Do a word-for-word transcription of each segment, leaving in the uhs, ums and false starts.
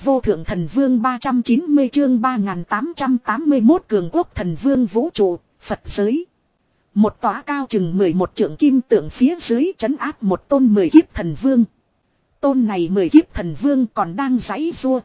vô thượng thần vương ba trăm chín mươi chương ba nghìn tám trăm tám mươi mốt cường quốc thần vương vũ trụ, Phật giới. Một tòa cao chừng mười một trượng kim tượng phía dưới trấn áp một tôn mười kiếp thần vương. Tôn này mười kiếp thần vương còn đang giãy giụa.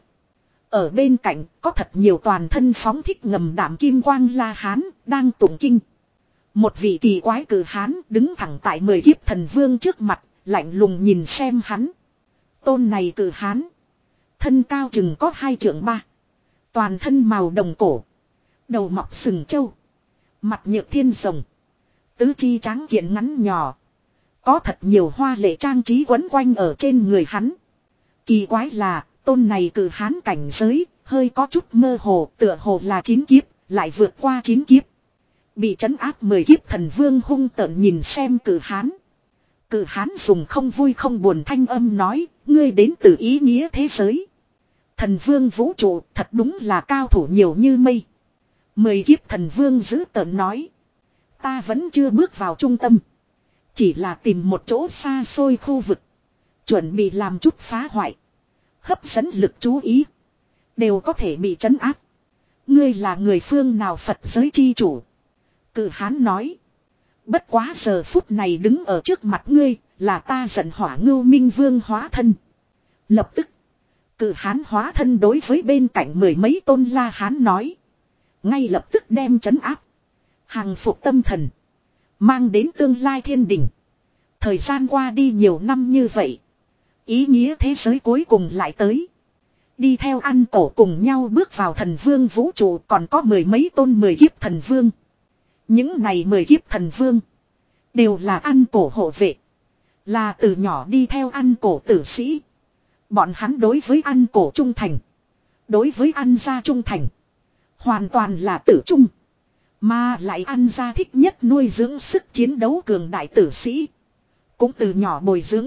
Ở bên cạnh có thật nhiều toàn thân phóng thích ngầm đảm kim quang la hán đang tụng kinh. Một vị kỳ quái cử hán đứng thẳng tại mười kiếp thần vương trước mặt, lạnh lùng nhìn xem hắn. Tôn này cử hán, thân cao chừng có hai trượng ba. Toàn thân màu đồng cổ, đầu mọc sừng trâu, mặt nhược thiên rồng, tứ chi tráng kiện ngắn nhỏ. Có thật nhiều hoa lệ trang trí quấn quanh ở trên người hắn. Kỳ quái là, tôn này cử hán cảnh giới, hơi có chút mơ hồ, tựa hồ là chín kiếp, lại vượt qua chín kiếp. Bị trấn áp mười kiếp thần vương hung tợn nhìn xem cử hán. Cử hán dùng không vui không buồn thanh âm nói, ngươi đến từ ý nghĩa thế giới. Thần vương vũ trụ thật đúng là cao thủ nhiều như mây. Mười kiếp thần vương giữ tợn nói. Ta vẫn chưa bước vào trung tâm. Chỉ là tìm một chỗ xa xôi khu vực. Chuẩn bị làm chút phá hoại. Hấp dẫn lực chú ý. Đều có thể bị trấn áp. Ngươi là người phương nào Phật giới chi chủ? Cử hán nói. Bất quá giờ phút này đứng ở trước mặt ngươi là ta giận hỏa ngưu minh vương hóa thân. Lập tức. Cử hán hóa thân đối với bên cạnh mười mấy tôn la hán nói. Ngay lập tức đem trấn áp. Hàng phục tâm thần. Mang đến tương lai thiên đình. Thời gian qua đi nhiều năm như vậy. Ý nghĩa thế giới cuối cùng lại tới. Đi theo ăn cổ cùng nhau bước vào thần vương vũ trụ còn có mười mấy tôn mười kiếp thần vương. Những này mười kiếp thần vương. Đều là ăn cổ hộ vệ. Là từ nhỏ đi theo ăn cổ tử sĩ. Bọn hắn đối với ăn cổ trung thành. Đối với ăn gia trung thành. Hoàn toàn là tử trung. Mà lại ăn gia thích nhất nuôi dưỡng sức chiến đấu cường đại tử sĩ. Cũng từ nhỏ bồi dưỡng.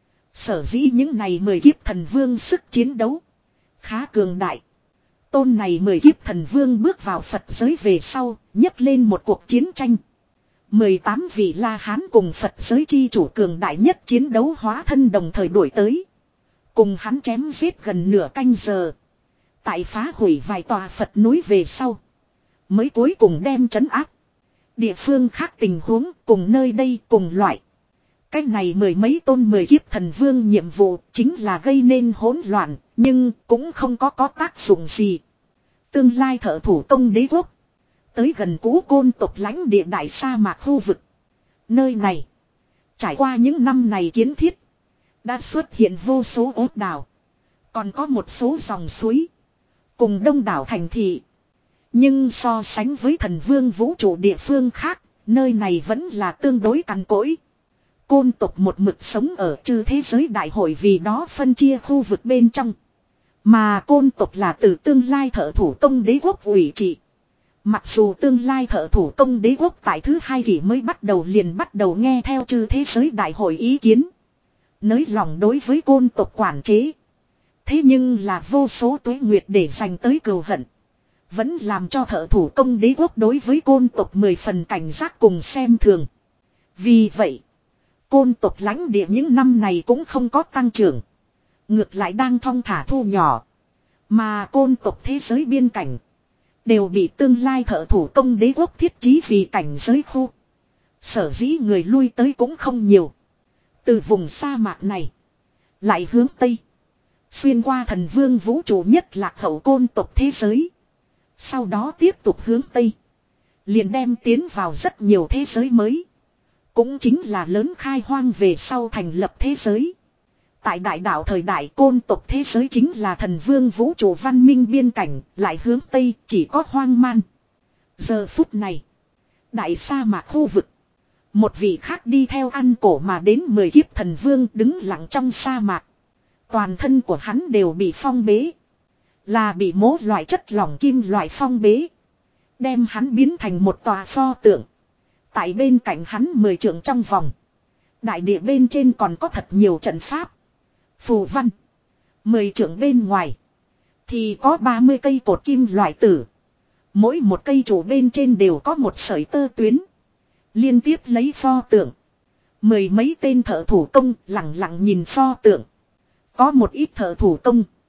Sở dĩ những này mười kiếp thần vương sức chiến đấu. Khá cường đại. Tôn này mười kiếp thần vương bước vào Phật giới về sau. Nhấc lên một cuộc chiến tranh. mười tám vị La Hán cùng Phật giới chi chủ cường đại nhất chiến đấu hóa thân đồng thời đuổi tới. Cùng hắn chém giết gần nửa canh giờ. Tại phá hủy vài tòa Phật núi về sau. Mới cuối cùng đem trấn áp. Địa phương khác tình huống cùng nơi đây cùng loại. Cách này mười mấy tôn mười kiếp thần vương nhiệm vụ chính là gây nên hỗn loạn. Nhưng cũng không có có tác dụng gì. Tương lai thợ thủ công đế quốc. Tới gần cũ côn tộc lãnh địa đại sa mạc khu vực. Nơi này. Trải qua những năm này kiến thiết. Đã xuất hiện vô số ốt đảo. Còn có một số dòng suối. Cùng đông đảo thành thị. Nhưng so sánh với thần vương vũ trụ địa phương khác. Nơi này vẫn là tương đối cằn cỗi. Côn tộc một mực sống ở chư thế giới đại hội vì đó phân chia khu vực bên trong. Mà côn tộc là từ tương lai thợ thủ công đế quốc ủy trị. Mặc dù tương lai thợ thủ công đế quốc tại thứ hai kỷ mới bắt đầu liền bắt đầu nghe theo chư thế giới đại hội ý kiến. Nới lòng đối với côn tộc quản chế. Thế nhưng là vô số tuế nguyệt để dành tới cừu hận. Vẫn làm cho thợ thủ công đế quốc đối với côn tộc mười phần cảnh giác cùng xem thường. Vì vậy, côn tộc lãnh địa những năm này cũng không có tăng trưởng. Ngược lại đang thong thả thu nhỏ. Mà côn tộc thế giới biên cảnh. Đều bị tương lai thợ thủ công đế quốc thiết trí vì cảnh giới khu. Sở dĩ người lui tới cũng không nhiều. Từ vùng sa mạc này. Lại hướng Tây. Xuyên qua thần vương vũ trụ nhất lạc hậu côn tộc thế giới. Sau đó tiếp tục hướng Tây. Liền đem tiến vào rất nhiều thế giới mới. Cũng chính là lớn khai hoang về sau thành lập thế giới. Tại đại đạo thời đại côn tộc thế giới chính là thần vương vũ trụ văn minh biên cảnh, lại hướng Tây chỉ có hoang man. Giờ phút này, đại sa mạc khu vực. Một vị khác đi theo ăn cổ mà đến mười kiếp thần vương đứng lặng trong sa mạc. Toàn thân của hắn đều bị phong bế. Là bị mố loại chất lỏng kim loại phong bế. Đem hắn biến thành một tòa pho tượng. Tại bên cạnh hắn mười trượng trong vòng. Đại địa bên trên còn có thật nhiều trận pháp. Phù văn. Mười trượng bên ngoài. Thì có ba mươi cây cột kim loại tử. Mỗi một cây trụ bên trên đều có một sợi tơ tuyến. Liên tiếp lấy pho tượng. Mười mấy tên thợ thủ công lặng lặng nhìn pho tượng. Có một ít thợ thủ công.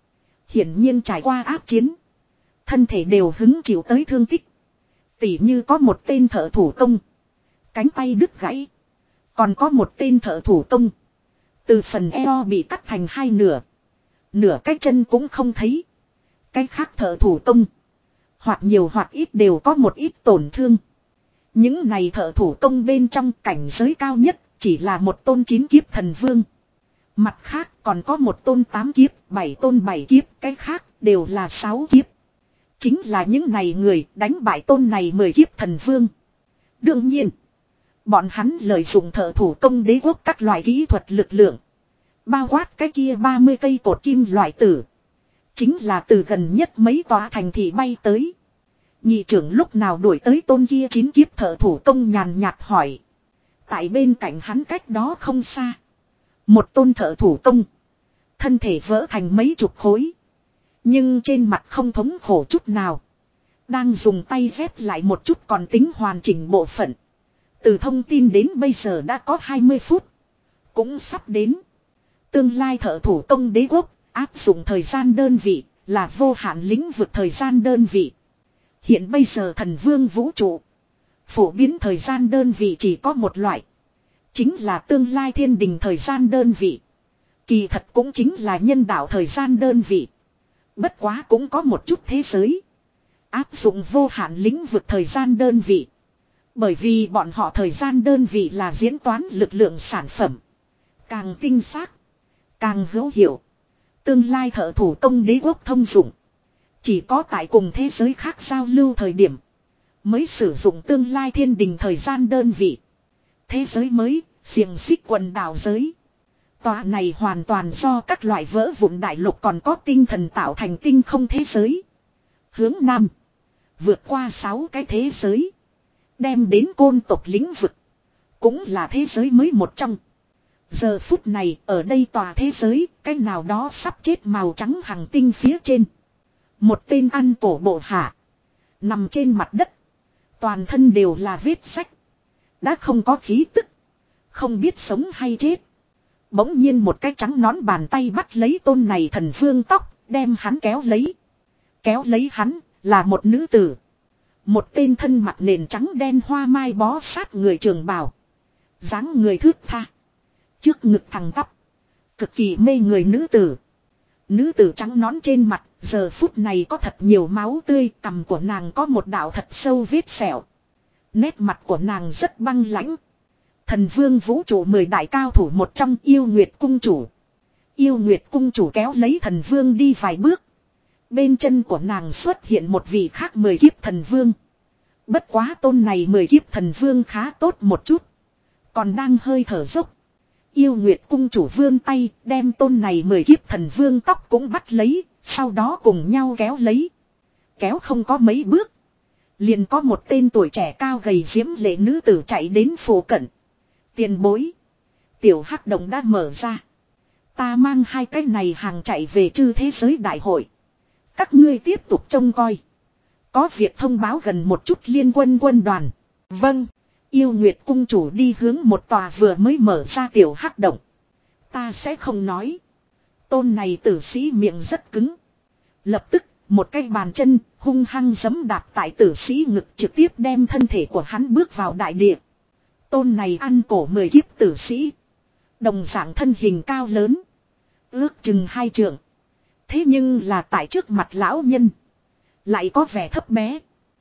Hiển nhiên trải qua ác chiến. Thân thể đều hứng chịu tới thương tích. Tỉ như có một tên thợ thủ công. Cánh tay đứt gãy. Còn có một tên thợ thủ công. Từ phần eo bị cắt thành hai nửa. Nửa cái chân cũng không thấy. Cái khác thợ thủ công. Hoặc nhiều hoặc ít đều có một ít tổn thương. Những này thợ thủ công bên trong cảnh giới cao nhất chỉ là một tôn chín kiếp thần vương. Mặt khác còn có một tôn tám kiếp, bảy tôn bảy kiếp, cái khác đều là sáu kiếp. Chính là những này người đánh bại tôn này mười kiếp thần vương. Đương nhiên, bọn hắn lợi dụng thợ thủ công đế quốc các loại kỹ thuật lực lượng. Bao quát cái kia ba mươi cây cột kim loại tử. Chính là từ gần nhất mấy tòa thành thị bay tới. Nhị trưởng lúc nào đuổi tới tôn kia chín kiếp thợ thủ công nhàn nhạt hỏi. Tại bên cạnh hắn cách đó không xa. Một tôn thợ thủ công. Thân thể vỡ thành mấy chục khối. Nhưng trên mặt không thống khổ chút nào. Đang dùng tay dép lại một chút còn tính hoàn chỉnh bộ phận. Từ thông tin đến bây giờ đã có hai mươi phút. Cũng sắp đến. Tương lai thợ thủ công đế quốc áp dụng thời gian đơn vị là vô hạn lĩnh vực thời gian đơn vị. Hiện bây giờ thần vương vũ trụ. Phổ biến thời gian đơn vị chỉ có một loại. Chính là tương lai thiên đình thời gian đơn vị. Kỳ thật cũng chính là nhân đạo thời gian đơn vị. Bất quá cũng có một chút thế giới. Áp dụng vô hạn lĩnh vực thời gian đơn vị. Bởi vì bọn họ thời gian đơn vị là diễn toán lực lượng sản phẩm. Càng tinh xác. Càng hữu hiệu. Tương lai thợ thủ công đế quốc thông dụng. Chỉ có tại cùng thế giới khác giao lưu thời điểm. Mới sử dụng tương lai thiên đình thời gian đơn vị. Thế giới mới, xiềng xích quần đảo giới. Tòa này hoàn toàn do các loại vỡ vụn đại lục còn có tinh thần tạo thành tinh không thế giới. Hướng Nam. Vượt qua sáu cái thế giới. Đem đến côn tộc lĩnh vực. Cũng là thế giới mới một trong. Giờ phút này ở đây tòa thế giới, cái nào đó sắp chết màu trắng hành tinh phía trên. Một tên ăn cổ bộ hạ. Nằm trên mặt đất. Toàn thân đều là vết sách. Đã không có khí tức. Không biết sống hay chết. Bỗng nhiên một cái trắng nón bàn tay bắt lấy tôn này thần vương tóc, đem hắn kéo lấy. Kéo lấy hắn, là một nữ tử. Một tên thân mặt nền trắng đen hoa mai bó sát người trường bào. Dáng người thướt tha. Trước ngực thẳng tắp. Cực kỳ mê người nữ tử. Nữ tử trắng nón trên mặt, giờ phút này có thật nhiều máu tươi, cằm của nàng có một đạo thật sâu vết sẹo. Nét mặt của nàng rất băng lãnh. Thần vương vũ trụ mười đại cao thủ một trong Yêu Nguyệt cung chủ. Yêu Nguyệt cung chủ kéo lấy thần vương đi vài bước. Bên chân của nàng xuất hiện một vị khác mười kiếp thần vương. Bất quá tôn này mười kiếp thần vương khá tốt một chút. Còn đang hơi thở dốc. Yêu Nguyệt cung chủ vươn tay đem tôn này mười kiếp thần vương tóc cũng bắt lấy. Sau đó cùng nhau kéo lấy. Kéo không có mấy bước. Liền có một tên tuổi trẻ cao gầy diễm lệ nữ tử chạy đến phủ cận. Tiền bối. Tiểu hắc động đã mở ra. Ta mang hai cái này hàng chạy về chư thế giới đại hội. Các ngươi tiếp tục trông coi. Có việc thông báo gần một chút liên quân quân đoàn. Vâng. Yêu Nguyệt cung chủ đi hướng một tòa vừa mới mở ra tiểu hắc động. Ta sẽ không nói. Tôn này tử sĩ miệng rất cứng. Lập tức một cái bàn chân hung hăng giẫm đạp tại tử sĩ ngực trực tiếp đem thân thể của hắn bước vào đại địa. Tôn này ăn cổ mười kiếp tử sĩ. Đồng dạng thân hình cao lớn. Ước chừng hai trượng. Thế nhưng là tại trước mặt lão nhân. Lại có vẻ thấp bé.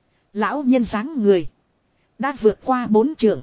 Lão nhân dáng người. Đã vượt qua bốn trượng.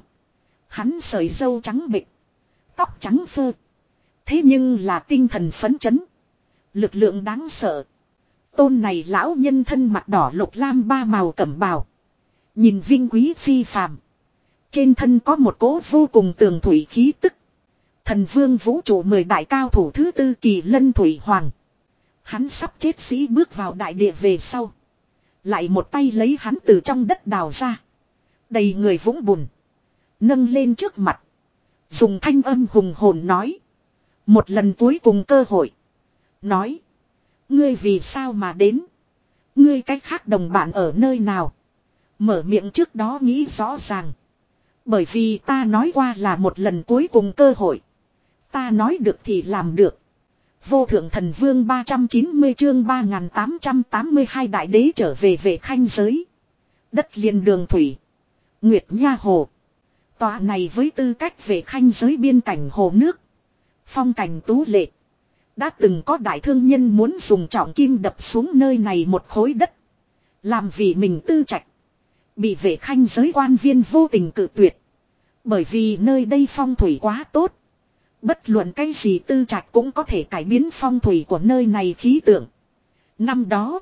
Hắn sợi râu trắng bịch. Tóc trắng phơ. Thế nhưng là tinh thần phấn chấn. Lực lượng đáng sợ. Tôn này lão nhân thân mặt đỏ lục lam ba màu cẩm bào. Nhìn vinh quý phi phàm. Trên thân có một cỗ vô cùng tường thủy khí tức. Thần vương vũ trụ mười đại cao thủ thứ tư kỳ lân thủy hoàng. Hắn sắp chết sĩ bước vào đại địa về sau. Lại một tay lấy hắn từ trong đất đào ra. Đầy người vũng bùn. Nâng lên trước mặt. Dùng thanh âm hùng hồn nói. Một lần cuối cùng cơ hội. Nói. Ngươi vì sao mà đến? Ngươi cách khác đồng bạn ở nơi nào? Mở miệng trước đó nghĩ rõ ràng. Bởi vì ta nói qua là một lần cuối cùng cơ hội. Ta nói được thì làm được. Vô thượng thần vương ba trăm chín mươi chương ba nghìn tám trăm tám mươi hai đại đế trở về vệ khanh giới. Đất liền đường thủy. Nguyệt Nha Hồ. Tòa này với tư cách vệ khanh giới biên cảnh hồ nước. Phong cảnh tú lệ. Đã từng có đại thương nhân muốn dùng trọng kim đập xuống nơi này một khối đất. Làm vì mình tư trạch. Bị vệ khanh giới quan viên vô tình cự tuyệt. Bởi vì nơi đây phong thủy quá tốt. Bất luận cái gì tư trạch cũng có thể cải biến phong thủy của nơi này khí tượng. Năm đó,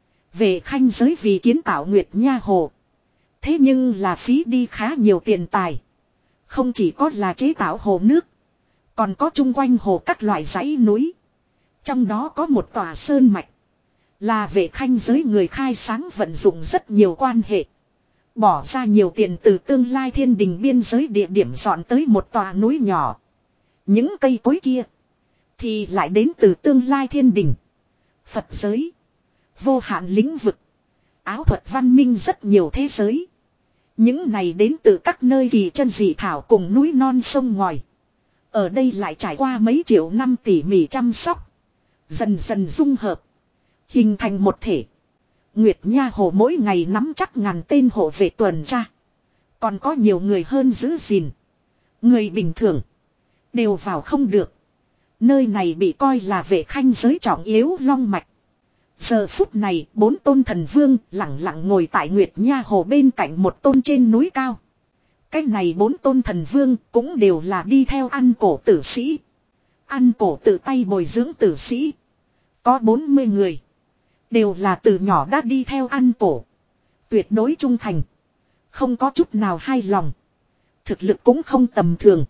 vệ khanh giới vì kiến tạo Nguyệt Nha Hồ. Thế nhưng là phí đi khá nhiều tiền tài. Không chỉ có là chế tạo hồ nước. Còn có chung quanh hồ các loại dãy núi. Trong đó có một tòa sơn mạch. Là vệ khanh giới người khai sáng vận dụng rất nhiều quan hệ. Bỏ ra nhiều tiền từ tương lai thiên đình biên giới địa điểm dọn tới một tòa núi nhỏ. Những cây cối kia thì lại đến từ tương lai thiên đình, Phật giới, vô hạn lĩnh vực, áo thuật văn minh rất nhiều thế giới. Những này đến từ các nơi kỳ chân dị thảo cùng núi non sông ngòi. Ở đây lại trải qua mấy triệu năm tỉ mỉ chăm sóc. Dần dần dung hợp. Hình thành một thể. Nguyệt Nha Hồ mỗi ngày nắm chắc ngàn tên hộ vệ tuần tra. Còn có nhiều người hơn giữ gìn. Người bình thường đều vào không được. Nơi này bị coi là vệ khanh giới trọng yếu long mạch. Giờ phút này bốn tôn thần vương lặng lặng ngồi tại Nguyệt Nha Hồ bên cạnh một tôn trên núi cao. Cái này bốn tôn thần vương cũng đều là đi theo ăn cổ tử sĩ. Ăn cổ tự tay bồi dưỡng tử sĩ. Có bốn mươi người. Đều là từ nhỏ đã đi theo ăn cổ. Tuyệt đối trung thành. Không có chút nào hai lòng. Thực lực cũng không tầm thường.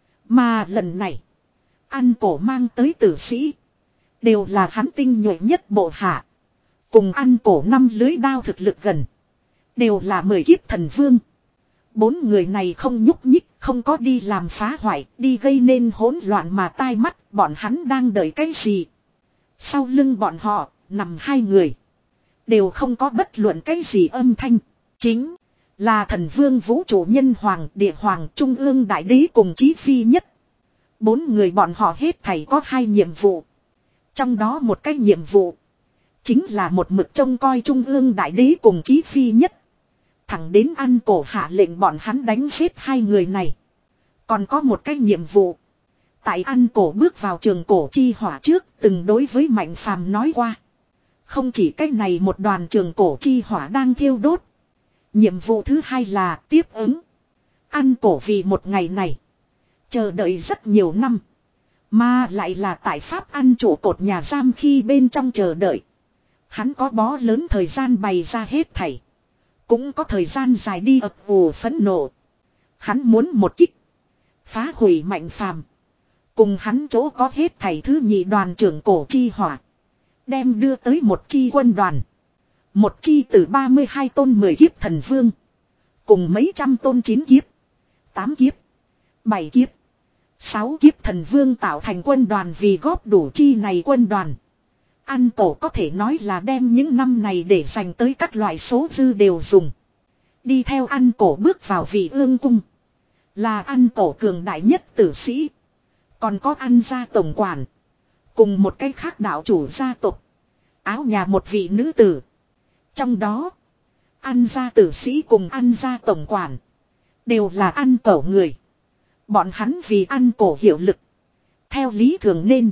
Mà lần này, ăn cổ mang tới tử sĩ. Đều là hắn tinh nhuệ nhất bộ hạ. Cùng ăn cổ năm lưới đao thực lực gần. Đều là mười kiếp thần vương. Bốn người này không nhúc nhích, không có đi làm phá hoại, đi gây nên hỗn loạn mà tai mắt, bọn hắn đang đợi cái gì. Sau lưng bọn họ, nằm hai người. Đều không có bất luận cái gì âm thanh. Chính là thần vương vũ trụ nhân hoàng, địa hoàng, trung ương đại đế cùng chí phi nhất. Bốn người bọn họ hết thảy có hai nhiệm vụ. Trong đó một cái nhiệm vụ chính là một mực trông coi trung ương đại đế cùng chí phi nhất. Thẳng đến ăn cổ hạ lệnh bọn hắn đánh giết hai người này. Còn có một cái nhiệm vụ. Tại ăn cổ bước vào trường cổ chi hỏa trước từng đối với Mạnh Phàm nói qua. Không chỉ cái này một đoàn trường cổ chi hỏa đang thiêu đốt. Nhiệm vụ thứ hai là tiếp ứng. Ăn cổ vì một ngày này. Chờ đợi rất nhiều năm. Mà lại là tại Pháp ăn trụ cột nhà giam khi bên trong chờ đợi. Hắn có bó lớn thời gian bày ra hết thảy. Cũng có thời gian dài đi ập ù phẫn nộ. Hắn muốn một kích. Phá hủy Mạnh Phàm. Cùng hắn chỗ có hết thảy thứ nhị đoàn trưởng cổ chi hỏa. Đem đưa tới một chi quân đoàn. Một chi từ ba mươi hai tôn mười kiếp thần vương. Cùng mấy trăm tôn chín kiếp. Tám kiếp. Bảy kiếp. Sáu kiếp thần vương tạo thành quân đoàn vì góp đủ chi này quân đoàn. Ăn cổ có thể nói là đem những năm này để dành tới các loại số dư đều dùng. Đi theo ăn cổ bước vào vị ương cung. Là ăn cổ cường đại nhất tử sĩ. Còn có ăn gia tổng quản. Cùng một cái khác đạo chủ gia tộc. Áo nhà một vị nữ tử. Trong đó, ăn gia tử sĩ cùng ăn gia tổng quản. Đều là ăn cổ người. Bọn hắn vì ăn cổ hiệu lực. Theo lý thường nên.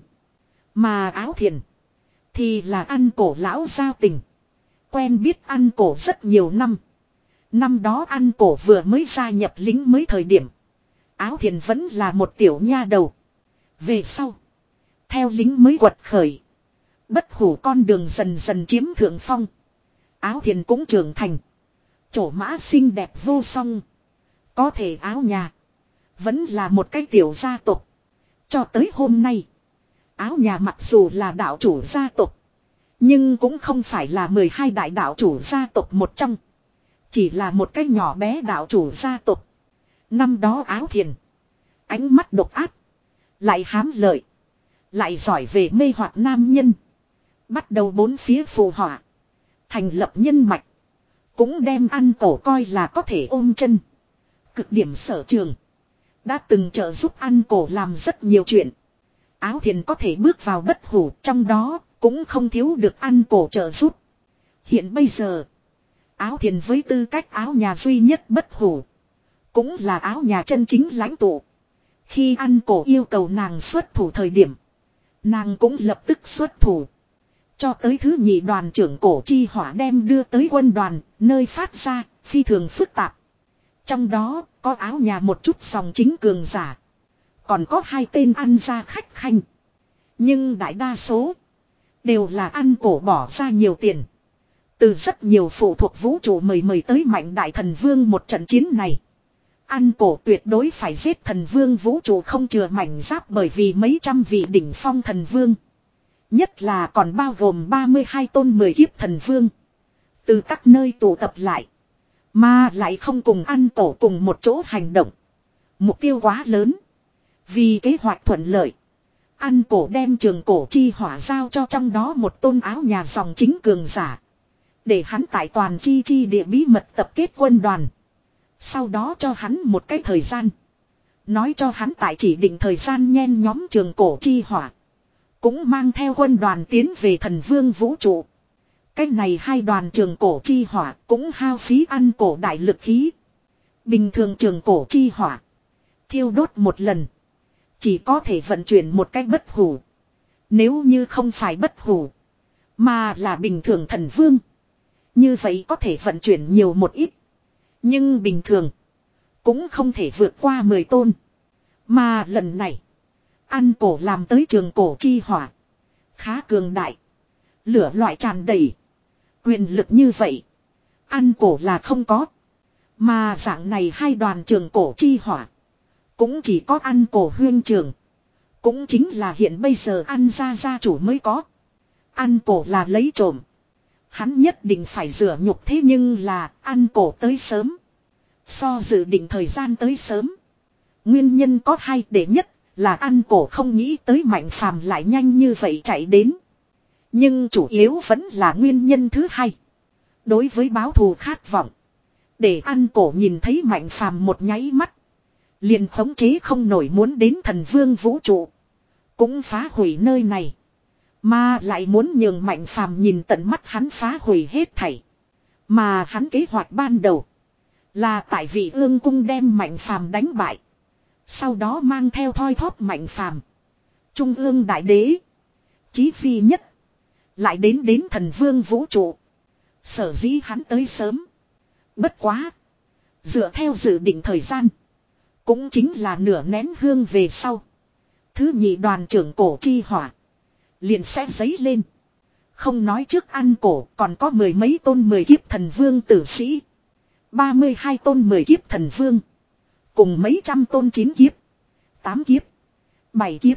Mà áo thiền. Thì là ăn cổ lão giao tình. Quen biết ăn cổ rất nhiều năm. Năm đó ăn cổ vừa mới gia nhập lính mới thời điểm. Áo thiền vẫn là một tiểu nha đầu. Về sau. Theo lính mới quật khởi. Bất hủ con đường dần dần chiếm thượng phong. Áo thiền cũng trưởng thành. Trổ mã xinh đẹp vô song. Có thể áo nhà. Vẫn là một cái tiểu gia tộc. Cho tới hôm nay. Áo nhà mặc dù là đạo chủ gia tộc. Nhưng cũng không phải là mười hai đại đạo chủ gia tộc một trong. Chỉ là một cái nhỏ bé đạo chủ gia tộc. Năm đó áo thiền. Ánh mắt độc ác. Lại hám lợi. Lại giỏi về mê hoặc nam nhân. Bắt đầu bốn phía phù họa. Thành lập nhân mạch. Cũng đem ăn cổ coi là có thể ôm chân. Cực điểm sở trường. Đã từng trợ giúp ăn cổ làm rất nhiều chuyện. Áo Thiền có thể bước vào bất hủ, trong đó cũng không thiếu được An Cổ trợ giúp. Hiện bây giờ, Áo Thiền với tư cách áo nhà duy nhất bất hủ, cũng là áo nhà chân chính lãnh tụ. Khi An Cổ yêu cầu nàng xuất thủ thời điểm, nàng cũng lập tức xuất thủ. Cho tới thứ nhị đoàn trưởng Cổ Chi Hỏa đem đưa tới quân đoàn, nơi phát ra, phi thường phức tạp. Trong đó, có áo nhà một chút dòng chính cường giả. Còn có hai tên ăn ra khách khanh. Nhưng đại đa số, đều là An Cổ bỏ ra nhiều tiền. Từ rất nhiều phụ thuộc vũ trụ mời mời tới mạnh đại thần vương một trận chiến này. An Cổ tuyệt đối phải giết thần vương vũ trụ không chừa mảnh giáp, bởi vì mấy trăm vị đỉnh phong thần vương. Nhất là còn bao gồm ba mươi hai tôn mười kiếp thần vương. Từ các nơi tụ tập lại. Mà lại không cùng An Cổ cùng một chỗ hành động. Mục tiêu quá lớn. Vì kế hoạch thuận lợi, An Cổ đem trường Cổ Chi Hỏa giao cho trong đó một tôn áo nhà dòng chính cường giả. Để hắn tại toàn chi chi địa bí mật tập kết quân đoàn. Sau đó cho hắn một cái thời gian. Nói cho hắn tại chỉ định thời gian nhen nhóm trường Cổ Chi Hỏa. Cũng mang theo quân đoàn tiến về thần vương vũ trụ. Cái này hai đoàn trường Cổ Chi Hỏa cũng hao phí An Cổ đại lực khí. Bình thường trường Cổ Chi Hỏa thiêu đốt một lần, chỉ có thể vận chuyển một cách bất hủ. Nếu như không phải bất hủ, mà là bình thường thần vương, như vậy có thể vận chuyển nhiều một ít. Nhưng bình thường, cũng không thể vượt qua mười tôn. Mà lần này, An Cổ làm tới trường Cổ Chi Hỏa khá cường đại. Lửa loại tràn đầy. Quyền lực như vậy, An Cổ là không có. Mà dạng này hai đoàn trường Cổ Chi Hỏa cũng chỉ có An Cổ huyên trường. Cũng chính là hiện bây giờ An gia gia chủ mới có. An Cổ là lấy trộm. Hắn nhất định phải rửa nhục, thế nhưng là An Cổ tới sớm. So dự định thời gian tới sớm. Nguyên nhân có hai, để nhất là An Cổ không nghĩ tới Mạnh Phàm lại nhanh như vậy chạy đến. Nhưng chủ yếu vẫn là nguyên nhân thứ hai. Đối với báo thù khát vọng, để An Cổ nhìn thấy Mạnh Phàm một nháy mắt, liền khống chế không nổi muốn đến thần vương vũ trụ. Cũng phá hủy nơi này. Mà lại muốn nhường Mạnh Phàm nhìn tận mắt hắn phá hủy hết thảy. Mà hắn kế hoạch ban đầu là tại Vị Ương cung đem Mạnh Phàm đánh bại. Sau đó mang theo thoi thóp Mạnh Phàm, Trung ương đại đế, Chí Phi Nhất, lại đến đến thần vương vũ trụ. Sở dĩ hắn tới sớm. Bất quá, dựa theo dự định thời gian, cũng chính là nửa nén hương về sau, thứ nhị đoàn trưởng Cổ Chi Hỏa liền sẽ giấy lên. Không nói trước An Cổ, còn có mười mấy tôn mười kiếp thần vương tử sĩ, ba mươi hai tôn mười kiếp thần vương, cùng mấy trăm tôn chín kiếp, tám kiếp, bảy kiếp,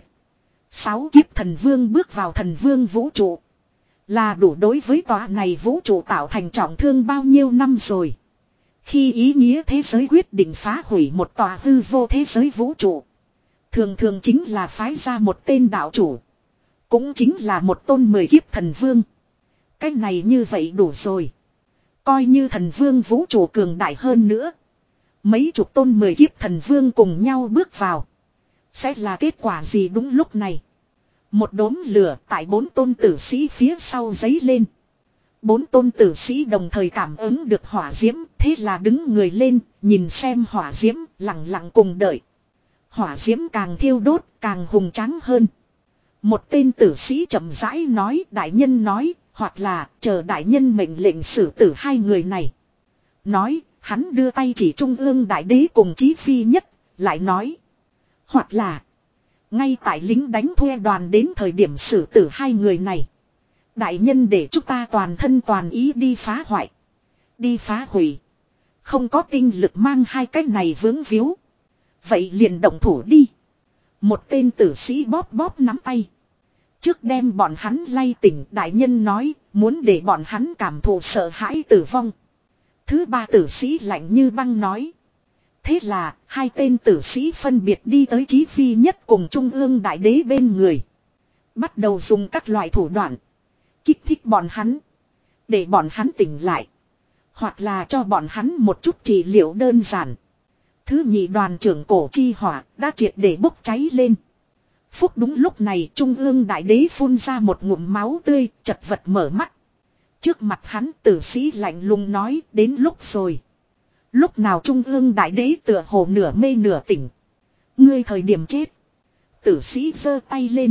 sáu kiếp thần vương bước vào thần vương vũ trụ. Là đủ đối với tòa này vũ trụ tạo thành trọng thương bao nhiêu năm rồi. Khi ý nghĩa thế giới quyết định phá hủy một tòa hư vô thế giới vũ trụ, thường thường chính là phái ra một tên đạo chủ, cũng chính là một tôn mười kiếp thần vương. Cái này như vậy đủ rồi. Coi như thần vương vũ trụ cường đại hơn nữa, mấy chục tôn mười kiếp thần vương cùng nhau bước vào, sẽ là kết quả gì? Đúng lúc này, một đốm lửa tại bốn tôn tử sĩ phía sau giấy lên. Bốn tôn tử sĩ đồng thời cảm ứng được hỏa diễm, thế là đứng người lên, nhìn xem hỏa diễm, lặng lặng cùng đợi. Hỏa diễm càng thiêu đốt, càng hùng tráng hơn. Một tên tử sĩ chậm rãi nói, đại nhân nói, hoặc là chờ đại nhân mệnh lệnh xử tử hai người này. Nói, hắn đưa tay chỉ Trung ương đại đế cùng Chí Phi Nhất, lại nói, hoặc là ngay tại lính đánh thuê đoàn đến thời điểm xử tử hai người này. Đại nhân để chúng ta toàn thân toàn ý đi phá hoại, đi phá hủy. Không có tinh lực mang hai cái này vướng víu, vậy liền động thủ đi. Một tên tử sĩ bóp bóp nắm tay. Trước đem bọn hắn lay tỉnh, đại nhân nói, muốn để bọn hắn cảm thụ sợ hãi tử vong. Thứ ba tử sĩ lạnh như băng nói. Thế là, hai tên tử sĩ phân biệt đi tới Chí Phi Nhất cùng Trung ương đại đế bên người. Bắt đầu dùng các loại thủ đoạn kích thích bọn hắn, để bọn hắn tỉnh lại, hoặc là cho bọn hắn một chút trị liệu đơn giản. Thứ nhị đoàn trưởng Cổ Chi Hỏa đã triệt để bốc cháy lên. Phúc đúng lúc này Trung ương đại đế phun ra một ngụm máu tươi, chật vật mở mắt. Trước mặt hắn tử sĩ lạnh lùng nói đến lúc rồi. Lúc nào Trung ương đại đế tựa hồ nửa mê nửa tỉnh. Ngươi thời điểm chết. Tử sĩ giơ tay lên.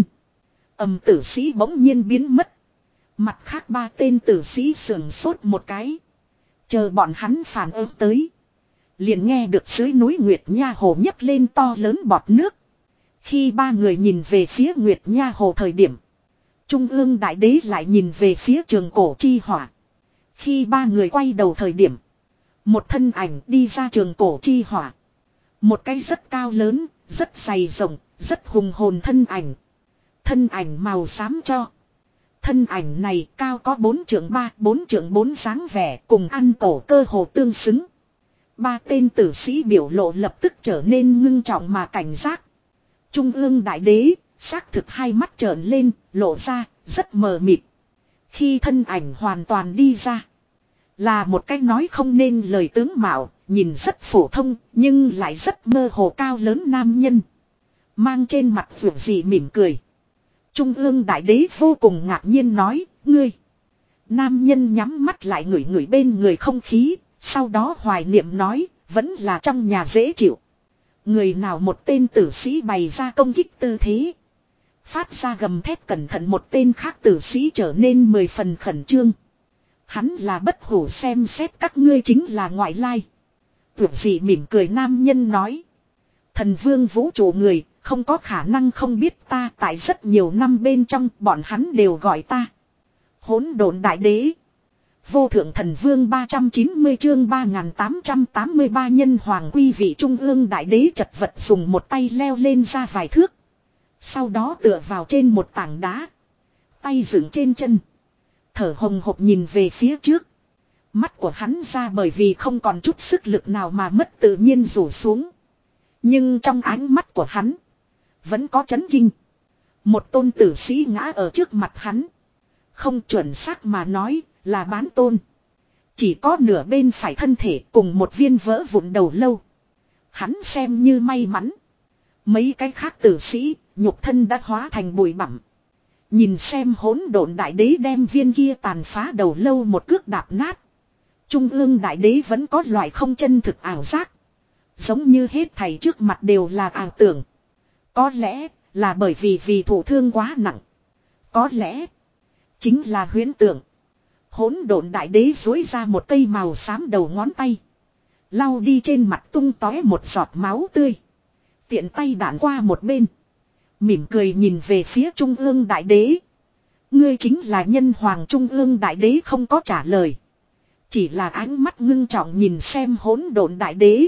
Ầm tử sĩ bỗng nhiên biến mất. Mặt khác ba tên tử sĩ sườn sốt một cái. Chờ bọn hắn phản ứng tới. Liền nghe được dưới núi Nguyệt Nha Hồ nhấc lên to lớn bọt nước. Khi ba người nhìn về phía Nguyệt Nha Hồ thời điểm. Trung ương đại đế lại nhìn về phía trường cổ chi hỏa. Khi ba người quay đầu thời điểm. Một thân ảnh đi ra trường cổ chi hỏa. Một cái rất cao lớn, rất dày rộng, rất hùng hồn thân ảnh. Thân ảnh màu xám cho. Thân ảnh này cao có bốn trượng ba, bốn trượng bốn dáng vẻ cùng ăn cổ cơ hồ tương xứng. Ba tên tử sĩ biểu lộ lập tức trở nên ngưng trọng mà cảnh giác. Trung ương đại đế, xác thực hai mắt trợn lên, lộ ra, rất mờ mịt. Khi thân ảnh hoàn toàn đi ra. Là một cách nói không nên lời tướng mạo, nhìn rất phổ thông, nhưng lại rất mơ hồ cao lớn nam nhân. Mang trên mặt vượt gì mỉm cười. Trung ương đại đế vô cùng ngạc nhiên nói, ngươi. Nam nhân nhắm mắt lại ngửi ngửi bên người không khí, sau đó hoài niệm nói, vẫn là trong nhà dễ chịu. Người nào một tên tử sĩ bày ra công kích tư thế. Phát ra gầm thét cẩn thận một tên khác tử sĩ trở nên mười phần khẩn trương. Hắn là bất hủ xem xét các ngươi chính là ngoại lai. Vượt gì mỉm cười nam nhân nói. Thần vương vũ trụ người, không có khả năng không biết ta tại rất nhiều năm bên trong bọn hắn đều gọi ta. Hỗn độn đại đế. Vô thượng thần vương ba trăm chín mươi chương ba nghìn tám trăm tám mươi ba nhân hoàng quy vị trung ương đại đế chật vật dùng một tay leo lên ra vài thước. Sau đó tựa vào trên một tảng đá. Tay dựng trên chân. Thở hồng hộc nhìn về phía trước. Mắt của hắn ra bởi vì không còn chút sức lực nào mà mất tự nhiên rủ xuống. Nhưng trong ánh mắt của hắn. Vẫn có chấn kinh. Một tôn tử sĩ ngã ở trước mặt hắn. Không chuẩn xác mà nói là bán tôn. Chỉ có nửa bên phải thân thể cùng một viên vỡ vụn đầu lâu. Hắn xem như may mắn. Mấy cái khác tử sĩ, nhục thân đã hóa thành bụi bặm. Nhìn xem hỗn độn đại đế đem viên kia tàn phá đầu lâu một cước đạp nát. Trung ương đại đế vẫn có loại không chân thực ảo giác. Giống như hết thảy trước mặt đều là ảo tưởng. Có lẽ là bởi vì vì thụ thương quá nặng. Có lẽ chính là huyễn tưởng. Hỗn độn đại đế duỗi ra một cây màu xám đầu ngón tay. Lau đi trên mặt tung tóe một giọt máu tươi. Tiện tay đạn qua một bên. Mỉm cười nhìn về phía trung ương đại đế. Ngươi chính là nhân hoàng trung ương đại đế không có trả lời. Chỉ là ánh mắt ngưng trọng nhìn xem hỗn độn đại đế.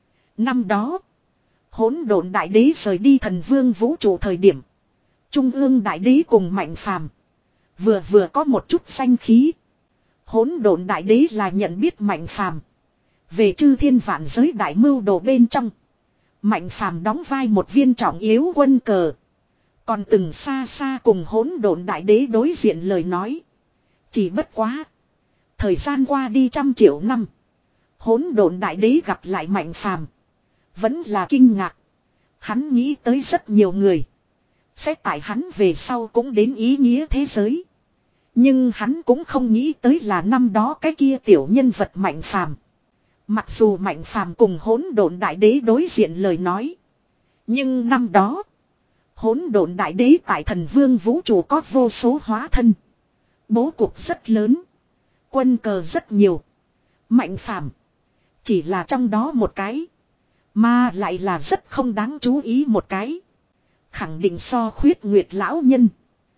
Năm đó. Hỗn độn đại đế rời đi thần vương vũ trụ thời điểm. Trung ương đại đế cùng Mạnh Phàm vừa vừa có một chút danh khí. Hỗn độn đại đế là nhận biết Mạnh Phàm về chư thiên vạn giới đại mưu đồ bên trong. Mạnh Phàm đóng vai một viên trọng yếu quân cờ. Còn từng xa xa cùng hỗn độn đại đế đối diện lời nói. Chỉ bất quá. Thời gian qua đi trăm triệu năm. Hỗn độn đại đế gặp lại Mạnh Phàm vẫn là kinh ngạc. Hắn nghĩ tới rất nhiều người. Sẽ tại hắn về sau cũng đến ý nghĩa thế giới. Nhưng hắn cũng không nghĩ tới là năm đó cái kia tiểu nhân vật Mạnh Phàm. Mặc dù Mạnh Phàm cùng hỗn độn đại đế đối diện lời nói. Nhưng năm đó. Hỗn độn đại đế tại thần vương vũ trụ có vô số hóa thân. Bố cục rất lớn. Quân cờ rất nhiều. Mạnh Phàm chỉ là trong đó một cái. Mà lại là rất không đáng chú ý một cái. Khẳng định so khuyết nguyệt lão nhân.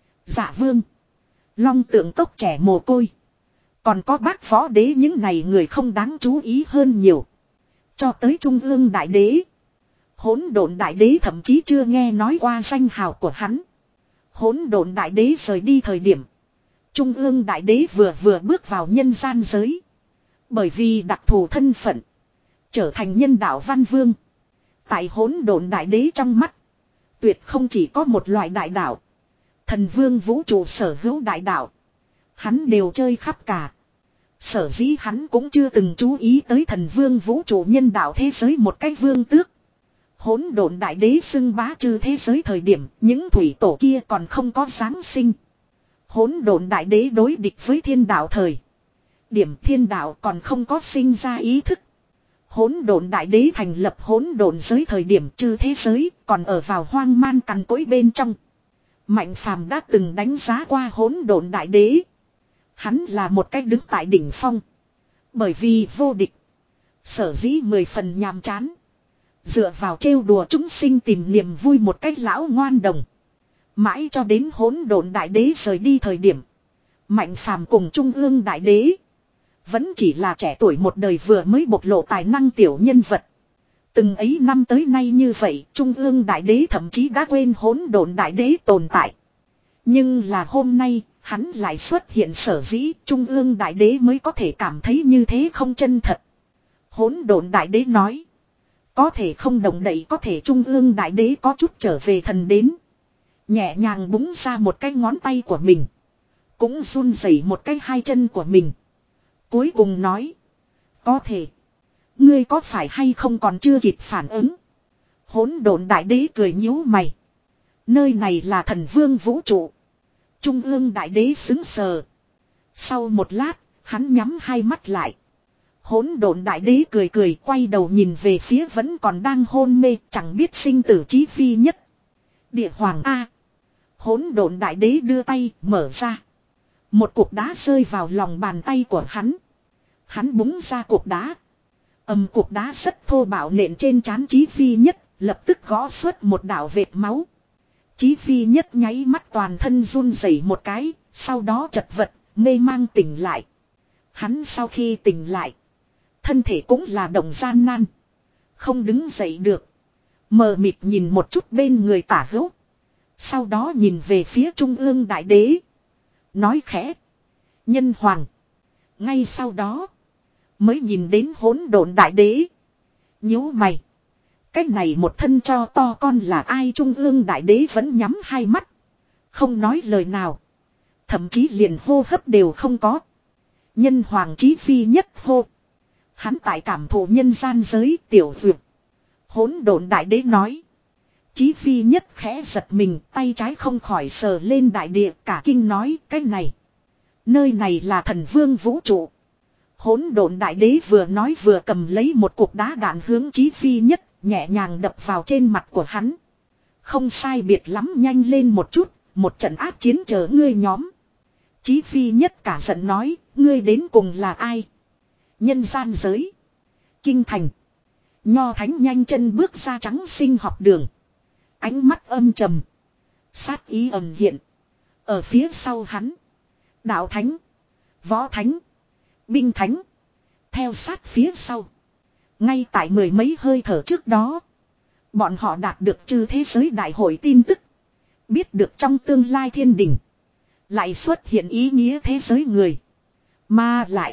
Dạ vương. Long tượng cốc trẻ mồ côi. Còn có bác võ đế những này người không đáng chú ý hơn nhiều. Cho tới trung ương đại đế. Hỗn độn đại đế thậm chí chưa nghe nói qua danh hào của hắn. Hỗn độn đại đế rời đi thời điểm. Trung ương đại đế vừa vừa bước vào nhân gian giới. Bởi vì đặc thù thân phận. Trở thành nhân đạo văn vương. Tại hỗn độn đại đế trong mắt. Tuyệt không chỉ có một loại đại đạo. Thần vương vũ trụ sở hữu đại đạo. Hắn đều chơi khắp cả. Sở dĩ hắn cũng chưa từng chú ý tới thần vương vũ trụ nhân đạo thế giới một cách vương tước. Hỗn độn đại đế xưng bá chư thế giới thời điểm, những thủy tổ kia còn không có giáng sinh. Hỗn độn đại đế đối địch với thiên đạo thời điểm, thiên đạo còn không có sinh ra ý thức. Hỗn độn đại đế thành lập hỗn độn giới thời điểm, chư thế giới còn ở vào hoang man cằn cỗi bên trong. Mạnh phàm đã từng đánh giá qua hỗn độn đại đế. Hắn là một cách đứng tại đỉnh phong. Bởi vì vô địch, sở dĩ mười phần nhàm chán. Dựa vào trêu đùa chúng sinh tìm niềm vui một cách lão ngoan đồng. Mãi cho đến hỗn độn đại đế rời đi thời điểm, Mạnh phàm cùng trung ương đại đế vẫn chỉ là trẻ tuổi một đời vừa mới bộc lộ tài năng tiểu nhân vật. Từng ấy năm tới nay như vậy, trung ương đại đế thậm chí đã quên hỗn độn đại đế tồn tại. Nhưng là hôm nay, hắn lại xuất hiện, sở dĩ trung ương đại đế mới có thể cảm thấy như thế không chân thật. Hỗn độn đại đế nói, có thể không động đậy, có thể trung ương đại đế có chút trở về thần đến. Nhẹ nhàng búng ra một cái ngón tay của mình, cũng run rẩy một cái hai chân của mình. Cuối cùng nói, có thể. Ngươi có phải hay không còn chưa kịp phản ứng? Hỗn độn đại đế cười nhíu mày. Nơi này là thần vương vũ trụ. Trung ương đại đế xứng sờ. Sau một lát, hắn nhắm hai mắt lại. Hỗn độn đại đế cười cười, quay đầu nhìn về phía vẫn còn đang hôn mê, chẳng biết sinh tử chí phi nhất. Địa hoàng A. Hỗn độn đại đế đưa tay, mở ra. Một cục đá rơi vào lòng bàn tay của hắn. Hắn búng ra cục đá. Ầm, cục đá rất thô bạo nện trên trán Chí Phi Nhất, lập tức gõ xuất một đạo vệt máu. Chí Phi Nhất nháy mắt toàn thân run rẩy một cái, sau đó chật vật, mê mang tỉnh lại. Hắn sau khi tỉnh lại, thân thể cũng là động gian nan, không đứng dậy được. Mờ mịt nhìn một chút bên người tả hữu, sau đó nhìn về phía trung ương đại đế, nói khẽ, nhân hoàng. Ngay sau đó mới nhìn đến hỗn độn đại đế. Nhíu mày, cái này một thân cho to con là ai? Trung ương đại đế vẫn nhắm hai mắt, không nói lời nào, thậm chí liền hô hấp đều không có. Nhân hoàng Chí Phi Nhất hô. Hắn tại cảm thụ nhân gian giới tiểu dược. Hỗn độn đại đế nói. Chí Phi Nhất khẽ giật mình, tay trái không khỏi sờ lên đại địa, cả kinh nói, cái này, nơi này là thần vương vũ trụ. Hỗn độn đại đế vừa nói vừa cầm lấy một cục đá đạn hướng Chí Phi Nhất, nhẹ nhàng đập vào trên mặt của hắn. Không sai biệt lắm, nhanh lên một chút, một trận áp chiến chờ ngươi nhóm. Chí Phi Nhất cả giận nói, ngươi đến cùng là ai? Nhân gian giới, kinh thành. Nho Thánh nhanh chân bước ra trắng sinh học đường. Ánh mắt âm trầm, sát ý ầm hiện. Ở phía sau hắn, Đạo Thánh, Võ Thánh, Binh Thánh theo sát phía sau. Ngay tại mười mấy hơi thở trước đó, bọn họ đạt được chư thế giới đại hội tin tức, biết được trong tương lai thiên đình lại xuất hiện ý nghĩa thế giới người, mà lại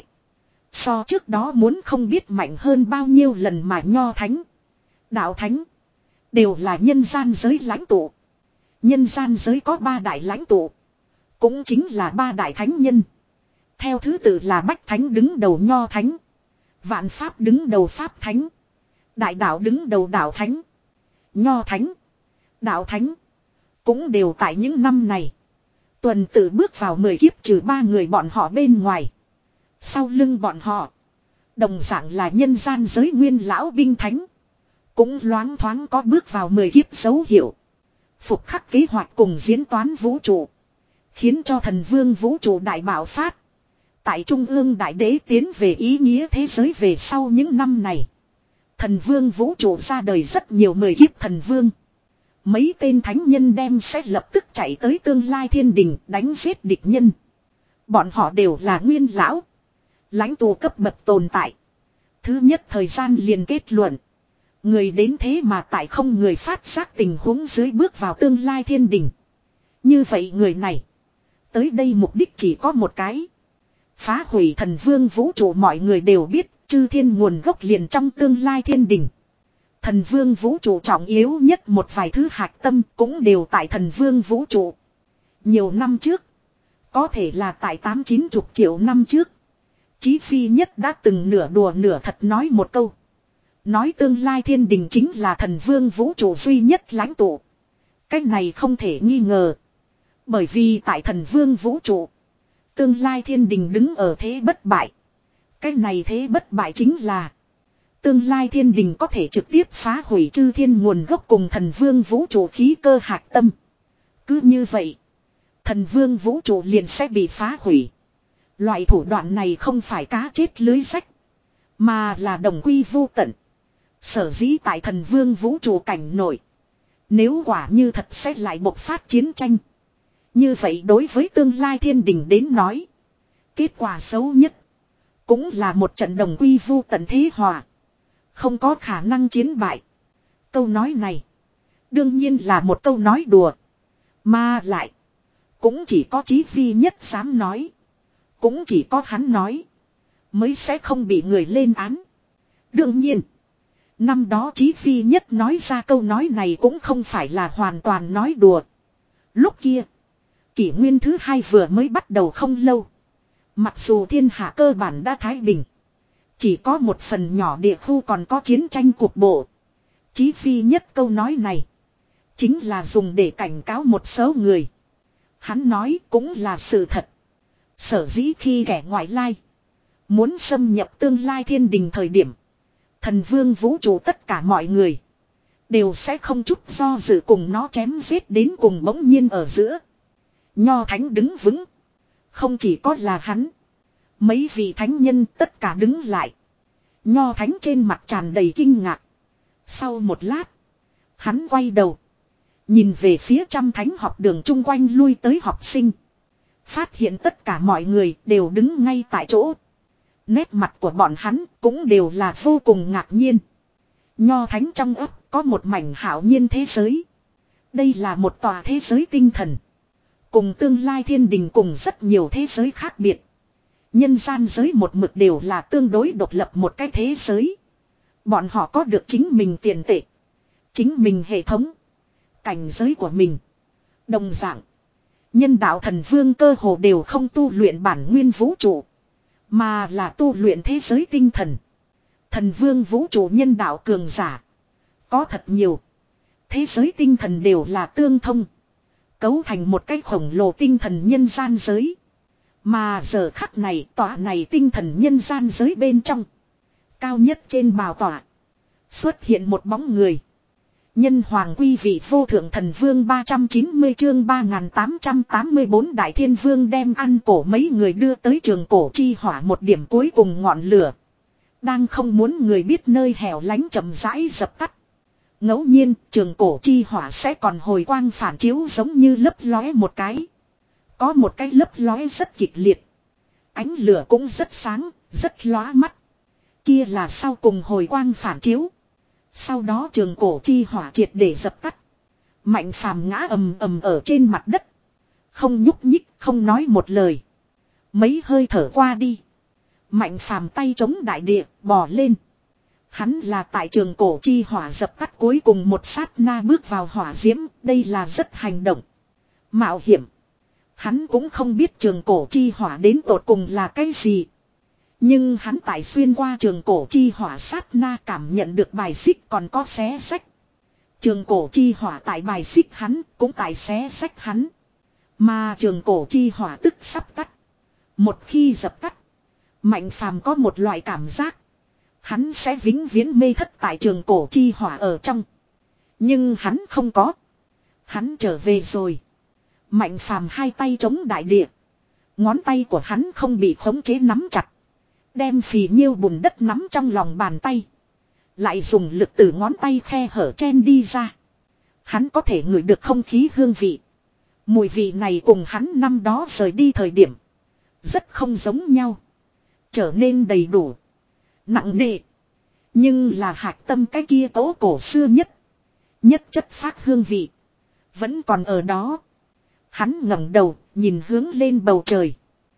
so trước đó muốn không biết mạnh hơn bao nhiêu lần, mà Nho Thánh, Đạo Thánh đều là nhân gian giới lãnh tụ. Nhân gian giới có ba đại lãnh tụ, cũng chính là ba đại thánh nhân. Theo thứ tự là Bách Thánh đứng đầu Nho Thánh, Vạn Pháp đứng đầu Pháp Thánh, Đại Đạo đứng đầu Đạo Thánh. Nho Thánh, Đạo Thánh cũng đều tại những năm này tuần tự bước vào mười kiếp, trừ ba người bọn họ bên ngoài. Sau lưng bọn họ đồng dạng là nhân gian giới nguyên lão Binh Thánh, cũng loáng thoáng có bước vào mười kiếp dấu hiệu. Phục khắc kế hoạch cùng diễn toán vũ trụ, khiến cho thần vương vũ trụ đại bạo phát. Tại trung ương đại đế tiến về ý nghĩa thế giới về sau những năm này, thần vương vũ trụ ra đời rất nhiều mười kiếp thần vương. Mấy tên thánh nhân đem sẽ lập tức chạy tới tương lai thiên đình đánh giết địch nhân. Bọn họ đều là nguyên lão, lãnh tụ cấp bậc tồn tại. Thứ nhất thời gian liền kết luận, người đến thế mà tại không người phát giác tình huống dưới bước vào tương lai thiên đình. Như vậy người này tới đây mục đích chỉ có một cái, phá hủy thần vương vũ trụ. Mọi người đều biết chư thiên nguồn gốc liền trong tương lai thiên đình. Thần vương vũ trụ trọng yếu nhất một vài thứ hạch tâm cũng đều tại thần vương vũ trụ. Nhiều năm trước, có thể là tại tám chín chục triệu năm trước, Chí Phi Nhất đã từng nửa đùa nửa thật nói một câu. Nói tương lai thiên đình chính là thần vương vũ trụ duy nhất lãnh tụ. Cái này không thể nghi ngờ. Bởi vì tại thần vương vũ trụ, tương lai thiên đình đứng ở thế bất bại. Cái này thế bất bại chính là tương lai thiên đình có thể trực tiếp phá hủy chư thiên nguồn gốc cùng thần vương vũ trụ khí cơ hạt tâm. Cứ như vậy, thần vương vũ trụ liền sẽ bị phá hủy. Loại thủ đoạn này không phải cá chết lưới rách, mà là đồng quy vô tận. Sở dĩ tại thần vương vũ trụ cảnh nổi, nếu quả như thật sẽ lại bộc phát chiến tranh, như vậy đối với tương lai thiên đình đến nói, kết quả xấu nhất cũng là một trận đồng quy vô tận thế hòa, không có khả năng chiến bại. Câu nói này đương nhiên là một câu nói đùa, mà lại cũng chỉ có Chí Phi Nhất dám nói, cũng chỉ có hắn nói mới sẽ không bị người lên án. Đương nhiên, năm đó Chí Phi Nhất nói ra câu nói này cũng không phải là hoàn toàn nói đùa. Lúc kia, kỷ nguyên thứ hai vừa mới bắt đầu không lâu. Mặc dù thiên hạ cơ bản đã thái bình, chỉ có một phần nhỏ địa khu còn có chiến tranh cục bộ. Chí Phi Nhất câu nói này chính là dùng để cảnh cáo một số người. Hắn nói cũng là sự thật. Sở dĩ khi kẻ ngoại lai muốn xâm nhập tương lai thiên đình thời điểm, thần vương vũ trụ tất cả mọi người đều sẽ không chút do dự cùng nó chém giết đến cùng. Bỗng nhiên ở giữa, Nho Thánh đứng vững. Không chỉ có là hắn, mấy vị thánh nhân tất cả đứng lại. Nho Thánh trên mặt tràn đầy kinh ngạc. Sau một lát, hắn quay đầu, nhìn về phía trăm thánh học đường chung quanh lui tới học sinh. Phát hiện tất cả mọi người đều đứng ngay tại chỗ. Nét mặt của bọn hắn cũng đều là vô cùng ngạc nhiên. Nho Thánh trong ấp có một mảnh hảo nhiên thế giới. Đây là một tòa thế giới tinh thần. Cùng tương lai thiên đình cùng rất nhiều thế giới khác biệt. Nhân gian giới một mực đều là tương đối độc lập một cái thế giới. Bọn họ có được chính mình tiền tệ, chính mình hệ thống, cảnh giới của mình. Đồng dạng, nhân đạo thần vương cơ hồ đều không tu luyện bản nguyên vũ trụ, mà là tu luyện thế giới tinh thần. Thần vương vũ trụ nhân đạo cường giả có thật nhiều. Thế giới tinh thần đều là tương thông, cấu thành một cái khổng lồ tinh thần nhân gian giới. Mà giờ khắc này, tòa này tinh thần nhân gian giới bên trong, cao nhất trên bào tọa xuất hiện một bóng người. Nhân hoàng quy vị vô thượng thần vương ba trăm chín mươi chương ba nghìn tám trăm tám mươi bốn đại thiên vương đem ăn cổ mấy người đưa tới trường cổ chi hỏa một điểm cuối cùng ngọn lửa. Đang không muốn người biết nơi hẻo lánh chậm rãi dập tắt. Ngẫu nhiên trường cổ chi hỏa sẽ còn hồi quang phản chiếu giống như lấp lóe một cái. Có một cái lấp lóe rất kịch liệt. Ánh lửa cũng rất sáng, rất lóa mắt. Kia là sau cùng hồi quang phản chiếu. Sau đó trường cổ chi hỏa triệt để dập tắt. Mạnh phàm ngã ầm ầm ở trên mặt đất. Không nhúc nhích, không nói một lời. Mấy hơi thở qua đi, Mạnh phàm tay chống đại địa, bò lên. Hắn là tại trường cổ chi hỏa dập tắt cuối cùng một sát na bước vào hỏa diễm, đây là rất hành động mạo hiểm. Hắn cũng không biết trường cổ chi hỏa đến tột cùng là cái gì. Nhưng hắn tại xuyên qua trường cổ chi hỏa sát na cảm nhận được bài xích còn có xé sách. Trường cổ chi hỏa tại bài xích hắn, cũng tại xé sách hắn. Mà trường cổ chi hỏa tức sắp tắt. Một khi dập tắt, Mạnh phàm có một loại cảm giác. Hắn sẽ vĩnh viễn mê thất tại trường cổ chi hỏa ở trong. Nhưng hắn không có. Hắn trở về rồi. Mạnh phàm hai tay chống đại địa. Ngón tay của hắn không bị khống chế nắm chặt. Đem phì nhiêu bùn đất nắm trong lòng bàn tay. Lại dùng lực từ ngón tay khe hở chen đi ra. Hắn có thể ngửi được không khí hương vị. Mùi vị này cùng hắn năm đó rời đi thời điểm rất không giống nhau. Trở nên đầy đủ, nặng nề. Nhưng là hạch tâm cái kia tố cổ xưa nhất, nhất chất phác hương vị vẫn còn ở đó. Hắn ngẩng đầu nhìn hướng lên bầu trời.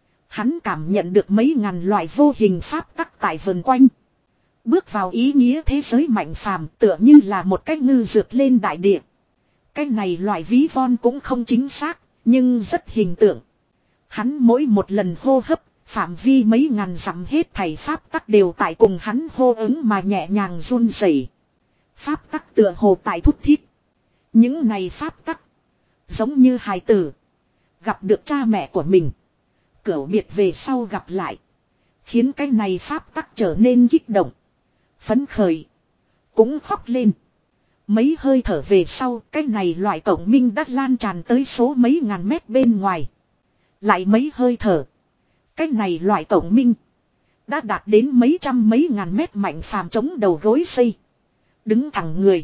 Hắn cảm nhận được mấy ngàn loại vô hình pháp tắc tại vần quanh. Bước vào ý nghĩa thế giới Mạnh phàm tựa như là một cái ngư dược lên đại địa. Cái này loại ví von cũng không chính xác, nhưng rất hình tượng. Hắn mỗi một lần hô hấp Phạm vi mấy ngàn dặm hết thảy pháp tắc đều tại cùng hắn hô ứng mà nhẹ nhàng run rẩy. Pháp tắc tựa hồ tại thúc thiết. Những này pháp tắc. Giống như hài tử. Gặp được cha mẹ của mình. Cửu biệt về sau gặp lại. Khiến cái này pháp tắc trở nên kích động. Phấn khởi. Cũng khóc lên. Mấy hơi thở về sau, cái này loại cộng minh đã lan tràn tới số mấy ngàn mét bên ngoài. Lại mấy hơi thở. Cái này loại cộng minh đã đạt đến mấy trăm mấy ngàn mét. Mạnh phàm chống đầu gối xây. Đứng thẳng người.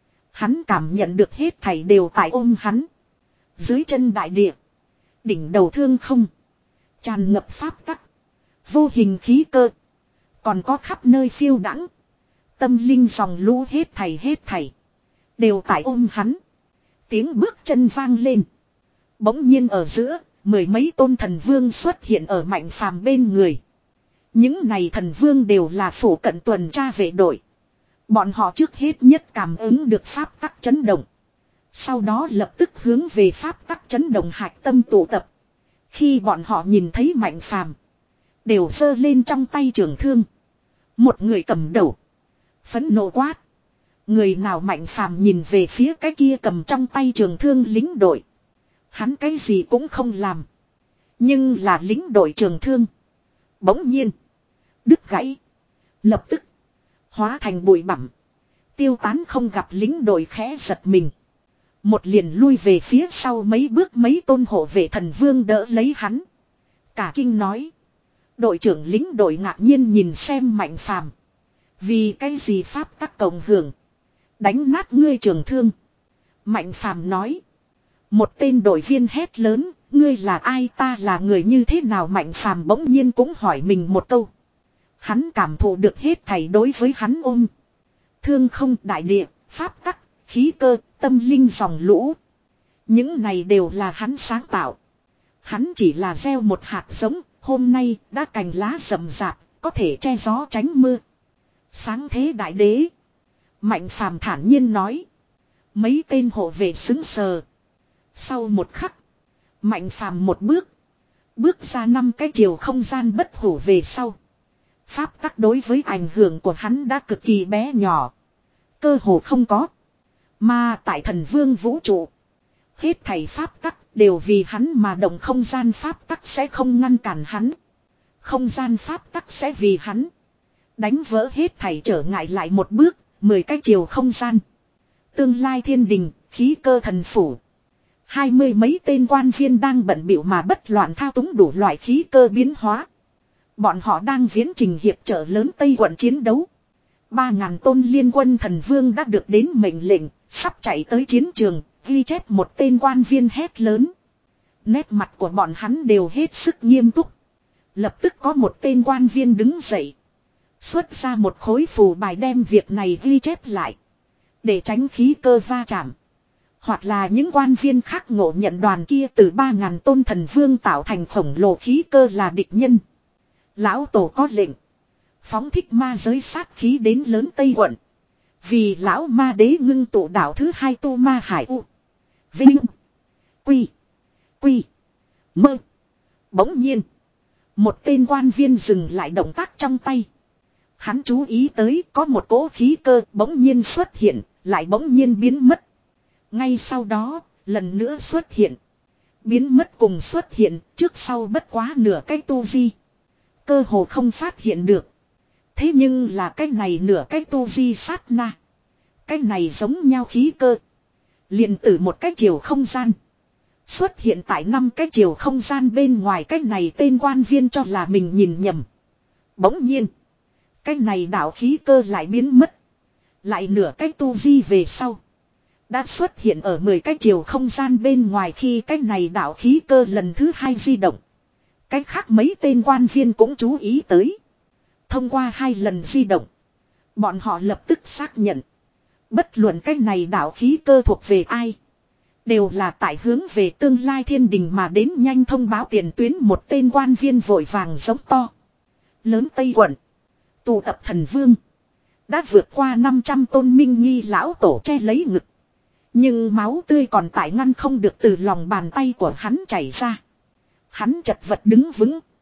Hắn cảm nhận được hết thảy đều tại ôm hắn. Dưới chân đại địa. Đỉnh đầu thương không. Tràn ngập pháp tắc. Vô hình khí cơ. Còn có khắp nơi phiêu đãng. Tâm linh dòng lũ hết thảy hết thảy. Đều tại ôm hắn. Tiếng bước chân vang lên. Bỗng nhiên ở giữa. Mười mấy tôn thần vương xuất hiện ở Mạnh phàm bên người. Những này thần vương đều là phủ cận tuần tra vệ đội. Bọn họ trước hết nhất cảm ứng được pháp tắc chấn động. Sau đó lập tức hướng về pháp tắc chấn động hạch tâm tụ tập. Khi bọn họ nhìn thấy Mạnh phàm. Đều giơ lên trong tay trường thương. Một người cầm đầu. Phẫn nộ quát. Người nào Mạnh phàm nhìn về phía cái kia cầm trong tay trường thương lính đội. Hắn cái gì cũng không làm. Nhưng là lính đội trường thương. Bỗng nhiên. Đứt gãy. Lập tức. Hóa thành bụi bặm. Tiêu tán không gặp lính đội khẽ giật mình. Một liền lui về phía sau mấy bước mấy tôn hộ vệ thần vương đỡ lấy hắn. Cả kinh nói. Đội trưởng lính đội ngạc nhiên nhìn xem Mạnh phàm. Vì cái gì pháp tắc cộng hưởng. Đánh nát ngươi trường thương. Mạnh phàm nói. Một tên đội viên hét lớn. Ngươi là ai ta là người như thế nào Mạnh phàm bỗng nhiên cũng hỏi mình một câu. Hắn cảm thụ được hết thảy đối với hắn ôm. Thương không đại địa, pháp tắc, khí cơ, tâm linh dòng lũ. Những này đều là hắn sáng tạo. Hắn chỉ là gieo một hạt giống, hôm nay đã cành lá rậm rạp, có thể che gió tránh mưa. Sáng thế đại đế. Mạnh phàm thản nhiên nói. Mấy tên hộ vệ xứng sờ. Sau một khắc. Mạnh phàm một bước. Bước ra năm cái chiều không gian bất hủ về sau. Pháp tắc đối với ảnh hưởng của hắn đã cực kỳ bé nhỏ. Cơ hồ không có. Mà tại thần vương vũ trụ. Hết thảy pháp tắc đều vì hắn mà động không gian pháp tắc sẽ không ngăn cản hắn. Không gian pháp tắc sẽ vì hắn. Đánh vỡ hết thảy trở ngại lại một bước. Mười cái chiều không gian. Tương lai thiên đình, khí cơ thần phủ. Hai mươi mấy tên quan viên đang bận bịu mà bất loạn thao túng đủ loại khí cơ biến hóa. Bọn họ đang viễn trình hiệp trợ lớn Tây quận chiến đấu. Ba ngàn tôn liên quân thần vương đã được đến mệnh lệnh, sắp chạy tới chiến trường, ghi chép một tên quan viên hét lớn. Nét mặt của bọn hắn đều hết sức nghiêm túc. Lập tức có một tên quan viên đứng dậy. Xuất ra một khối phù bài đem việc này ghi chép lại. Để tránh khí cơ va chạm. Hoặc là những quan viên khác ngộ nhận đoàn kia từ ba ngàn tôn thần vương tạo thành khổng lồ khí cơ là địch nhân. Lão tổ có lệnh. Phóng thích ma giới sát khí đến lớn Tây quận. Vì lão ma đế ngưng tụ đảo thứ hai tu ma hải u. Vinh. Quy. Quy. Mơ. Bỗng nhiên. Một tên quan viên dừng lại động tác trong tay. Hắn chú ý tới có một cỗ khí cơ bỗng nhiên xuất hiện. Lại bỗng nhiên biến mất. Ngay sau đó, lần nữa xuất hiện. Biến mất cùng xuất hiện, trước sau bất quá nửa cái tu vi. Cơ hồ không phát hiện được. Thế nhưng là cái này nửa cái tu vi sát na. Cái này giống nhau khí cơ. Liền từ một cái chiều không gian. Xuất hiện tại năm cái chiều không gian bên ngoài cái này tên quan viên cho là mình nhìn nhầm. Bỗng nhiên. Cái này đạo khí cơ lại biến mất. Lại nửa cái tu vi về sau. Đã xuất hiện ở mười cái chiều không gian bên ngoài khi cái này đạo khí cơ lần thứ hai di động. Cái khác mấy tên quan viên cũng chú ý tới. Thông qua hai lần di động. Bọn họ lập tức xác nhận. Bất luận cái này đạo khí cơ thuộc về ai. Đều là tại hướng về tương lai thiên đình mà đến nhanh thông báo tiền tuyến một tên quan viên vội vàng giống to. Lớn Tây quận. Tụ tập thần vương. Đã vượt qua năm trăm tôn minh nghi lão tổ che lấy ngực. Nhưng máu tươi còn tại ngăn không được từ lòng bàn tay của hắn chảy ra. Hắn chật vật đứng vững.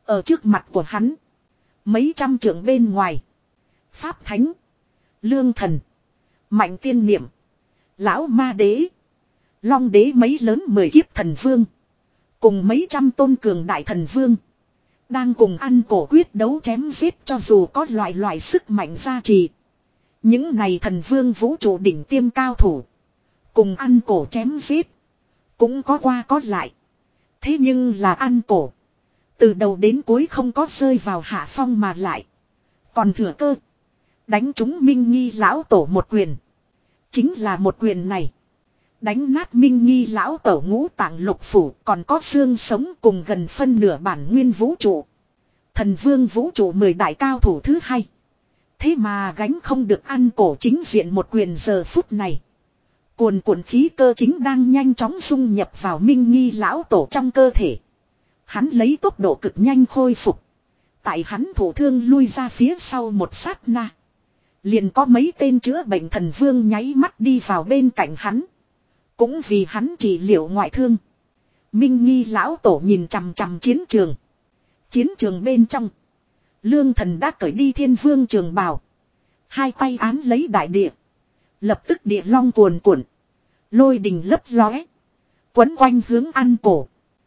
Ở trước mặt của hắn. Mấy trăm trượng bên ngoài. Pháp thánh. Lương thần. Mạnh tiên niệm. Lão ma đế. Long đế mấy lớn mười kiếp thần vương. Cùng mấy trăm tôn cường đại thần vương. Đang cùng ăn cổ quyết đấu chém giết cho dù có loại loại sức mạnh gia trì. Những này thần vương vũ trụ đỉnh tiêm cao thủ. Cùng ăn cổ chém giết. Cũng có qua có lại. Thế nhưng là ăn cổ. Từ đầu đến cuối không có rơi vào hạ phong mà lại. Còn thừa cơ. Đánh trúng Minh Nghi lão tổ một quyền. Chính là một quyền này. Đánh nát Minh Nghi lão tổ ngũ tạng lục phủ còn có xương sống cùng gần phân nửa bản nguyên vũ trụ. Thần vương vũ trụ mười đại cao thủ thứ hai. Thế mà gánh không được ăn cổ chính diện một quyền giờ phút này. Cuồn cuộn khí cơ chính đang nhanh chóng dung nhập vào Minh Nghi lão tổ trong cơ thể. Hắn lấy tốc độ cực nhanh khôi phục. Tại hắn thủ thương lui ra phía sau một sát na. Liền có mấy tên chữa bệnh thần vương nháy mắt đi vào bên cạnh hắn. Cũng vì hắn trị liệu ngoại thương. Minh Nghi lão tổ nhìn chằm chằm chiến trường. Chiến trường bên trong. Lương thần đã cởi đi thiên vương trường bào. Hai tay án lấy đại địa. Lập tức địa long cuồn cuộn. Lôi đình lấp lóe. Quấn quanh hướng ăn cổ.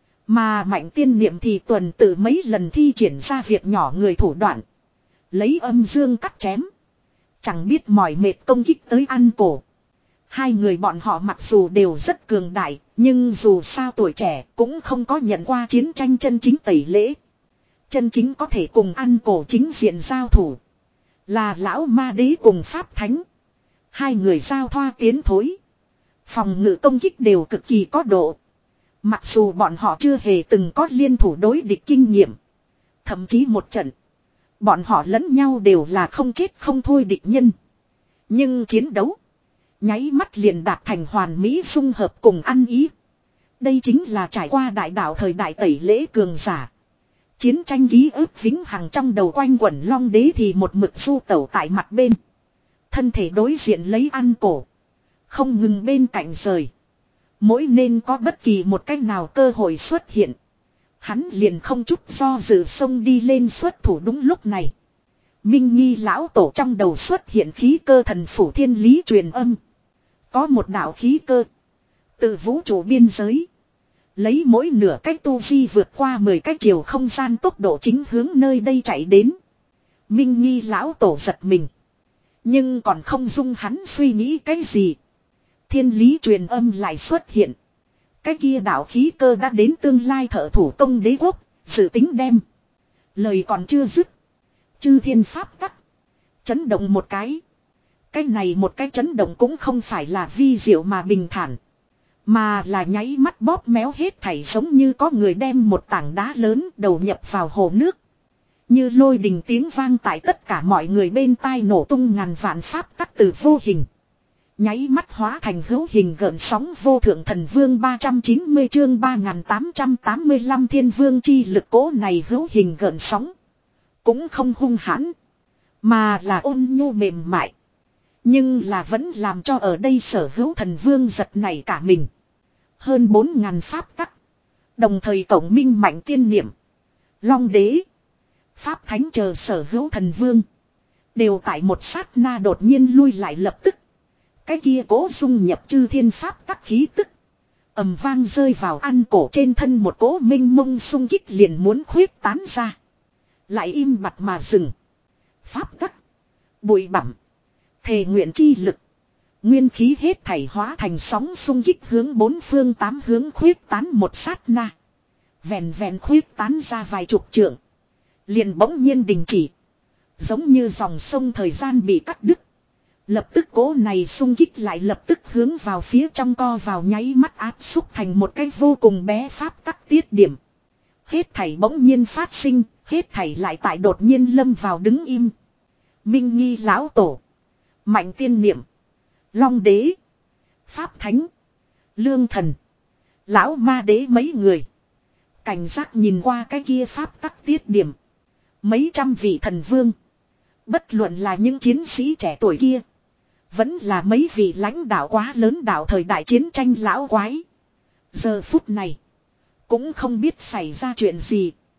Mà mạnh tiên niệm thì tuần tự mấy lần thi triển ra việc nhỏ người thủ đoạn. Lấy âm dương cắt chém. Chẳng biết mỏi mệt công kích tới ăn cổ. Hai người bọn họ mặc dù đều rất cường đại. Nhưng dù sao tuổi trẻ cũng không có nhận qua chiến tranh chân chính tẩy lễ. Chân chính có thể cùng ăn cổ chính diện giao thủ. Là lão ma đế cùng pháp thánh. Hai người giao thoa tiến thối. Phòng ngự công kích đều cực kỳ có độ. Mặc dù bọn họ chưa hề từng có liên thủ đối địch kinh nghiệm. Thậm chí một trận. Bọn họ lẫn nhau đều là không chết không thôi địch nhân. Nhưng chiến đấu. Nháy mắt liền đạt thành hoàn mỹ dung hợp cùng ăn ý. Đây chính là trải qua đại đạo thời đại tẩy lễ cường giả. Chiến tranh ký ức vĩnh hằng trong đầu quanh quẩn Long đế thì một mực du tẩu tại mặt bên. Thân thể đối diện lấy ăn cổ. Không ngừng bên cạnh rời. Mỗi nên có bất kỳ một cách nào cơ hội xuất hiện. Hắn liền không chút do dự xông đi lên xuất thủ đúng lúc này. Minh Nghi lão tổ trong đầu xuất hiện khí cơ thần phủ thiên lý truyền âm. Có một đạo khí cơ. Từ vũ trụ biên giới. Lấy mỗi nửa cách tu vi vượt qua mười cách chiều không gian tốc độ chính hướng nơi đây chạy đến. Minh Nghi lão tổ giật mình. Nhưng còn không dung hắn suy nghĩ cái gì. Thiên lý truyền âm lại xuất hiện. Cái kia đạo khí cơ đã đến tương lai thợ thủ công đế quốc. Dự tính đem. Lời còn chưa dứt. Chư thiên pháp tắc. Chấn động một cái. Cái này một cái chấn động cũng không phải là vi diệu mà bình thản. Mà là nháy mắt bóp méo hết thảy giống như có người đem một tảng đá lớn đầu nhập vào hồ nước. Như lôi đình tiếng vang tại tất cả mọi người bên tai nổ tung ngàn vạn pháp tắc từ vô hình. Nháy mắt hóa thành hữu hình gợn sóng vô thượng thần vương ba trăm chín mươi chương ba nghìn tám trăm tám mươi lăm thiên vương chi lực cố này hữu hình gợn sóng. Cũng không hung hãn. Mà là ôn nhu mềm mại. Nhưng là vẫn làm cho ở đây sở hữu thần vương giật nảy cả mình. Hơn bốn ngàn pháp tắc. Đồng thời tổng minh mạnh tiên niệm. Long đế. Pháp thánh chờ sở hữu thần vương. Đều tại một sát na đột nhiên lui lại lập tức. Cái kia cố dung nhập chư thiên pháp tắc khí tức. Ầm vang rơi vào ăn cổ trên thân một cố minh mông xung kích liền muốn khuyết tán ra. Lại im bặt mà dừng. Pháp tắc. Bụi bặm. Thề nguyện chi lực. Nguyên khí hết thảy hóa thành sóng xung kích hướng bốn phương tám hướng khuyết tán một sát na. Vẹn vẹn khuyết tán ra vài chục trượng. Liền bỗng nhiên đình chỉ. Giống như dòng sông thời gian bị cắt đứt. Lập tức cố này xung kích lại lập tức hướng vào phía trong co vào nháy mắt áp xúc thành một cái vô cùng bé pháp tắc tiết điểm. Hết thảy bỗng nhiên phát sinh, hết thảy lại tại đột nhiên lâm vào đứng im. Minh Nghi lão tổ. Mạnh tiên niệm. Long đế. Pháp thánh. Lương thần. Lão ma đế mấy người. Cảnh giác nhìn qua cái kia pháp tắc tiết điểm. Mấy trăm vị thần vương. Bất luận là những chiến sĩ trẻ tuổi kia. Vẫn là mấy vị lãnh đạo quá lớn đạo thời đại chiến tranh lão quái. Giờ phút này. Cũng không biết xảy ra chuyện gì.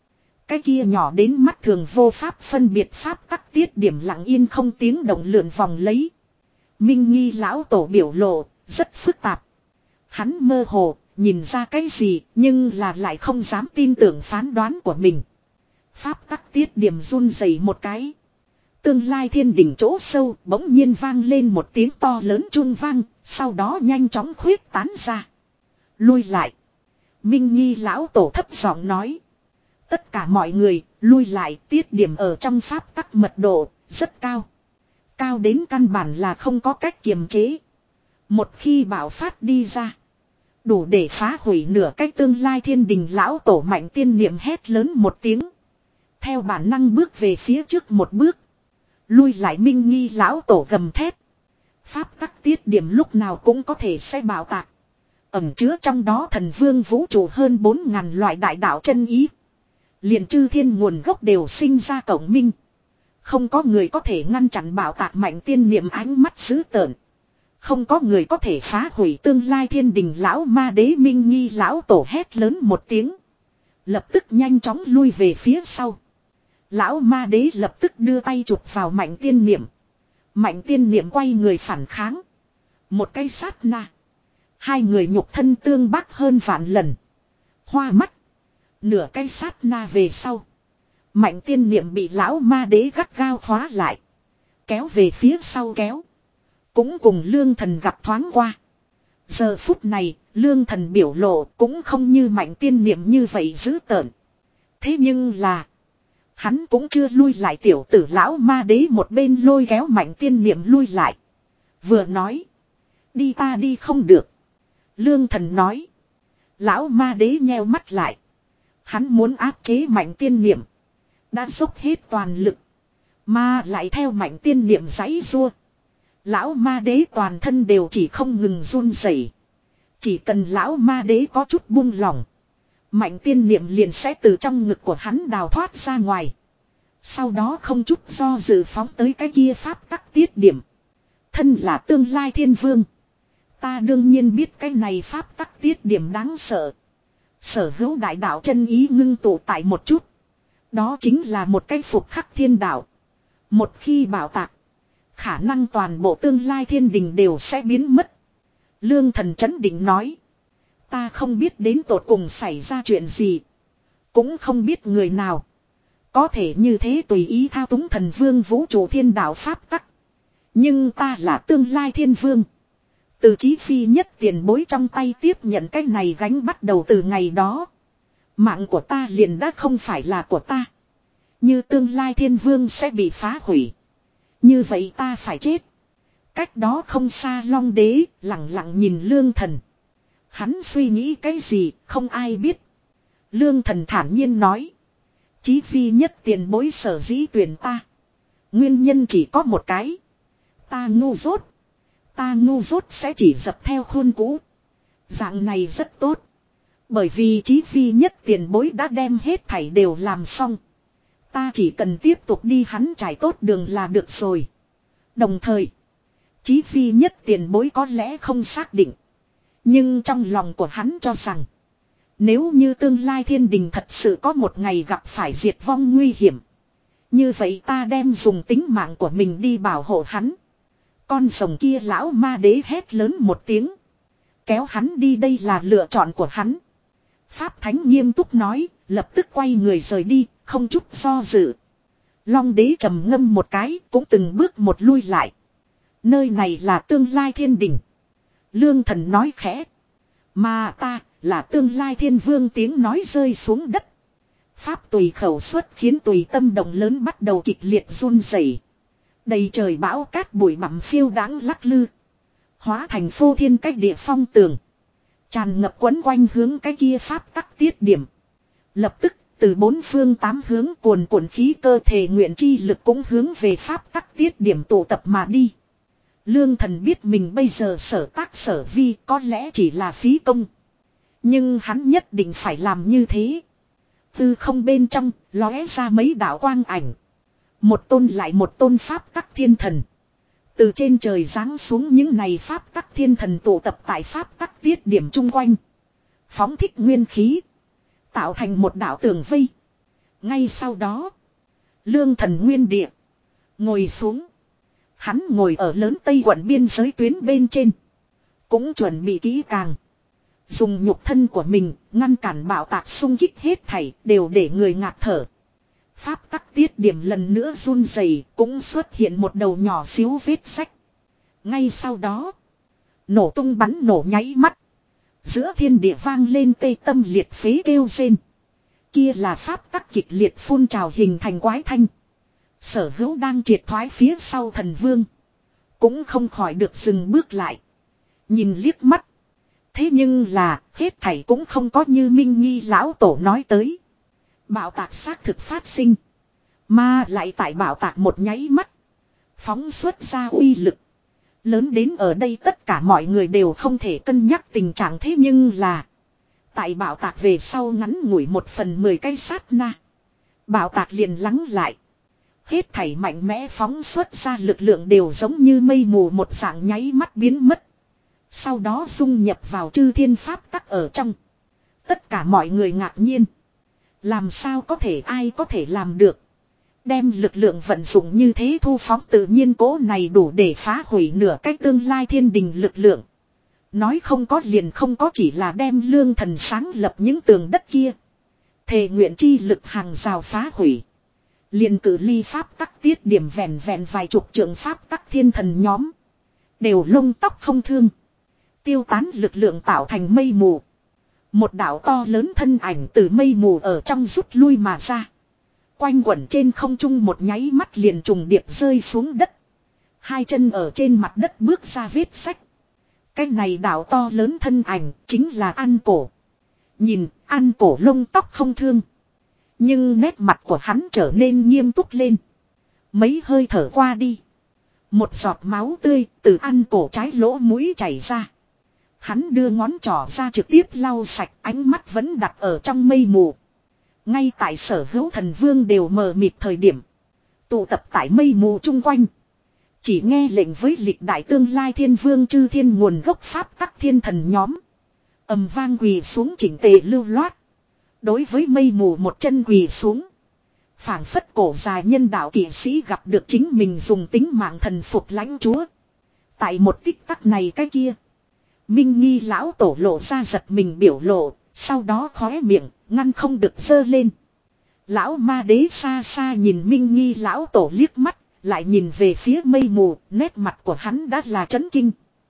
Cái kia nhỏ đến mắt thường vô pháp phân biệt pháp tắc tiết điểm lặng yên không tiếng động lượn vòng lấy. Minh Nghi lão tổ biểu lộ, rất phức tạp. Hắn mơ hồ, nhìn ra cái gì, nhưng là lại không dám tin tưởng phán đoán của mình. Pháp tắc tiết điểm run rẩy một cái. Tương lai thiên đỉnh chỗ sâu bỗng nhiên vang lên một tiếng to lớn chuông vang, sau đó nhanh chóng khuyết tán ra. Lui lại. Minh Nghi lão tổ thấp giọng nói. Tất cả mọi người, lui lại, tiết điểm ở trong pháp tắc mật độ, rất cao. Cao đến căn bản là không có cách kiềm chế. Một khi bạo phát đi ra, đủ để phá hủy nửa cách tương lai thiên đình lão tổ mạnh tiên niệm hét lớn một tiếng. Theo bản năng bước về phía trước một bước. Lui lại Minh Nghi lão tổ gầm thét. Pháp tắc tiết điểm lúc nào cũng có thể sẽ bạo tạc. Ẩn chứa trong đó thần vương vũ trụ hơn bốn ngàn loại đại đạo chân ý. Liền chư thiên nguồn gốc đều sinh ra cổng minh. Không có người có thể ngăn chặn bạo tạc mạnh tiên niệm ánh mắt dữ tợn. Không có người có thể phá hủy tương lai thiên đình lão ma đế Minh Nghi lão tổ hét lớn một tiếng. Lập tức nhanh chóng lui về phía sau. Lão ma đế lập tức đưa tay chụp vào mạnh tiên niệm. Mạnh tiên niệm quay người phản kháng. Một cái sát na. Hai người nhục thân tương bắc hơn vạn lần. Hoa mắt. Nửa cái sát na về sau. Mạnh tiên niệm bị lão ma đế gắt gao khóa lại. Kéo về phía sau kéo. Cũng cùng lương thần gặp thoáng qua. Giờ phút này, lương thần biểu lộ cũng không như mạnh tiên niệm như vậy dữ tợn. Thế nhưng là, hắn cũng chưa lui lại tiểu tử lão ma đế một bên lôi kéo mạnh tiên niệm lui lại. Vừa nói, đi ta đi không được. Lương thần nói, lão ma đế nheo mắt lại. Hắn muốn áp chế mạnh tiên niệm. Đã dốc hết toàn lực. Mà lại theo mạnh tiên niệm giãy giụa. Lão ma đế toàn thân đều chỉ không ngừng run rẩy. Chỉ cần lão ma đế có chút buông lỏng. Mạnh tiên niệm liền sẽ từ trong ngực của hắn đào thoát ra ngoài. Sau đó không chút do dự phóng tới cái kia pháp tắc tiết điểm. Thân là tương lai thiên vương. Ta đương nhiên biết cái này pháp tắc tiết điểm đáng sợ. Sở hữu đại đạo chân ý ngưng tụ tại một chút. Đó chính là một cái phục khắc thiên đạo. Một khi bảo tạc. Khả năng toàn bộ tương lai thiên đình đều sẽ biến mất. Lương thần chấn định nói. Ta không biết đến tột cùng xảy ra chuyện gì. Cũng không biết người nào. Có thể như thế tùy ý thao túng thần vương vũ trụ thiên đạo pháp tắc. Nhưng ta là tương lai thiên vương. Từ chí phi nhất tiền bối trong tay tiếp nhận cái này gánh bắt đầu từ ngày đó. Mạng của ta liền đã không phải là của ta. Như tương lai thiên vương sẽ bị phá hủy. Như vậy ta phải chết. Cách đó không xa Long Đế lặng lặng nhìn Lương Thần. Hắn suy nghĩ cái gì không ai biết. Lương Thần thản nhiên nói. Chí phi nhất tiền bối sở dĩ tuyển ta. Nguyên nhân chỉ có một cái. Ta ngu dốt. Ta ngu dốt sẽ chỉ dập theo khuôn cũ. Dạng này rất tốt. Bởi vì chí phi nhất tiền bối đã đem hết thảy đều làm xong. Ta chỉ cần tiếp tục đi hắn trải tốt đường là được rồi. Đồng thời, chí phi nhất tiền bối có lẽ không xác định. Nhưng trong lòng của hắn cho rằng, nếu như tương lai thiên đình thật sự có một ngày gặp phải diệt vong nguy hiểm. Như vậy ta đem dùng tính mạng của mình đi bảo hộ hắn. Con rồng kia lão ma đế hét lớn một tiếng. Kéo hắn đi đây là lựa chọn của hắn. Pháp Thánh nghiêm túc nói, lập tức quay người rời đi, không chút do dự. Long đế trầm ngâm một cái, cũng từng bước một lui lại. Nơi này là tương lai thiên đình. Lương Thần nói khẽ. Mà ta, là tương lai thiên vương tiếng nói rơi xuống đất. Pháp tùy khẩu xuất khiến tùy tâm động lớn bắt đầu kịch liệt run rẩy. Đầy trời bão cát bụi bặm phiêu đáng lắc lư. Hóa thành phô thiên cách địa phong tường. Tràn ngập quấn quanh hướng cái kia pháp tắc tiết điểm. Lập tức, từ bốn phương tám hướng cuồn cuộn khí cơ thể nguyện chi lực cũng hướng về pháp tắc tiết điểm tụ tập mà đi. Lương Thần biết mình bây giờ sở tác sở vi có lẽ chỉ là phí công. Nhưng hắn nhất định phải làm như thế. Từ không bên trong, lóe ra mấy đạo quang ảnh. Một tôn lại một tôn pháp tắc thiên thần. Từ trên trời giáng xuống những này pháp tắc thiên thần tụ tập tại pháp tắc tiết điểm chung quanh. Phóng thích nguyên khí. Tạo thành một đạo tường vây. Ngay sau đó. Lương thần nguyên địa. Ngồi xuống. Hắn ngồi ở lớn Tây quận biên giới tuyến bên trên. Cũng chuẩn bị kỹ càng. Dùng nhục thân của mình ngăn cản bạo tạc xung kích hết thảy đều để người ngạt thở. Pháp tắc tiết điểm lần nữa run rẩy, cũng xuất hiện một đầu nhỏ xíu vết sách. Ngay sau đó. Nổ tung bắn nổ nháy mắt. Giữa thiên địa vang lên tê tâm liệt phế kêu rên. Kia là pháp tắc kịch liệt phun trào hình thành quái thanh. Sở Hữu đang triệt thoái phía sau thần vương. Cũng không khỏi được dừng bước lại. Nhìn liếc mắt. Thế nhưng là hết thảy cũng không có như Minh Nghi lão tổ nói tới. Bạo tạc xác thực phát sinh. Mà lại tại bạo tạc một nháy mắt. Phóng xuất ra uy lực. Lớn đến ở đây tất cả mọi người đều không thể cân nhắc tình trạng thế nhưng là. Tại bạo tạc về sau ngắn ngủi một phần mười cái sát na. Bạo tạc liền lắng lại. Hết thảy mạnh mẽ phóng xuất ra lực lượng đều giống như mây mù một dạng nháy mắt biến mất. Sau đó dung nhập vào chư thiên pháp tắc ở trong. Tất cả mọi người ngạc nhiên. Làm sao có thể ai có thể làm được. Đem lực lượng vận dụng như thế thu phóng tự nhiên cố này đủ để phá hủy nửa cách tương lai thiên đình lực lượng. Nói không có liền không có chỉ là đem lương thần sáng lập những tường đất kia. Thề nguyện chi lực hàng rào phá hủy. Liền cử ly pháp tắc tiết điểm vẹn vẹn vài chục trượng pháp tắc thiên thần nhóm. Đều lông tóc không thương. Tiêu tán lực lượng tạo thành mây mù. Một đảo to lớn thân ảnh từ mây mù ở trong rút lui mà ra. Quanh quẩn trên không trung một nháy mắt liền trùng điệp rơi xuống đất. Hai chân ở trên mặt đất bước ra vết sách. Cái này đảo to lớn thân ảnh chính là An Cổ. Nhìn An Cổ lông tóc không thương. Nhưng nét mặt của hắn trở nên nghiêm túc lên. Mấy hơi thở qua đi. Một giọt máu tươi từ An Cổ trái lỗ mũi chảy ra. Hắn đưa ngón trỏ ra trực tiếp lau sạch, ánh mắt vẫn đặt ở trong mây mù. Ngay tại Sở Hữu thần vương đều mờ mịt thời điểm. Tụ tập tại mây mù chung quanh. Chỉ nghe lệnh với lịch đại tương lai thiên vương chư thiên nguồn gốc pháp tắc thiên thần nhóm. Ầm vang quỳ xuống chỉnh tề lưu loát. Đối với mây mù một chân quỳ xuống. Phảng phất cổ dài nhân đạo kỵ sĩ gặp được chính mình dùng tính mạng thần phục lãnh chúa. Tại một tích tắc này cái kia. Minh Nghi lão tổ lộ ra giật mình biểu lộ. Sau đó khóe miệng ngăn không được giơ lên. Lão ma đế xa xa nhìn Minh Nghi lão tổ liếc mắt. Lại nhìn về phía mây mù. Nét mặt của hắn đã là chấn kinh.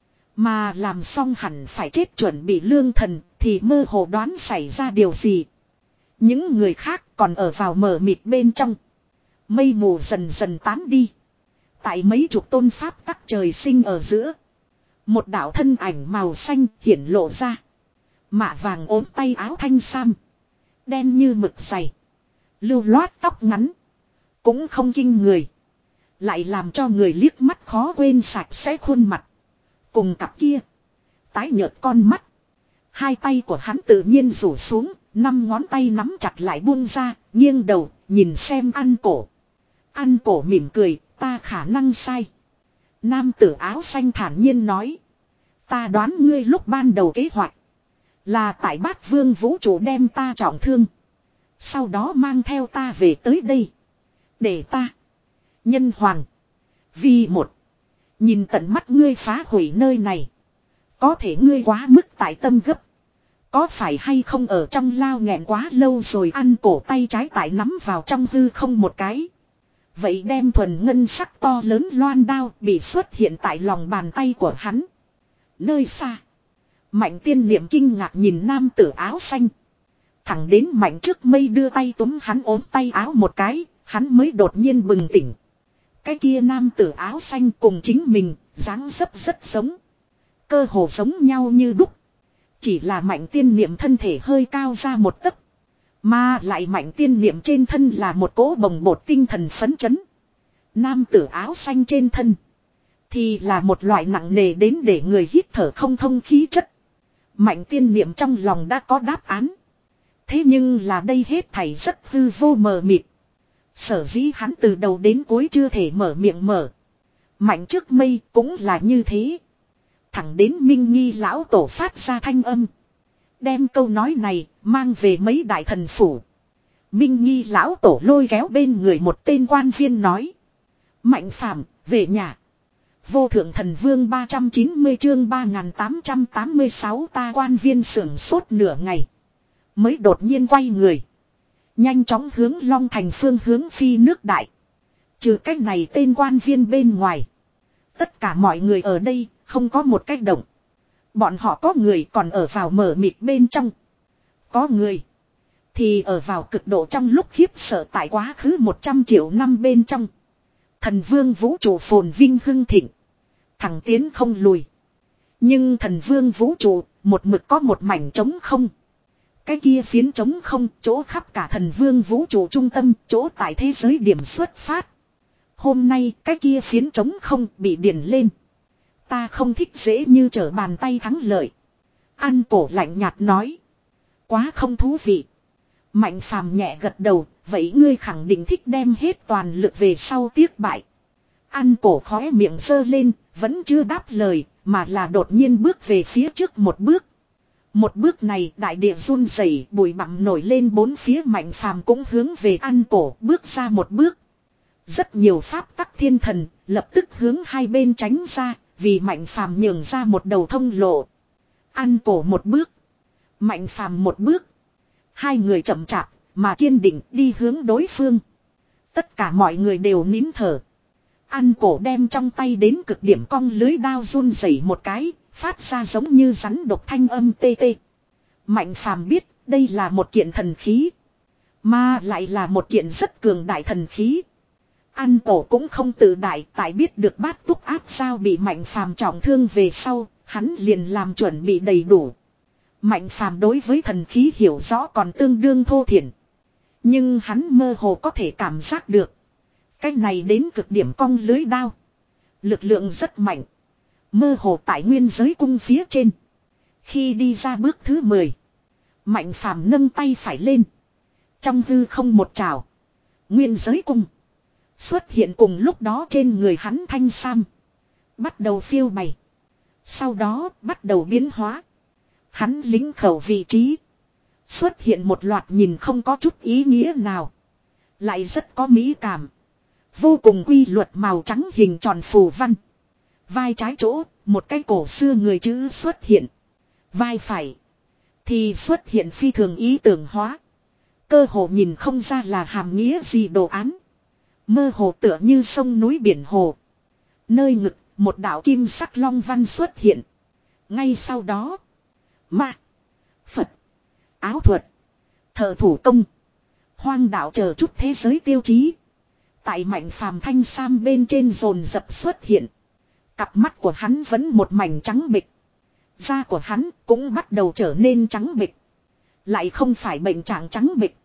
Mà làm xong hẳn phải chết chuẩn bị lương thần. Thì mơ hồ đoán xảy ra điều gì. Những người khác còn ở vào mờ mịt bên trong. Mây mù dần dần tán đi. Tại mấy chục tôn pháp tắc trời sinh ở giữa. Một đạo thân ảnh màu xanh hiển lộ ra. Mạ vàng ốm tay áo thanh sam. Đen như mực dày. Lưu loát tóc ngắn. Cũng không kinh người. Lại làm cho người liếc mắt khó quên sạch sẽ khuôn mặt. Cùng cặp kia. Tái nhợt con mắt. Hai tay của hắn tự nhiên rủ xuống. Năm ngón tay nắm chặt lại buông ra. Nghiêng đầu nhìn xem An Cổ. An Cổ mỉm cười. Ta khả năng sai. Nam tử áo xanh thản nhiên nói. Ta đoán ngươi lúc ban đầu kế hoạch. Là tại Bát Vương vũ trụ đem ta trọng thương. Sau đó mang theo ta về tới đây. Để ta. Nhân hoàng. Vì một. Nhìn tận mắt ngươi phá hủy nơi này. Có thể ngươi quá mức tại tâm gấp. Có phải hay không ở trong lao nghẹn quá lâu rồi Ăn Cổ tay trái tại nắm vào trong hư không một cái. Vậy đem thuần ngân sắc to lớn loan đao bị xuất hiện tại lòng bàn tay của hắn. Nơi xa. Mạnh tiên niệm kinh ngạc nhìn nam tử áo xanh. Thẳng đến mạnh trước mây đưa tay túm hắn ốm tay áo một cái. Hắn mới đột nhiên bừng tỉnh. Cái kia nam tử áo xanh cùng chính mình. Dáng dấp rất giống. Cơ hồ giống nhau như đúc. Chỉ là mạnh tiên niệm thân thể hơi cao ra một tấc. Mà lại mạnh tiên niệm trên thân là một cỗ bồng bột tinh thần phấn chấn. Nam tử áo xanh trên thân. Thì là một loại nặng nề đến để người hít thở không thông khí chất. Mạnh tiên niệm trong lòng đã có đáp án. Thế nhưng là đây hết thảy rất hư vô mờ mịt. Sở dĩ hắn từ đầu đến cuối chưa thể mở miệng mở. Mạnh trước mây cũng là như thế. Thẳng đến Minh Nghi lão tổ phát ra thanh âm. Đem câu nói này mang về mấy đại thần phủ. Minh Nghi lão tổ lôi kéo bên người một tên quan viên nói. Mạnh Phàm về nhà. Vô thượng thần vương ba trăm chín mươi chương ba nghìn tám trăm tám mươi sáu ta quan viên sưởng sốt nửa ngày. Mới đột nhiên quay người. Nhanh chóng hướng Long Thành phương hướng phi nước đại. Trừ cách này tên quan viên bên ngoài. Tất cả mọi người ở đây không có một cách động. Bọn họ có người còn ở vào mở mịt bên trong. Có người thì ở vào cực độ trong lúc khiếp sợ tại quá khứ một trăm triệu năm bên trong. Thần vương vũ trụ phồn vinh hưng thịnh. Thẳng tiến không lùi. Nhưng thần vương vũ trụ một mực có một mảnh trống không. Cái kia phiến trống không chỗ khắp cả thần vương vũ trụ trung tâm chỗ tại thế giới điểm xuất phát. Hôm nay cái kia phiến trống không bị điền lên. Ta không thích dễ như trở bàn tay thắng lợi. An cổ lạnh nhạt nói. Quá không thú vị. Mạnh Phàm nhẹ gật đầu. Vậy ngươi khẳng định thích đem hết toàn lực về sau tiếc bại. An cổ khóe miệng giơ lên. Vẫn chưa đáp lời. Mà là đột nhiên bước về phía trước một bước. Một bước này đại địa run rẩy, bụi bặm nổi lên bốn phía. Mạnh Phàm cũng hướng về An cổ bước ra một bước. Rất nhiều pháp tắc thiên thần lập tức hướng hai bên tránh ra. Vì Mạnh Phàm nhường ra một đầu thông lộ. An cổ một bước. Mạnh Phàm một bước. Hai người chậm chạp mà kiên định đi hướng đối phương. Tất cả mọi người đều nín thở. An cổ đem trong tay đến cực điểm cong lưới đao run rẩy một cái. Phát ra giống như rắn độc thanh âm tê tê. Mạnh Phàm biết đây là một kiện thần khí. Mà lại là một kiện rất cường đại thần khí. An cổ cũng không tự đại tại biết được bát túc áp sao bị Mạnh Phàm trọng thương về sau. Hắn liền làm chuẩn bị đầy đủ. Mạnh Phàm đối với thần khí hiểu rõ còn tương đương thô thiển. Nhưng hắn mơ hồ có thể cảm giác được. Cái này đến cực điểm cong lưới đao. Lực lượng rất mạnh. Mơ hồ tại nguyên giới cung phía trên. Khi đi ra bước thứ mười. Mạnh Phàm nâng tay phải lên. Trong hư không một trào. Nguyên giới cung. Xuất hiện cùng lúc đó trên người hắn thanh sam. Bắt đầu phiêu bày. Sau đó bắt đầu biến hóa. Hắn lính khẩu vị trí. Xuất hiện một loạt nhìn không có chút ý nghĩa nào. Lại rất có mỹ cảm. Vô cùng quy luật màu trắng hình tròn phù văn. Vai trái chỗ, một cái cổ xưa người chữ xuất hiện. Vai phải. Thì xuất hiện phi thường ý tưởng hóa. Cơ hồ nhìn không ra là hàm nghĩa gì đồ án. Mơ hồ tựa như sông núi biển hồ. Nơi ngực, một đạo kim sắc long văn xuất hiện. Ngay sau đó. Ma. Phật. Áo thuật. Thợ thủ công. Hoang đạo chờ chút thế giới tiêu chí. Tại Mạnh Phàm thanh sam bên trên dồn dập xuất hiện. Cặp mắt của hắn vẫn một mảnh trắng bệch. Da của hắn cũng bắt đầu trở nên trắng bệch. Lại không phải bệnh trạng trắng bệch.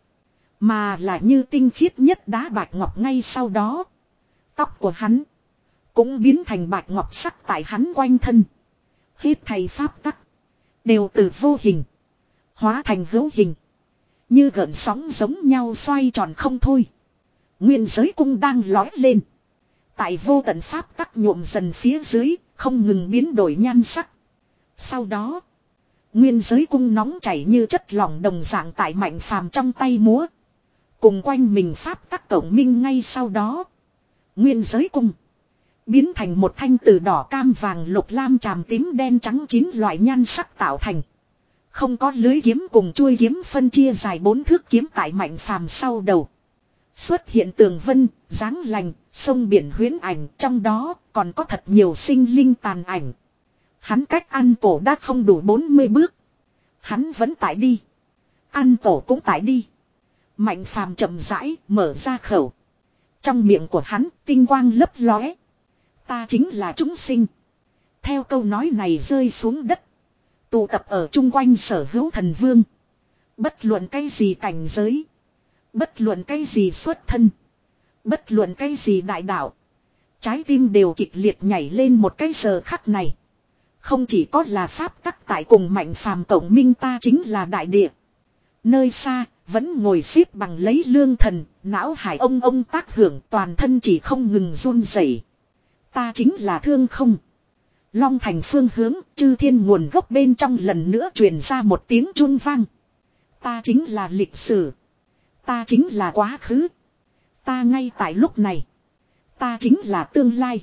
Mà là như tinh khiết nhất đá bạch ngọc ngay sau đó. Tóc của hắn cũng biến thành bạch ngọc sắc tại hắn quanh thân. Hết thầy pháp tắc. Đều từ vô hình. Hóa thành hữu hình. Như gợn sóng giống nhau xoay tròn không thôi. Nguyên giới cung đang lói lên. Tại vô tận pháp tắc nhuộm dần phía dưới. Không ngừng biến đổi nhan sắc. Sau đó. Nguyên giới cung nóng chảy như chất lỏng đồng dạng tại Mạnh Phàm trong tay múa. Cùng quanh mình pháp tắc cộng minh ngay sau đó. Nguyên giới cung. Biến thành một thanh từ đỏ cam vàng lục lam tràm tím đen trắng chín loại nhan sắc tạo thành. Không có lưới kiếm cùng chuôi kiếm phân chia dài bốn thước kiếm tại Mạnh Phàm sau đầu. Xuất hiện tường vân, dáng lành, sông biển huyễn ảnh, trong đó còn có thật nhiều sinh linh tàn ảnh. Hắn cách An cổ đã không đủ bốn mươi bước. Hắn vẫn tải đi. An cổ cũng tải đi. Mạnh Phàm chậm rãi mở ra khẩu. Trong miệng của hắn tinh quang lấp lóe. Ta chính là chúng sinh. Theo câu nói này rơi xuống đất. Tụ tập ở chung quanh sở hữu thần vương. Bất luận cái gì cảnh giới. Bất luận cái gì xuất thân. Bất luận cái gì đại đạo. Trái tim đều kịch liệt nhảy lên một cái giờ khắc này. Không chỉ có là pháp tắc tại cùng Mạnh Phàm cộng minh ta chính là đại địa. Nơi xa vẫn ngồi xếp bằng lấy lương thần. Não hải ông ông tác hưởng toàn thân chỉ không ngừng run rẩy. Ta chính là thương không. Long Thành phương hướng chư thiên nguồn gốc bên trong lần nữa truyền ra một tiếng chuông vang. Ta chính là lịch sử. Ta chính là quá khứ. Ta ngay tại lúc này. Ta chính là tương lai.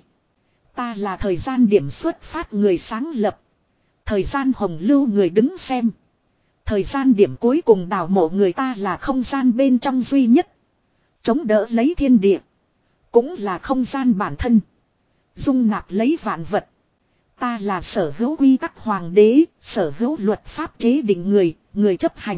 Ta là thời gian điểm xuất phát người sáng lập. Thời gian hồng lưu người đứng xem. Thời gian điểm cuối cùng đào mộ người, ta là không gian bên trong duy nhất. Chống đỡ lấy thiên địa. Cũng là không gian bản thân. Dung nạp lấy vạn vật. Ta là sở hữu quy tắc hoàng đế, sở hữu luật pháp chế định người, người chấp hành.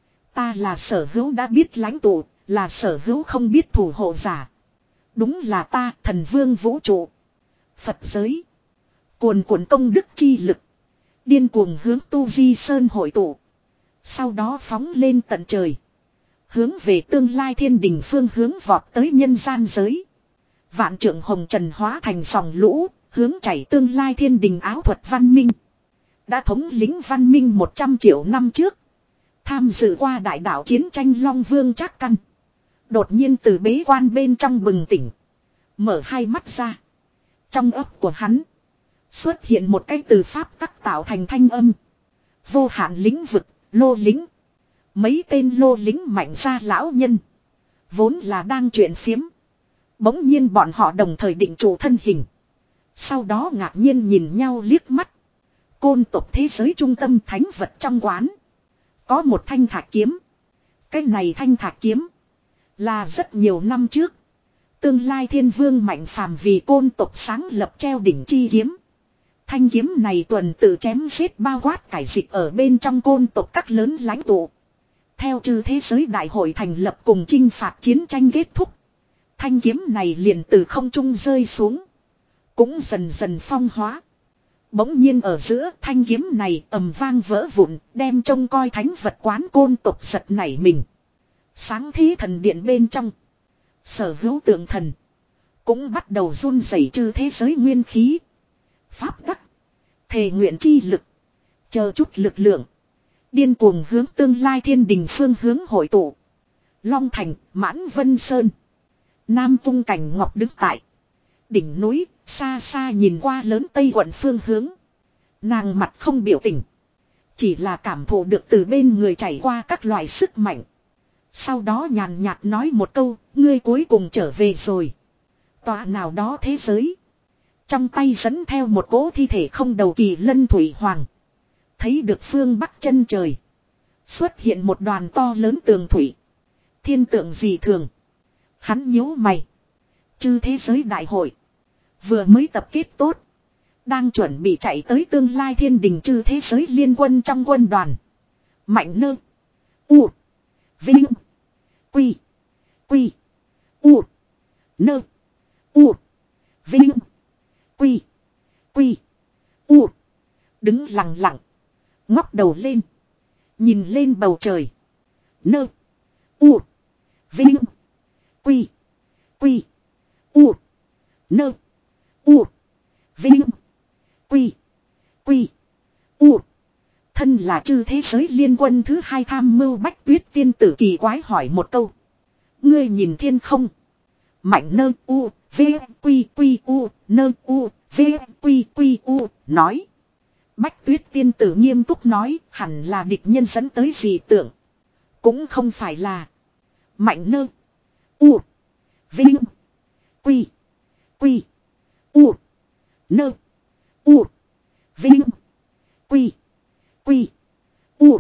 Ta là sở hữu đã biết lãnh tụ, là sở hữu không biết thủ hộ giả. Đúng là ta, thần vương vũ trụ. Phật giới. Cuồn cuộn công đức chi lực. Điên cuồng hướng Tu Di Sơn hội tụ. Sau đó phóng lên tận trời. Hướng về tương lai thiên đình phương hướng vọt tới nhân gian giới. Vạn trượng hồng trần hóa thành dòng lũ, hướng chảy tương lai thiên đình áo thuật văn minh. Đã thống lĩnh văn minh một trăm triệu năm trước. Tham dự qua đại đạo chiến tranh Long Vương Trác Căn. Đột nhiên từ bế quan bên trong bừng tỉnh. Mở hai mắt ra. Trong ấp của hắn xuất hiện một cái từ pháp tắc tạo thành thanh âm. Vô hạn lĩnh vực, lô lính. Mấy tên lô lính mạnh ra lão nhân. Vốn là đang chuyện phiếm. Bỗng nhiên bọn họ đồng thời định trụ thân hình. Sau đó ngạc nhiên nhìn nhau liếc mắt. Côn tộc thế giới trung tâm thánh vật trong quán. Có một thanh thạch kiếm. Cái này thanh thạch kiếm là rất nhiều năm trước tương lai thiên vương mạnh phàm vì côn tộc sáng lập treo đỉnh chi kiếm. Thanh kiếm này tuần tự chém giết bao quát cải dịch ở bên trong côn tộc các lớn lãnh tụ. Theo chư thế giới đại hội thành lập cùng chinh phạt chiến tranh kết thúc. Thanh kiếm này liền từ không trung rơi xuống. Cũng dần dần phong hóa. Bỗng nhiên ở giữa thanh kiếm này ầm vang vỡ vụn, đem trông coi thánh vật quán côn tộc giật nảy mình. Sáng thế thần điện bên trong. Sở hữu tượng thần. Cũng bắt đầu run rẩy chư thế giới nguyên khí. Pháp tắc. Thề nguyện chi lực. Chờ chút lực lượng. Điên cuồng hướng tương lai thiên đình phương hướng hội tụ. Long Thành, Mãn Vân Sơn. Nam Cung Cảnh Ngọc đứng tại đỉnh núi, xa xa nhìn qua lớn Tây quận phương hướng. Nàng mặt không biểu tình. Chỉ là cảm thụ được từ bên người chảy qua các loại sức mạnh. Sau đó nhàn nhạt nói một câu, ngươi cuối cùng trở về rồi. Tọa nào đó thế giới. Trong tay dẫn theo một cỗ thi thể không đầu kỳ lân thủy hoàng. Thấy được phương bắc chân trời. Xuất hiện một đoàn to lớn tường thủy. Thiên tượng gì thường. Hắn nhíu mày. Chư thế giới đại hội. Vừa mới tập kết tốt. Đang chuẩn bị chạy tới tương lai thiên đình chư thế giới liên quân trong quân đoàn. Mạnh nơ. U. Vinh. Quy. Quy. U. Nơ. U. Vinh. Quy. Quy. U. Đứng lặng lặng. Ngóc đầu lên. Nhìn lên bầu trời. Nơ. U. Vinh. Quy. Quy. U. Nơ. U. Vinh. Quy. Quy. U. Thân là chư thế giới liên quân thứ hai tham mưu Bách Tuyết tiên tử kỳ quái hỏi một câu. Ngươi nhìn thiên không. Mạnh nơ u. V. Quy. Quy. U. Nơ. U. V. Quy. Quy. U. Nói. Bách Tuyết tiên tử nghiêm túc nói. Hẳn là địch nhân dẫn tới gì tưởng. Cũng không phải là. Mạnh nơ. U. Vinh. Quy. Quy. U. Nơ. U. Vinh. Quy. Quy. U.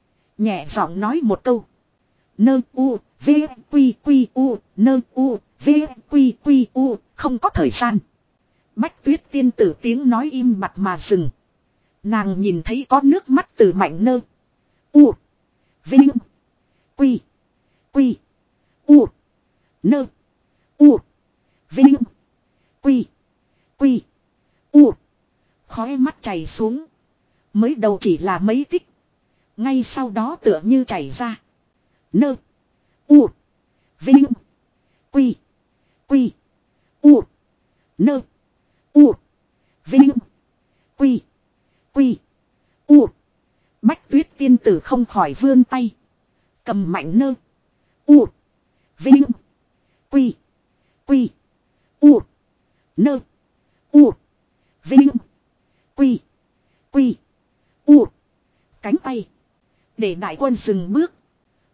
Nhẹ giọng nói một câu. Nơ. U. V. Quy. Quy. U. Nơ. U. V. Quy. Quy. U. Không có thời gian. Bách Tuyết tiên tử tiếng nói im bặt mà dừng. Nàng nhìn thấy có nước mắt từ mạnh nơ. U. Vinh. Quy. Quy. U. Nơ. U. Vinh. Quy. Quy. U. Khói mắt chảy xuống. Mới đầu chỉ là mấy tích. Ngay sau đó tựa như chảy ra. Nơ. U. Vinh. Quy. Quy. U. Nơ. U. Vinh. Quy. Quy. U. Bách Tuyết tiên tử không khỏi vươn tay. Cầm mạnh nơ. U. Vinh. Quy. Quy. U. Nơ. U. Vinh. Quy. Quy. U. Cánh tay. Để đại quân dừng bước.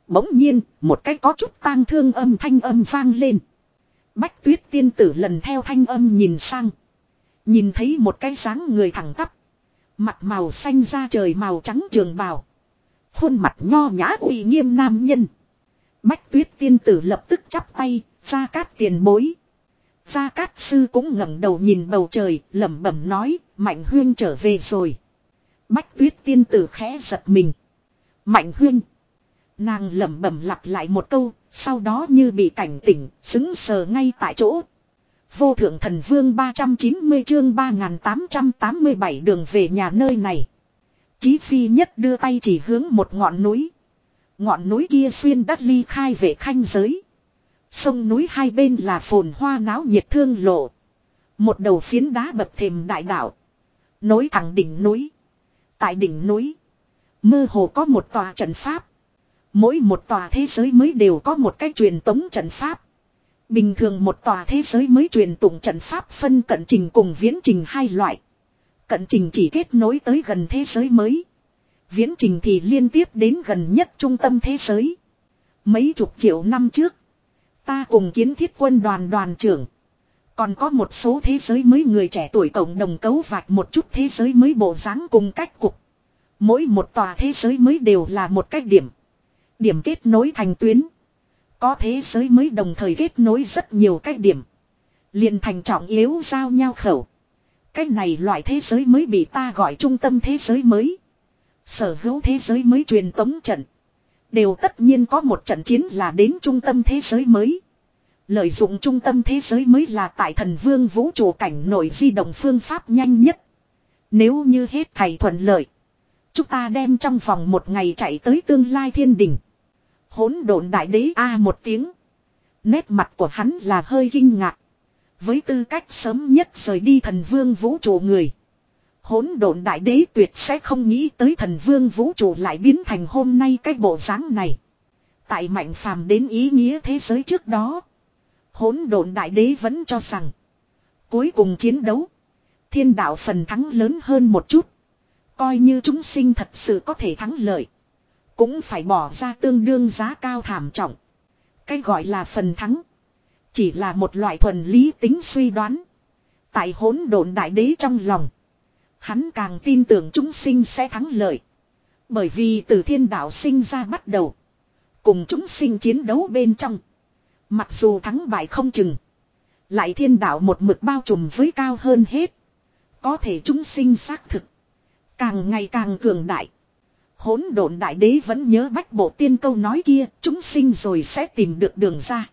Bỗng nhiên, một cái có chút tang thương âm thanh âm vang lên. Bách Tuyết tiên tử lần theo thanh âm nhìn sang. Nhìn thấy một cái dáng người thẳng tắp. Mặt màu xanh da trời màu trắng trường bào. Khuôn mặt nho nhã uy nghiêm nam nhân. Bách Tuyết tiên tử lập tức chắp tay, Gia Cát tiền bối. Gia Cát sư cũng ngẩng đầu nhìn bầu trời, lẩm bẩm nói, Mạnh huyên trở về rồi. Bách Tuyết tiên tử khẽ giật mình. Mạnh huyên. Nàng lẩm bẩm lặp lại một câu, sau đó như bị cảnh tỉnh, sững sờ ngay tại chỗ. Vô thượng thần vương ba trăm chín mươi chương ba nghìn tám trăm tám mươi bảy đường về nhà nơi này. Chí Phi Nhất đưa tay chỉ hướng một ngọn núi. Ngọn núi kia xuyên đất ly khai về khanh giới. Sông núi hai bên là phồn hoa náo nhiệt thương lộ. Một đầu phiến đá bậc thềm đại đạo. Nối thẳng đỉnh núi. Tại đỉnh núi, mơ hồ có một tòa trận pháp. Mỗi một tòa thế giới mới đều có một cái truyền tống trận pháp. Bình thường một tòa thế giới mới truyền tụng trận pháp phân cận trình cùng viễn trình hai loại. Cận trình chỉ kết nối tới gần thế giới mới. Viễn trình thì liên tiếp đến gần nhất trung tâm thế giới. Mấy chục triệu năm trước, ta cùng Kiến Thiết quân đoàn đoàn trưởng, còn có một số thế giới mới người trẻ tuổi cộng đồng cấu vạch một chút thế giới mới bộ dáng cùng cách cục. Mỗi một tòa thế giới mới đều là một cách điểm. Điểm kết nối thành tuyến. Có thế giới mới đồng thời kết nối rất nhiều cách điểm. Liền thành trọng yếu giao nhau khẩu. Cách này loại thế giới mới bị ta gọi trung tâm thế giới mới. Sở hữu thế giới mới truyền tống trận. Đều tất nhiên có một trận chiến là đến trung tâm thế giới mới. Lợi dụng trung tâm thế giới mới là tại thần vương vũ trụ cảnh nội di động phương pháp nhanh nhất. Nếu như hết thầy thuận lợi, chúng ta đem trong vòng một ngày chạy tới tương lai thiên đỉnh. Hỗn độn đại đế a một tiếng. Nét mặt của hắn là hơi kinh ngạc. Với tư cách sớm nhất rời đi thần vương vũ trụ người, hỗn độn đại đế tuyệt sẽ không nghĩ tới thần vương vũ trụ lại biến thành hôm nay cái bộ dáng này. Tại Mạnh Phàm đến ý nghĩa thế giới trước đó, hỗn độn đại đế vẫn cho rằng cuối cùng chiến đấu, thiên đạo phần thắng lớn hơn một chút. Coi như chúng sinh thật sự có thể thắng lợi, cũng phải bỏ ra tương đương giá cao thảm trọng. Cái gọi là phần thắng, chỉ là một loại thuần lý tính suy đoán. Tại hỗn độn đại đế trong lòng, hắn càng tin tưởng chúng sinh sẽ thắng lợi. Bởi vì từ thiên đạo sinh ra bắt đầu, cùng chúng sinh chiến đấu bên trong, mặc dù thắng bại không chừng, lại thiên đạo một mực bao trùm với cao hơn hết. Có thể chúng sinh xác thực càng ngày càng cường đại. Hỗn độn đại đế vẫn nhớ Bách Bộ Tiên câu nói kia, chúng sinh rồi sẽ tìm được đường ra.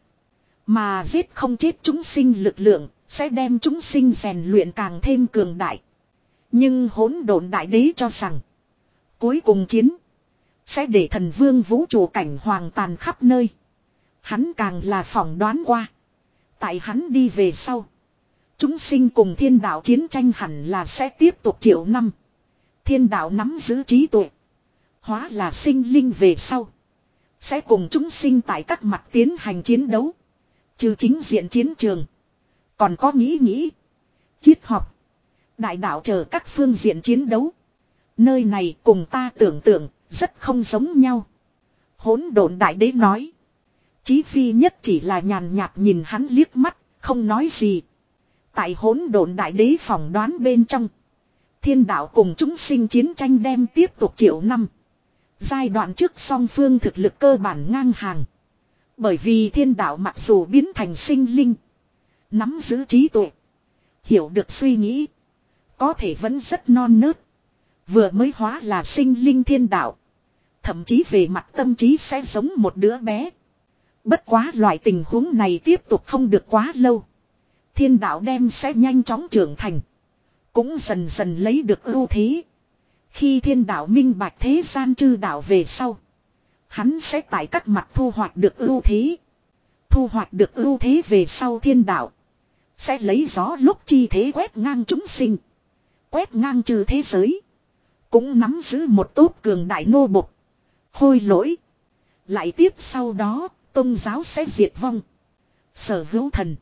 Mà giết không chết chúng sinh lực lượng, sẽ đem chúng sinh rèn luyện càng thêm cường đại. Nhưng hỗn độn đại đế cho rằng, cuối cùng chiến sẽ để thần vương vũ trụ cảnh hoàng tàn khắp nơi. Hắn càng là phỏng đoán qua, tại hắn đi về sau, chúng sinh cùng thiên đạo chiến tranh hẳn là sẽ tiếp tục triệu năm. Thiên đạo nắm giữ trí tuệ, hóa là sinh linh về sau, sẽ cùng chúng sinh tại các mặt tiến hành chiến đấu. Trừ chính diện chiến trường, còn có nghĩ nghĩ, triết học, đại đạo chờ các phương diện chiến đấu. Nơi này cùng ta tưởng tượng rất không giống nhau. Hỗn độn đại đế nói. Chí Phi Nhất chỉ là nhàn nhạt nhìn hắn liếc mắt, không nói gì. Tại hỗn độn đại đế phỏng đoán bên trong, thiên đạo cùng chúng sinh chiến tranh đem tiếp tục triệu năm. Giai đoạn trước song phương thực lực cơ bản ngang hàng. Bởi vì thiên đạo mặc dù biến thành sinh linh, nắm giữ trí tuệ, hiểu được suy nghĩ, có thể vẫn rất non nớt. Vừa mới hóa là sinh linh thiên đạo, thậm chí về mặt tâm trí sẽ giống một đứa bé. Bất quá loại tình huống này tiếp tục không được quá lâu. Thiên đạo đem sẽ nhanh chóng trưởng thành, cũng dần dần lấy được ưu thế. Khi thiên đạo minh bạch thế gian chư đạo về sau, hắn sẽ tại các mặt thu hoạch được ưu thế. Thu hoạch được ưu thế về sau, thiên đạo sẽ lấy gió lúc chi thế quét ngang chúng sinh, quét ngang trừ thế giới. Cũng nắm giữ một tốt cường đại nô bộc, khôi lỗi. Lại tiếp sau đó, tôn giáo sẽ diệt vong. Sở hữu thần,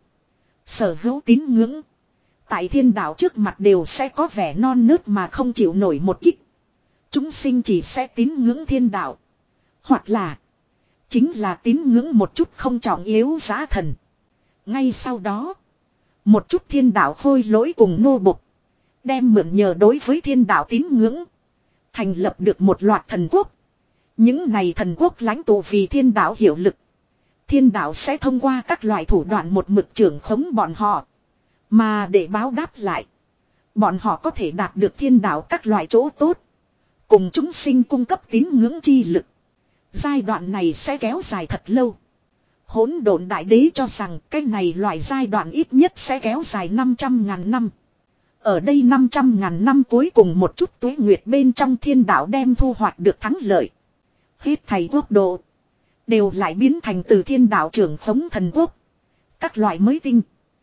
sở hữu tín ngưỡng, tại thiên đạo trước mặt đều sẽ có vẻ non nớt mà không chịu nổi một kích. Chúng sinh chỉ sẽ tín ngưỡng thiên đạo, hoặc là Chính là tín ngưỡng một chút không trọng yếu giá thần. Ngay sau đó. Một chút thiên đạo khôi lỗi cùng nô bộc. Đem mượn nhờ đối với thiên đạo tín ngưỡng. Thành lập được một loạt thần quốc. Những này thần quốc lãnh tụ vì thiên đạo hiệu lực. Thiên đạo sẽ thông qua các loại thủ đoạn một mực trưởng khống bọn họ. Mà để báo đáp lại. Bọn họ có thể đạt được thiên đạo các loại chỗ tốt. Cùng chúng sinh cung cấp tín ngưỡng chi lực. Giai đoạn này sẽ kéo dài thật lâu. Hỗn độn đại đế cho rằng cái này loại giai đoạn ít nhất sẽ kéo dài năm trăm ngàn năm. Ở đây năm trăm ngàn năm cuối cùng một chút tuế nguyệt bên trong thiên đạo đem thu hoạch được thắng lợi. Hết thảy quốc độ. Đều lại biến thành từ thiên đạo trưởng khống thần quốc. Các loại mới tinh.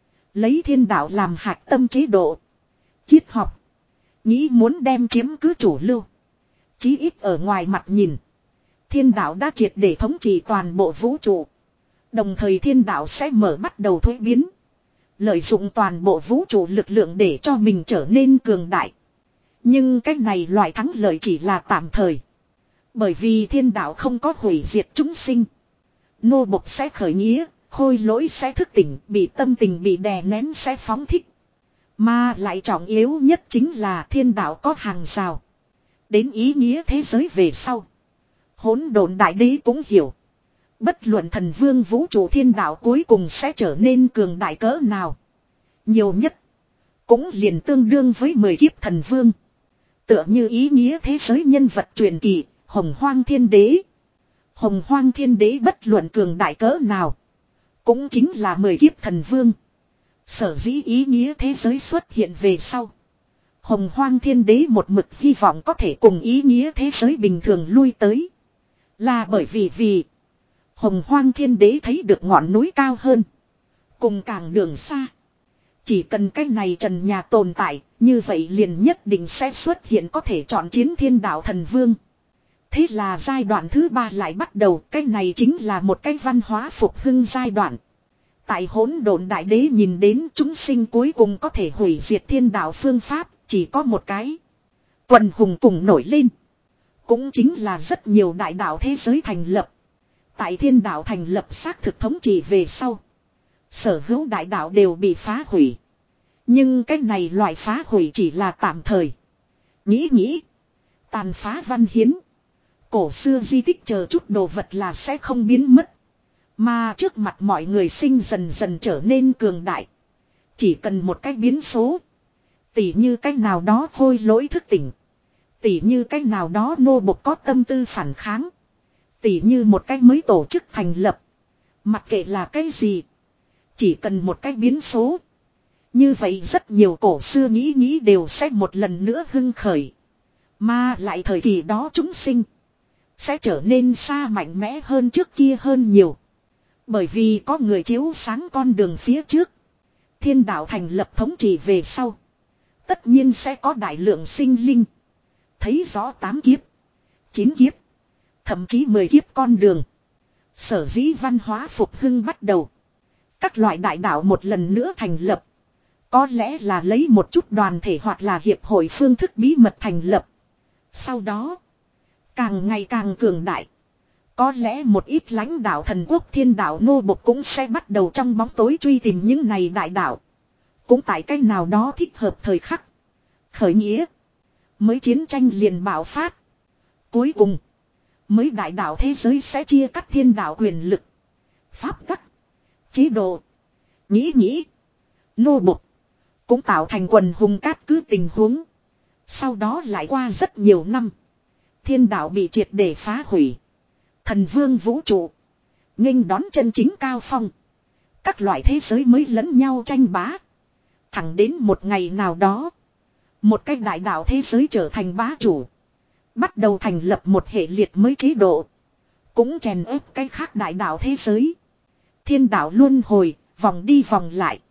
Lấy thiên đạo làm hạt tâm chế độ. Triết học. Nghĩ muốn đem chiếm cứ chủ lưu. Chí ít ở ngoài mặt nhìn. Thiên đạo đã triệt để thống trị toàn bộ vũ trụ. Đồng thời thiên đạo sẽ mở bắt đầu thuế biến. Lợi dụng toàn bộ vũ trụ lực lượng để cho mình trở nên cường đại. Nhưng cái này loại thắng lợi chỉ là tạm thời. Bởi vì thiên đạo không có hủy diệt chúng sinh. Nô bộc sẽ khởi nghĩa, khôi lỗi sẽ thức tỉnh, bị tâm tình bị đè nén sẽ phóng thích. Mà lại trọng yếu nhất chính là thiên đạo có hàng rào. Đến ý nghĩa thế giới về sau. Hỗn độn đại đế cũng hiểu. Bất luận thần vương vũ trụ thiên đạo cuối cùng sẽ trở nên cường đại cỡ nào. Nhiều nhất. Cũng liền tương đương với mười kiếp thần vương. Tựa như ý nghĩa thế giới nhân vật truyền kỳ, Hồng Hoang Thiên Đế. Hồng Hoang Thiên Đế bất luận cường đại cỡ nào. Cũng chính là mười kiếp thần vương. Sở dĩ ý nghĩa thế giới xuất hiện về sau. Hồng Hoang Thiên Đế một mực hy vọng có thể cùng ý nghĩa thế giới bình thường lui tới. Là bởi vì vì Hồng Hoang Thiên Đế thấy được ngọn núi cao hơn. Cùng càng đường xa. Chỉ cần cái này trần nhà tồn tại, như vậy liền nhất định sẽ xuất hiện có thể chọn chiến thiên đạo thần vương. Thế là giai đoạn thứ ba lại bắt đầu, cái này chính là một cái văn hóa phục hưng giai đoạn. Tại hỗn độn đại đế nhìn đến chúng sinh cuối cùng có thể hủy diệt thiên đạo phương pháp, chỉ có một cái. Quần hùng cùng nổi lên. Cũng chính là rất nhiều đại đạo thế giới thành lập. Tại thiên đạo thành lập xác thực thống trị về sau. Sở hữu đại đạo đều bị phá hủy. Nhưng cái này loại phá hủy chỉ là tạm thời. Nghĩ nghĩ. Tàn phá văn hiến. Cổ xưa di tích chờ chút đồ vật là sẽ không biến mất. Mà trước mặt mọi người sinh dần dần trở nên cường đại. Chỉ cần một cái biến số. Tỉ như cách nào đó khôi lỗi thức tỉnh. Tỉ như cách nào đó nô bộc có tâm tư phản kháng. Tỉ như một cách mới tổ chức thành lập. Mặc kệ là cái gì. Chỉ cần một cái biến số. Như vậy rất nhiều cổ xưa nghĩ nghĩ đều sẽ một lần nữa hưng khởi. Mà lại thời kỳ đó chúng sinh. Sẽ trở nên xa mạnh mẽ hơn trước kia hơn nhiều. Bởi vì có người chiếu sáng con đường phía trước. Thiên đạo thành lập thống trị về sau. Tất nhiên sẽ có đại lượng sinh linh. Thấy rõ tám kiếp. Chín kiếp. Thậm chí mười kiếp con đường. Sở dĩ văn hóa phục hưng bắt đầu. Các loại đại đạo một lần nữa thành lập. Có lẽ là lấy một chút đoàn thể hoặc là hiệp hội phương thức bí mật thành lập. Sau đó. Càng ngày càng cường đại. Có lẽ một ít lãnh đạo thần quốc thiên đạo nô bộc cũng sẽ bắt đầu trong bóng tối truy tìm những này đại đạo. Cũng tại cách nào đó thích hợp thời khắc. Khởi nghĩa. Mới chiến tranh liền bạo phát. Cuối cùng. Mới đại đạo thế giới sẽ chia cắt thiên đạo quyền lực. Pháp tắc. Chế độ. Nghĩ nghĩ. Nô bộc. Cũng tạo thành quần hùng cát cứ tình huống. Sau đó lại qua rất nhiều năm. Thiên đạo bị triệt để phá hủy. Thần vương vũ trụ. Nghênh đón chân chính cao phong. Các loại thế giới mới lẫn nhau tranh bá. Thẳng đến một ngày nào đó. Một cái đại đạo thế giới trở thành bá chủ. Bắt đầu thành lập một hệ liệt mới chế độ. Cũng chèn ép cái khác đại đạo thế giới. Thiên đạo luân hồi, vòng đi vòng lại.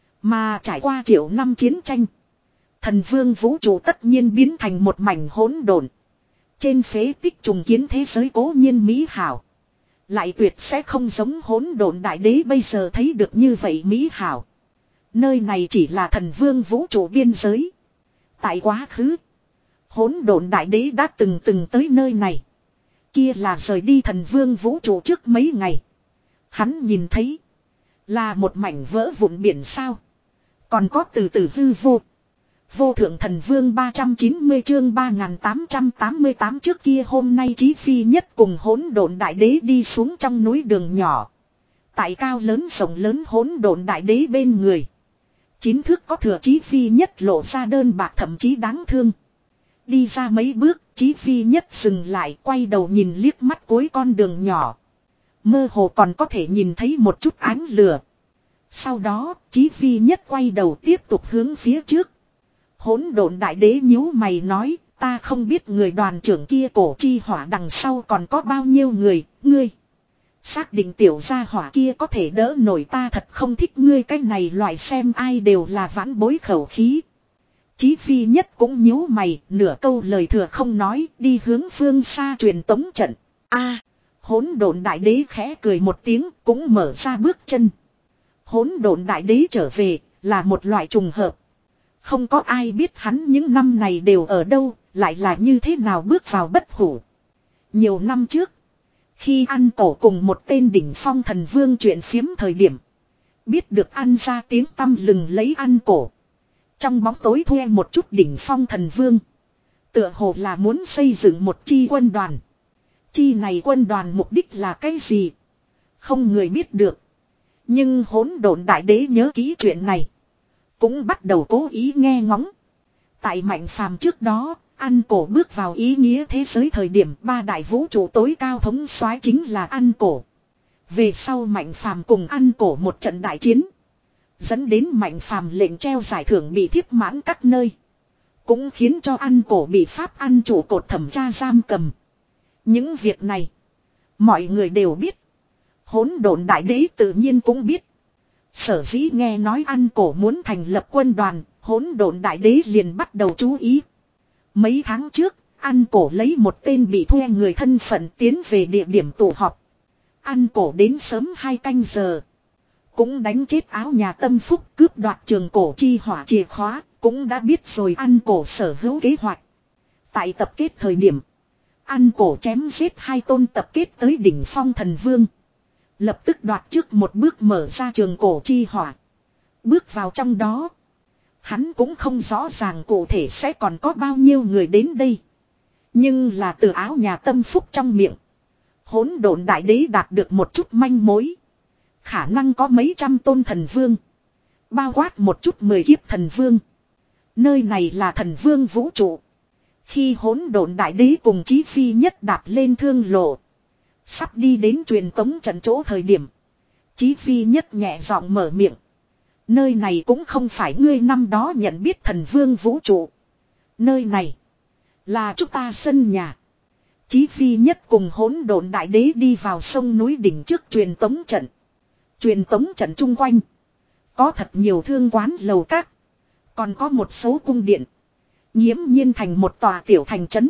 Mà trải qua triệu năm chiến tranh. Thần vương vũ trụ tất nhiên biến thành một mảnh hỗn độn. Trên phế tích trùng kiến thế giới cố nhiên mỹ hảo. Lại tuyệt sẽ không giống hỗn độn đại đế bây giờ thấy được như vậy mỹ hảo. Nơi này chỉ là thần vương vũ trụ biên giới. Tại quá khứ. Hỗn độn đại đế đã từng từng tới nơi này. Kia là rời đi thần vương vũ trụ trước mấy ngày. Hắn nhìn thấy. Là một mảnh vỡ vụn biển sao. Còn có từ từ hư vô. Vô thượng thần vương ba trăm chín mươi chương ba nghìn tám trăm tám mươi tám trước kia hôm nay Chí Phi Nhất cùng hỗn độn đại đế đi xuống trong núi đường nhỏ. Tại cao lớn rộng lớn hỗn độn đại đế bên người. Chín thước có thừa Chí Phi Nhất lộ ra đơn bạc thậm chí đáng thương. Đi ra mấy bước, Chí Phi Nhất dừng lại quay đầu nhìn liếc mắt cuối con đường nhỏ. Mơ hồ còn có thể nhìn thấy một chút ánh lửa. Sau đó, Chí Phi Nhất quay đầu tiếp tục hướng phía trước. Hỗn độn đại đế nhíu mày nói, ta không biết người đoàn trưởng kia cổ chi hỏa đằng sau còn có bao nhiêu người, ngươi. Xác định tiểu gia hỏa kia có thể đỡ nổi, ta thật không thích ngươi cái này loại xem ai đều là vãn bối khẩu khí. Chí Phi Nhất cũng nhíu mày, nửa câu lời thừa không nói, đi hướng phương xa truyền tống trận. A, hỗn độn đại đế khẽ cười một tiếng, cũng mở ra bước chân. Hỗn độn đại đế trở về, là một loại trùng hợp. Không có ai biết hắn những năm này đều ở đâu, lại là như thế nào bước vào bất hủ. Nhiều năm trước, khi ăn cổ cùng một tên đỉnh phong thần vương chuyện phiếm thời điểm, biết được ăn ra tiếng tăm lừng lấy ăn cổ. Trong bóng tối thuê một chút đỉnh phong thần vương. Tựa hồ là muốn xây dựng một chi quân đoàn. Chi này quân đoàn mục đích là cái gì? Không người biết được. Nhưng hỗn độn đại đế nhớ kỹ chuyện này. Cũng bắt đầu cố ý nghe ngóng. Tại Mạnh Phàm trước đó, Ăn Cổ bước vào ý nghĩa thế giới thời điểm ba đại vũ trụ tối cao thống soái chính là Ăn Cổ. Về sau Mạnh Phàm cùng Ăn Cổ một trận đại chiến. Dẫn đến Mạnh Phàm lệnh treo giải thưởng bị thiếp mãn các nơi. Cũng khiến cho Ăn Cổ bị pháp ăn chủ cột thẩm tra giam cầm. Những việc này, mọi người đều biết. Hỗn độn đại đế tự nhiên cũng biết. Sở dĩ nghe nói Ăn Cổ muốn thành lập quân đoàn, hỗn độn đại đế liền bắt đầu chú ý. Mấy tháng trước, Ăn Cổ lấy một tên bị thuê người thân phận tiến về địa điểm tụ họp. Ăn Cổ đến sớm hai canh giờ. Cũng đánh chết áo nhà tâm phúc cướp đoạt trường cổ chi hỏa chìa khóa, cũng đã biết rồi Ăn Cổ sở hữu kế hoạch. Tại tập kết thời điểm, Ăn Cổ chém giết hai tôn tập kết tới đỉnh phong thần vương. Lập tức đoạt trước một bước mở ra trường cổ chi hỏa. Bước vào trong đó. Hắn cũng không rõ ràng cụ thể sẽ còn có bao nhiêu người đến đây. Nhưng là từ áo nhà tâm phúc trong miệng. Hỗn độn đại đế đạt được một chút manh mối. Khả năng có mấy trăm tôn thần vương. Bao quát một chút mười kiếp thần vương. Nơi này là thần vương vũ trụ. Khi hỗn độn đại đế cùng Chí Phi Nhất đạp lên thương lộ. Sắp đi đến truyền tống trận chỗ thời điểm. Chí Phi Nhất nhẹ giọng mở miệng. Nơi này cũng không phải ngươi năm đó nhận biết thần vương vũ trụ. Nơi này là chúng ta sân nhà. Chí Phi Nhất cùng hỗn độn đại đế đi vào sông núi đỉnh trước truyền tống trận. Truyền tống trận chung quanh. Có thật nhiều thương quán lầu các. Còn có một số cung điện. Nghiễm nhiên thành một tòa tiểu thành trấn.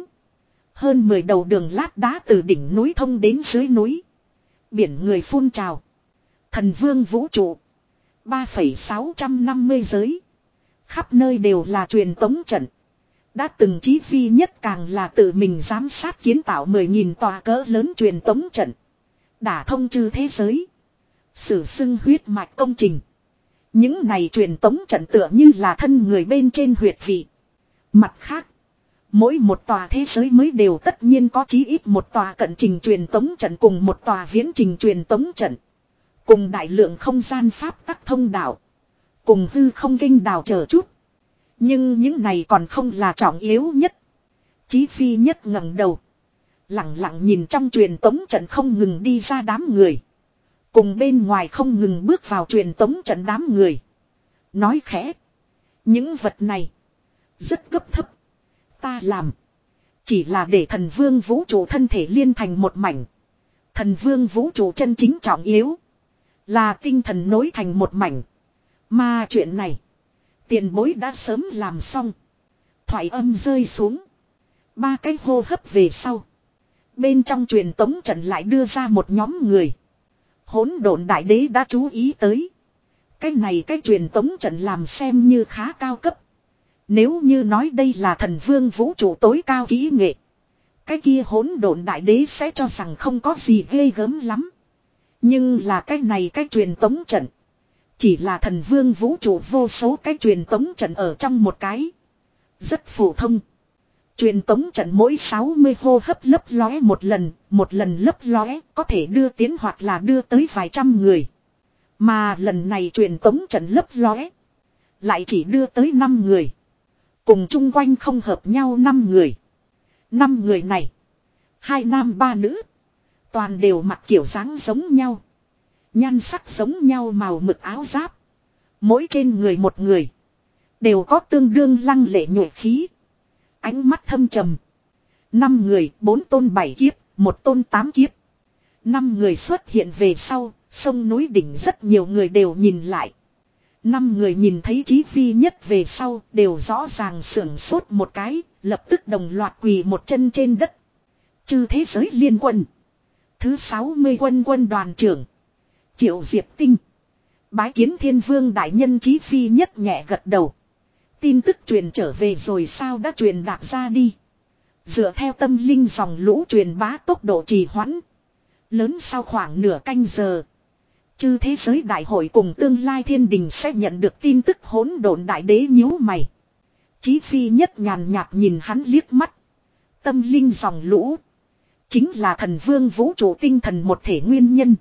Hơn mười đầu đường lát đá từ đỉnh núi thông đến dưới núi. Biển người phun trào. Thần vương vũ trụ. ba phẩy sáu trăm năm mươi giới. Khắp nơi đều là truyền tống trận. Đã từng Chí Phi Nhất càng là tự mình giám sát kiến tạo mười nghìn tòa cỡ lớn truyền tống trận. Đả thông chư thế giới. Sử xưng huyết mạch công trình. Những này truyền tống trận tựa như là thân người bên trên huyệt vị. Mặt khác. Mỗi một tòa thế giới mới đều tất nhiên có chí ít một tòa cận trình truyền tống trận cùng một tòa viễn trình truyền tống trận. Cùng đại lượng không gian pháp tắc thông đạo. Cùng hư không kinh đào chờ chút. Nhưng những này còn không là trọng yếu nhất. Chí Phi Nhất ngẩng đầu. Lặng lặng nhìn trong truyền tống trận không ngừng đi ra đám người. Cùng bên ngoài không ngừng bước vào truyền tống trận đám người. Nói khẽ. Những vật này. Rất cấp thấp. Ta làm. Chỉ là để thần vương vũ trụ thân thể liên thành một mảnh. Thần vương vũ trụ chân chính trọng yếu. Là tinh thần nối thành một mảnh. Mà chuyện này. Tiền bối đã sớm làm xong. Thoại âm rơi xuống. Ba cái hô hấp về sau. Bên trong truyền tống trận lại đưa ra một nhóm người. Hỗn độn đại đế đã chú ý tới. Cái này cái truyền tống trận làm xem như khá cao cấp. Nếu như nói đây là thần vương vũ trụ tối cao kỹ nghệ. Cái kia hỗn độn đại đế sẽ cho rằng không có gì ghê gớm lắm. Nhưng là cái này cái truyền tống trận. Chỉ là thần vương vũ trụ vô số cái truyền tống trận ở trong một cái. Rất phổ thông. Truyền tống trận mỗi sáu mươi hô hấp lấp lóe một lần, một lần lấp lóe có thể đưa tiến hoặc là đưa tới vài trăm người. Mà lần này truyền tống trận lấp lóe lại chỉ đưa tới năm người. Cùng chung quanh không hợp nhau năm người. Năm người này, hai nam ba nữ, toàn đều mặc kiểu dáng giống nhau. Nhan sắc giống nhau màu mực áo giáp. Mỗi trên người một người đều có tương đương lăng lệ nhuệ khí. Ánh mắt thâm trầm. Năm người, bốn tôn bảy kiếp, một tôn tám kiếp. Năm người xuất hiện về sau, sông núi đỉnh rất nhiều người đều nhìn lại. Năm người nhìn thấy Chí Phi Nhất về sau, đều rõ ràng sưởng sốt một cái, lập tức đồng loạt quỳ một chân trên đất. Chư thế giới liên quân. Thứ sáu mươi quân quân đoàn trưởng. Triệu Diệp Tinh. Bái kiến Thiên Vương đại nhân. Chí Phi Nhất nhẹ gật đầu. Tin tức truyền trở về rồi sao? Đã truyền đạt ra đi. Dựa theo tâm linh dòng lũ truyền bá tốc độ trì hoãn. Lớn sau khoảng nửa canh giờ. Chư thế giới đại hội cùng tương lai thiên đình sẽ nhận được tin tức. Hỗn độn đại đế nhíu mày. Chí Phi Nhất nhàn nhạt nhìn hắn liếc mắt. Tâm linh dòng lũ. Chính là thần vương vũ trụ tinh thần một thể nguyên nhân.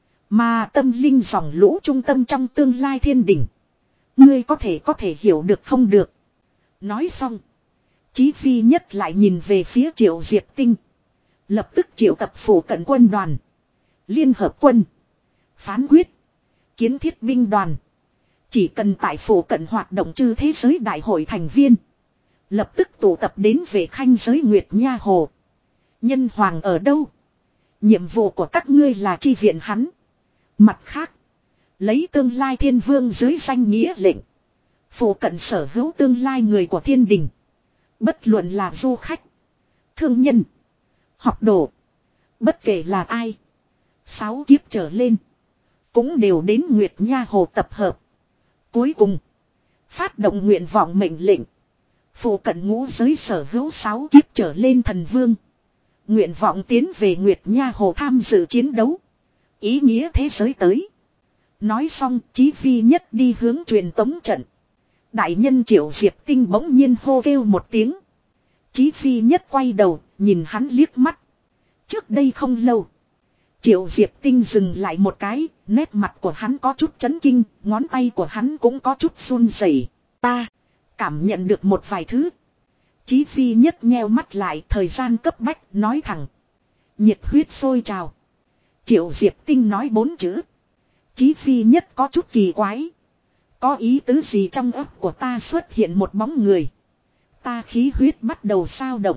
Mà tâm linh dòng lũ trung tâm trong tương lai thiên đình. Ngươi có thể có thể hiểu được không được. Nói xong. Chí Phi Nhất lại nhìn về phía Triệu Diệp Tinh. Lập tức triệu tập phủ cận quân đoàn. Liên hợp quân. Phán quyết. Kiến thiết binh đoàn. Chỉ cần tại phủ cận hoạt động chư thế giới đại hội thành viên. Lập tức tụ tập đến về khanh giới Nguyệt Nha Hồ. Nhân hoàng ở đâu? Nhiệm vụ của các ngươi là chi viện hắn. Mặt khác. Lấy tương lai thiên vương dưới danh nghĩa lệnh. Phủ cận sở hữu tương lai người của thiên đình. Bất luận là du khách. Thương nhân. Học đồ. Bất kể là ai. Sáu kiếp trở lên. Cũng đều đến Nguyệt Nha Hồ tập hợp. Cuối cùng. Phát động nguyện vọng mệnh lệnh. Phủ cận ngũ giới sở hữu sáu kiếp trở lên thần vương. Nguyện vọng tiến về Nguyệt Nha Hồ tham dự chiến đấu. Ý nghĩa thế giới tới. Nói xong Chí Phi Nhất đi hướng truyền tống trận. Đại nhân Triệu Diệp Tinh bỗng nhiên hô kêu một tiếng. Chí Phi Nhất quay đầu nhìn hắn liếc mắt. Trước đây không lâu. Triệu Diệp Tinh dừng lại một cái. Nét mặt của hắn có chút chấn kinh. Ngón tay của hắn cũng có chút run rẩy. Ta cảm nhận được một vài thứ. Chí Phi Nhất nheo mắt lại. Thời gian cấp bách nói thẳng. Nhiệt huyết sôi trào. Triệu Diệp Tinh nói bốn chữ. Chí Phi Nhất có chút kỳ quái. Có ý tứ gì? Trong óc của ta xuất hiện một bóng người. Ta khí huyết bắt đầu sao động.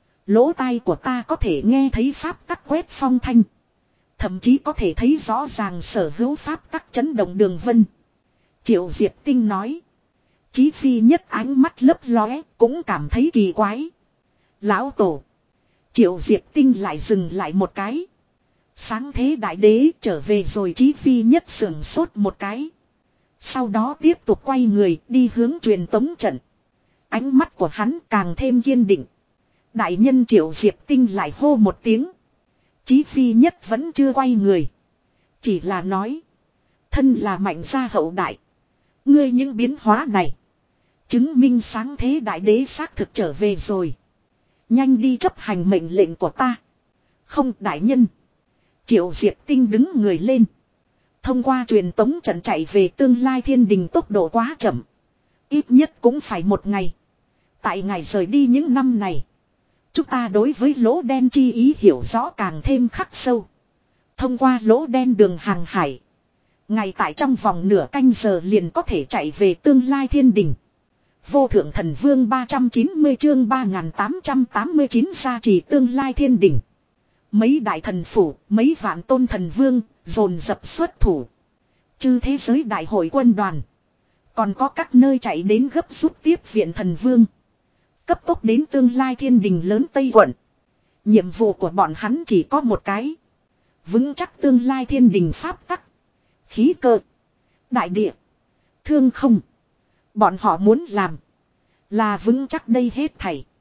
Lỗ tai của ta có thể nghe thấy pháp tắc quét phong thanh. Thậm chí có thể thấy rõ ràng sở hữu pháp tắc chấn động đường vân. Triệu Diệp Tinh nói. Chí Phi Nhất ánh mắt lấp lóe cũng cảm thấy kỳ quái. Lão Tổ. Triệu Diệp Tinh lại dừng lại một cái. Sáng thế đại đế trở về rồi. Chí Phi Nhất sưởng sốt một cái. Sau đó tiếp tục quay người đi hướng truyền tống trận. Ánh mắt của hắn càng thêm kiên định. Đại nhân Triệu Diệp Tinh lại hô một tiếng. Chí Phi Nhất vẫn chưa quay người. Chỉ là nói. Thân là mạnh gia hậu đại. Ngươi những biến hóa này. Chứng minh sáng thế đại đế xác thực trở về rồi. Nhanh đi chấp hành mệnh lệnh của ta. Không đại nhân. Triệu Diệp Tinh đứng người lên. Thông qua truyền tống trận chạy về tương lai thiên đình tốc độ quá chậm. Ít nhất cũng phải một ngày. Tại ngày rời đi những năm này. Chúng ta đối với lỗ đen chi ý hiểu rõ càng thêm khắc sâu. Thông qua lỗ đen đường hàng hải. Ngày tại trong vòng nửa canh giờ liền có thể chạy về tương lai thiên đình. Vô thượng thần vương ba trăm chín mươi chương ba nghìn tám trăm tám mươi chín gia trì tương lai thiên đình. Mấy đại thần phủ, mấy vạn tôn thần vương, dồn dập xuất thủ. Chư thế giới đại hội quân đoàn. Còn có các nơi chạy đến gấp rút tiếp viện thần vương. Cấp tốc đến tương lai thiên đình lớn Tây quận. Nhiệm vụ của bọn hắn chỉ có một cái. Vững chắc tương lai thiên đình pháp tắc. Khí cơ. Đại địa. Thương không. Bọn họ muốn làm. Là vững chắc đây hết thảy.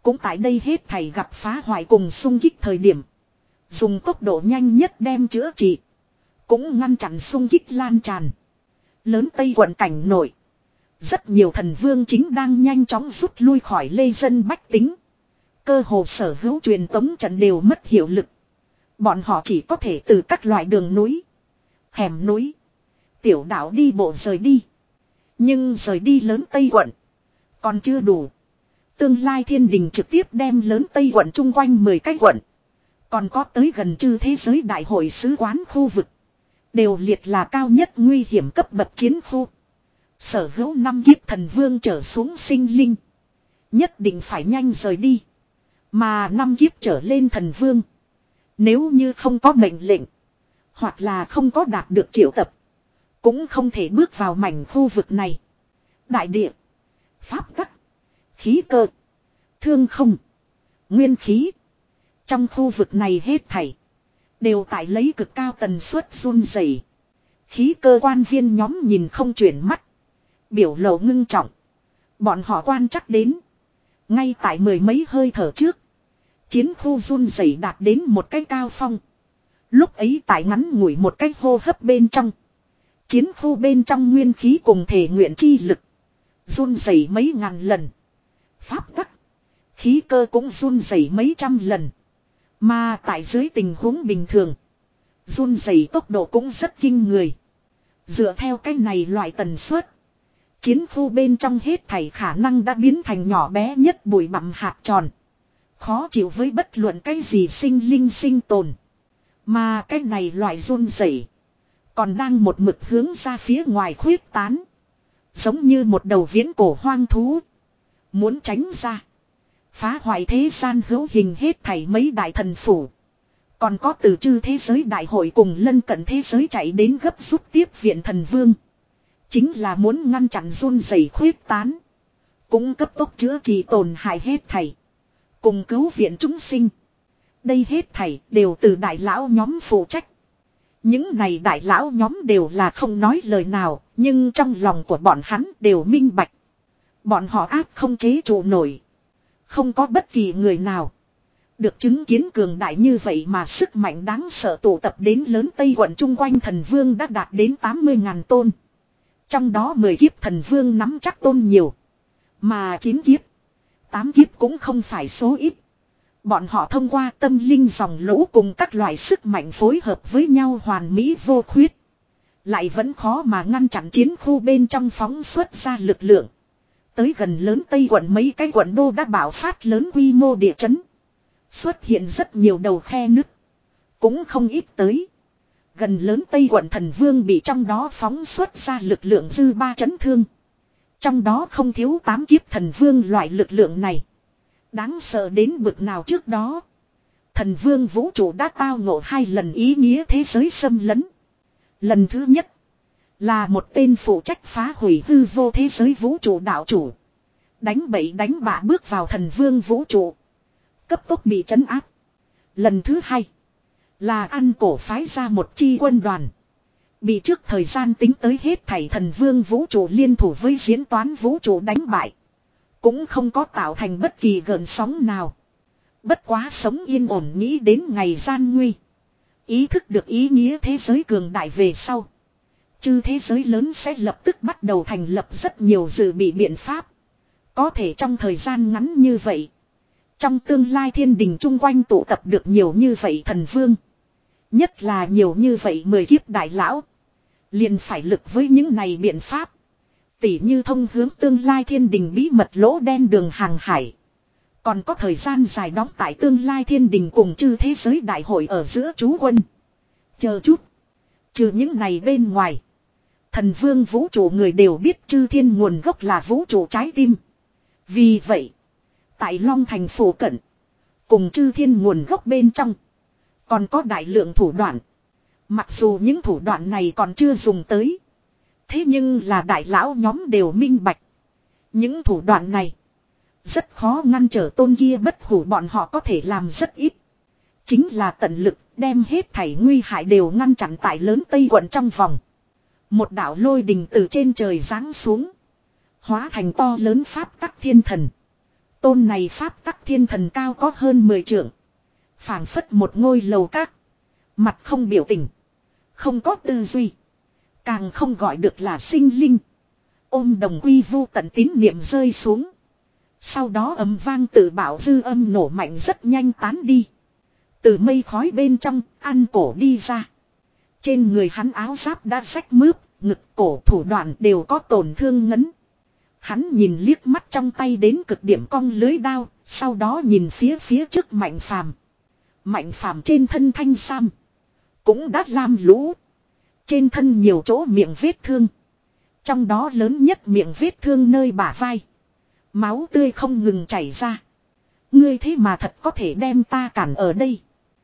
Cũng tại đây hết thảy gặp phá hoại cùng xung kích thời điểm. Dùng tốc độ nhanh nhất đem chữa trị. Cũng ngăn chặn xung kích lan tràn. Lớn Tây quận cảnh nội. Rất nhiều thần vương chính đang nhanh chóng rút lui khỏi lê dân bách tính. Cơ hồ sở hữu truyền tống trận đều mất hiệu lực. Bọn họ chỉ có thể từ các loại đường núi, hẻm núi, tiểu đảo đi bộ rời đi. Nhưng rời đi lớn Tây quận còn chưa đủ. Tương lai thiên đình trực tiếp đem lớn Tây quận chung quanh mười cái quận. Còn có tới gần chư thế giới đại hội sứ quán khu vực. Đều liệt là cao nhất nguy hiểm cấp bậc chiến khu. Sở hữu năm kiếp thần vương trở xuống sinh linh. Nhất định phải nhanh rời đi. Mà năm kiếp trở lên thần vương. Nếu như không có mệnh lệnh. Hoặc là không có đạt được triệu tập. Cũng không thể bước vào mảnh khu vực này. Đại địa. Pháp tắc. Khí cơ. Thương không. Nguyên khí. Trong khu vực này hết thảy. Đều tại lấy cực cao tần suất run rẩy. Khí cơ quan viên nhóm nhìn không chuyển mắt. Biểu lộ ngưng trọng. Bọn họ quan chắc đến. Ngay tại mười mấy hơi thở trước. Chiến khu run rẩy đạt đến một cái cao phong. Lúc ấy tại ngắn ngủi một cái hô hấp bên trong. Chiến khu bên trong nguyên khí cùng thể nguyện chi lực. Run rẩy mấy ngàn lần. Pháp tắc. Khí cơ cũng run rẩy mấy trăm lần. Mà tại dưới tình huống bình thường. Run rẩy tốc độ cũng rất kinh người. Dựa theo cái này loại tần suất. Chiến khu bên trong hết thảy khả năng đã biến thành nhỏ bé nhất bụi bặm hạt tròn. Khó chịu với bất luận cái gì sinh linh sinh tồn. Mà cái này loại run rẩy còn đang một mực hướng ra phía ngoài khuyết tán. Giống như một đầu viễn cổ hoang thú. Muốn tránh ra. Phá hoại thế gian hữu hình hết thảy mấy đại thần phủ. Còn có từ chư thế giới đại hội cùng lân cận thế giới chạy đến gấp rút tiếp viện thần vương. Chính là muốn ngăn chặn run rẩy khuyết tán. Cũng cấp tốc chữa trị tổn hại hết thảy. Cùng cứu viện chúng sinh. Đây hết thảy đều từ đại lão nhóm phụ trách. Những này đại lão nhóm đều là không nói lời nào. Nhưng trong lòng của bọn hắn đều minh bạch. Bọn họ áp không chế trụ nổi. Không có bất kỳ người nào được chứng kiến cường đại như vậy mà sức mạnh đáng sợ tụ tập đến lớn Tây quận chung quanh thần vương đã đạt đến tám mươi ngàn tôn. Trong đó mười kiếp thần vương nắm chắc tôn nhiều. Mà chín kiếp, tám kiếp cũng không phải số ít. Bọn họ thông qua tâm linh dòng lũ cùng các loại sức mạnh phối hợp với nhau hoàn mỹ vô khuyết. Lại vẫn khó mà ngăn chặn chiến khu bên trong phóng xuất ra lực lượng. Tới gần lớn Tây quận mấy cái quận đô đã bạo phát lớn quy mô địa chấn. Xuất hiện rất nhiều đầu khe nứt. Cũng không ít tới. Gần lớn Tây quận thần vương bị trong đó phóng xuất ra lực lượng dư ba chấn thương. Trong đó không thiếu tám kiếp thần vương loại lực lượng này. Đáng sợ đến bực nào trước đó. Thần vương vũ trụ đã tao ngộ hai lần ý nghĩa thế giới xâm lấn. Lần thứ nhất. Là một tên phụ trách phá hủy hư vô thế giới vũ trụ đạo chủ. Đánh bậy đánh bạ bước vào thần vương vũ trụ. Cấp tốc bị trấn áp. Lần thứ hai. Là ăn cổ phái ra một chi quân đoàn. Bị trước thời gian tính tới hết thảy thần vương vũ trụ liên thủ với diễn toán vũ trụ đánh bại. Cũng không có tạo thành bất kỳ gợn sóng nào. Bất quá sống yên ổn nghĩ đến ngày gian nguy. Ý thức được ý nghĩa thế giới cường đại về sau. Chư thế giới lớn sẽ lập tức bắt đầu thành lập rất nhiều dự bị biện pháp. Có thể trong thời gian ngắn như vậy. Trong tương lai thiên đình chung quanh tụ tập được nhiều như vậy thần vương. Nhất là nhiều như vậy mười kiếp đại lão. Liền phải lực với những này biện pháp. Tỉ như thông hướng tương lai thiên đình bí mật lỗ đen đường hàng hải. Còn có thời gian dài đóng tại tương lai thiên đình cùng chư thế giới đại hội ở giữa trú quân. Chờ chút. Trừ những này bên ngoài. Thần vương vũ trụ người đều biết chư thiên nguồn gốc là vũ trụ trái tim. Vì vậy. Tại Long Thành phủ cận. Cùng chư thiên nguồn gốc bên trong. Còn có đại lượng thủ đoạn. Mặc dù những thủ đoạn này còn chưa dùng tới. Thế nhưng là đại lão nhóm đều minh bạch. Những thủ đoạn này. Rất khó ngăn trở tôn kia bất hủ bọn họ có thể làm rất ít. Chính là tận lực đem hết thảy nguy hại đều ngăn chặn tại lớn Tây quận trong vòng. Một đạo lôi đình từ trên trời giáng xuống. Hóa thành to lớn pháp tắc thiên thần. Tôn này pháp tắc thiên thần cao có hơn mười trượng. Phảng phất một ngôi lầu các. Mặt không biểu tình. Không có tư duy. Càng không gọi được là sinh linh. Ôm đồng quy vu tận tín niệm rơi xuống. Sau đó ầm vang tự bảo dư âm nổ mạnh rất nhanh tán đi. Từ mây khói bên trong, ăn cổ đi ra. Trên người hắn áo giáp đã rách mướp, ngực cổ thủ đoạn đều có tổn thương ngấn. Hắn nhìn liếc mắt trong tay đến cực điểm cong lưới đao, sau đó nhìn phía phía trước Mạnh Phàm. Mạnh Phàm trên thân thanh sam cũng đã lam lũ. Trên thân nhiều chỗ miệng vết thương. Trong đó lớn nhất miệng vết thương nơi bả vai. Máu tươi không ngừng chảy ra. Ngươi thế mà thật có thể đem ta cản ở đây.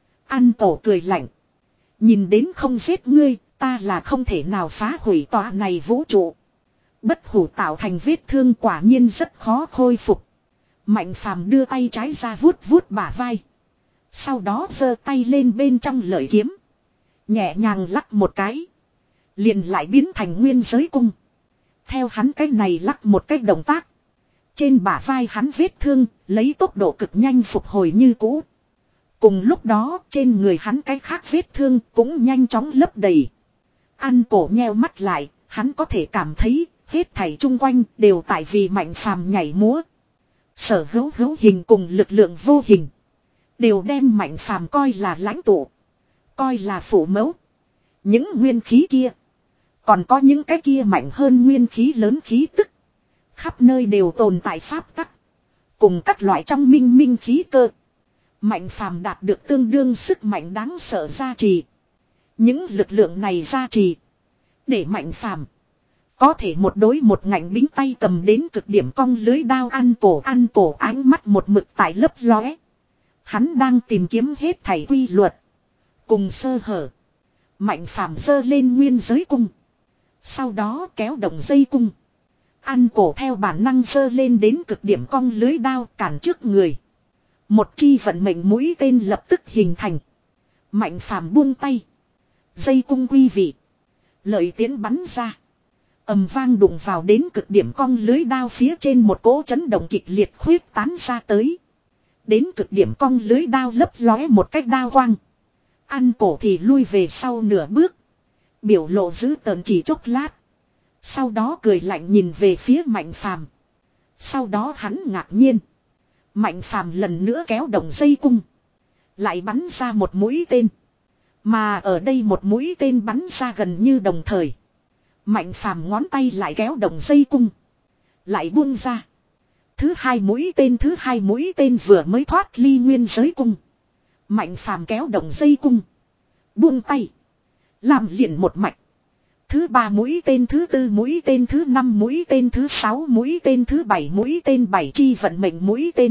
Ăn cổ cười lạnh. Nhìn đến không giết ngươi, ta là không thể nào phá hủy tòa này vũ trụ. Bất hủ tạo thành vết thương quả nhiên rất khó khôi phục. Mạnh Phàm đưa tay trái ra vuốt vuốt bả vai. Sau đó giơ tay lên bên trong lợi kiếm. Nhẹ nhàng lắc một cái. Liền lại biến thành nguyên giới cung. Theo hắn cái này lắc một cái động tác. Trên bả vai hắn vết thương, lấy tốc độ cực nhanh phục hồi như cũ. Cùng lúc đó, trên người hắn cái khác vết thương cũng nhanh chóng lấp đầy. Ăn cổ nheo mắt lại, hắn có thể cảm thấy, hết thảy chung quanh đều tại vì Mạnh Phàm nhảy múa. Sở hữu hữu hình cùng lực lượng vô hình. Đều đem Mạnh Phàm coi là lãnh tụ. Coi là phụ mẫu. Những nguyên khí kia. Còn có những cái kia mạnh hơn nguyên khí lớn khí tức. Khắp nơi đều tồn tại pháp tắc. Cùng các loại trong minh minh khí cơ. Mạnh Phàm đạt được tương đương sức mạnh đáng sợ gia trì. Những lực lượng này gia trì. Để Mạnh Phàm có thể một đối một ngạnh bính tay cầm đến cực điểm cong lưới đao ăn cổ ăn cổ ánh mắt một mực tại lấp lóe. Hắn đang tìm kiếm hết thảy quy luật. Cùng sơ hở. Mạnh Phàm giơ lên nguyên giới cung. Sau đó kéo động dây cung. Ăn cổ theo bản năng giơ lên đến cực điểm cong lưới đao cản trước người. Một chi vận mệnh mũi tên lập tức hình thành. Mạnh Phàm buông tay. Dây cung quy vị. Lợi tiến bắn ra. Ầm vang đụng vào đến cực điểm cong lưới đao phía trên một cỗ chấn động kịch liệt khuyết tán ra tới. Đến cực điểm cong lưới đao lấp lóe một cách đao quang. Ăn cổ thì lui về sau nửa bước. Biểu lộ giữ tợn chỉ chốc lát. Sau đó cười lạnh nhìn về phía Mạnh Phàm. Sau đó hắn ngạc nhiên. Mạnh Phàm lần nữa kéo động dây cung. Lại bắn ra một mũi tên. Mà ở đây một mũi tên bắn ra gần như đồng thời. Mạnh Phàm ngón tay lại kéo động dây cung. Lại buông ra. Thứ hai mũi tên thứ hai mũi tên vừa mới thoát ly nguyên giới cung. Mạnh Phàm kéo động dây cung. Buông tay. Làm liền một mạch. Thứ ba mũi tên thứ tư mũi tên thứ năm mũi tên thứ sáu mũi tên thứ bảy mũi tên bảy chi vận mệnh mũi tên.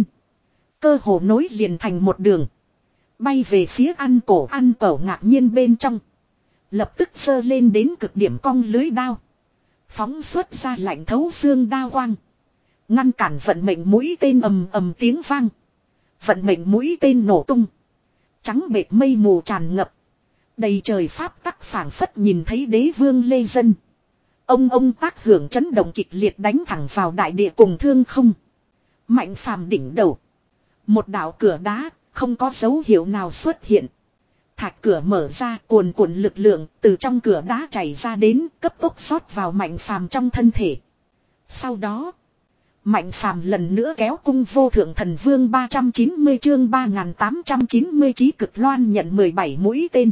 Cơ hồ nối liền thành một đường. Bay về phía ăn cổ ăn cổ ngạc nhiên bên trong. Lập tức giơ lên đến cực điểm cong lưới đao. Phóng xuất ra lạnh thấu xương đao quang. Ngăn cản vận mệnh mũi tên ầm ầm tiếng vang. Vận mệnh mũi tên nổ tung. Trắng bệt mây mù tràn ngập. Đầy trời pháp tắc phảng phất nhìn thấy đế vương lê dân. Ông ông tác hưởng chấn động kịch liệt đánh thẳng vào đại địa cùng thương không. Mạnh Phàm đỉnh đầu. Một đạo cửa đá, không có dấu hiệu nào xuất hiện. Thạch cửa mở ra, cuồn cuộn lực lượng từ trong cửa đá chảy ra đến, cấp tốc rót vào Mạnh Phàm trong thân thể. Sau đó, Mạnh Phàm lần nữa kéo cung vô thượng thần vương ba trăm chín mươi chương ba nghìn tám trăm chín mươi chí cực loan nhận mười bảy mũi tên.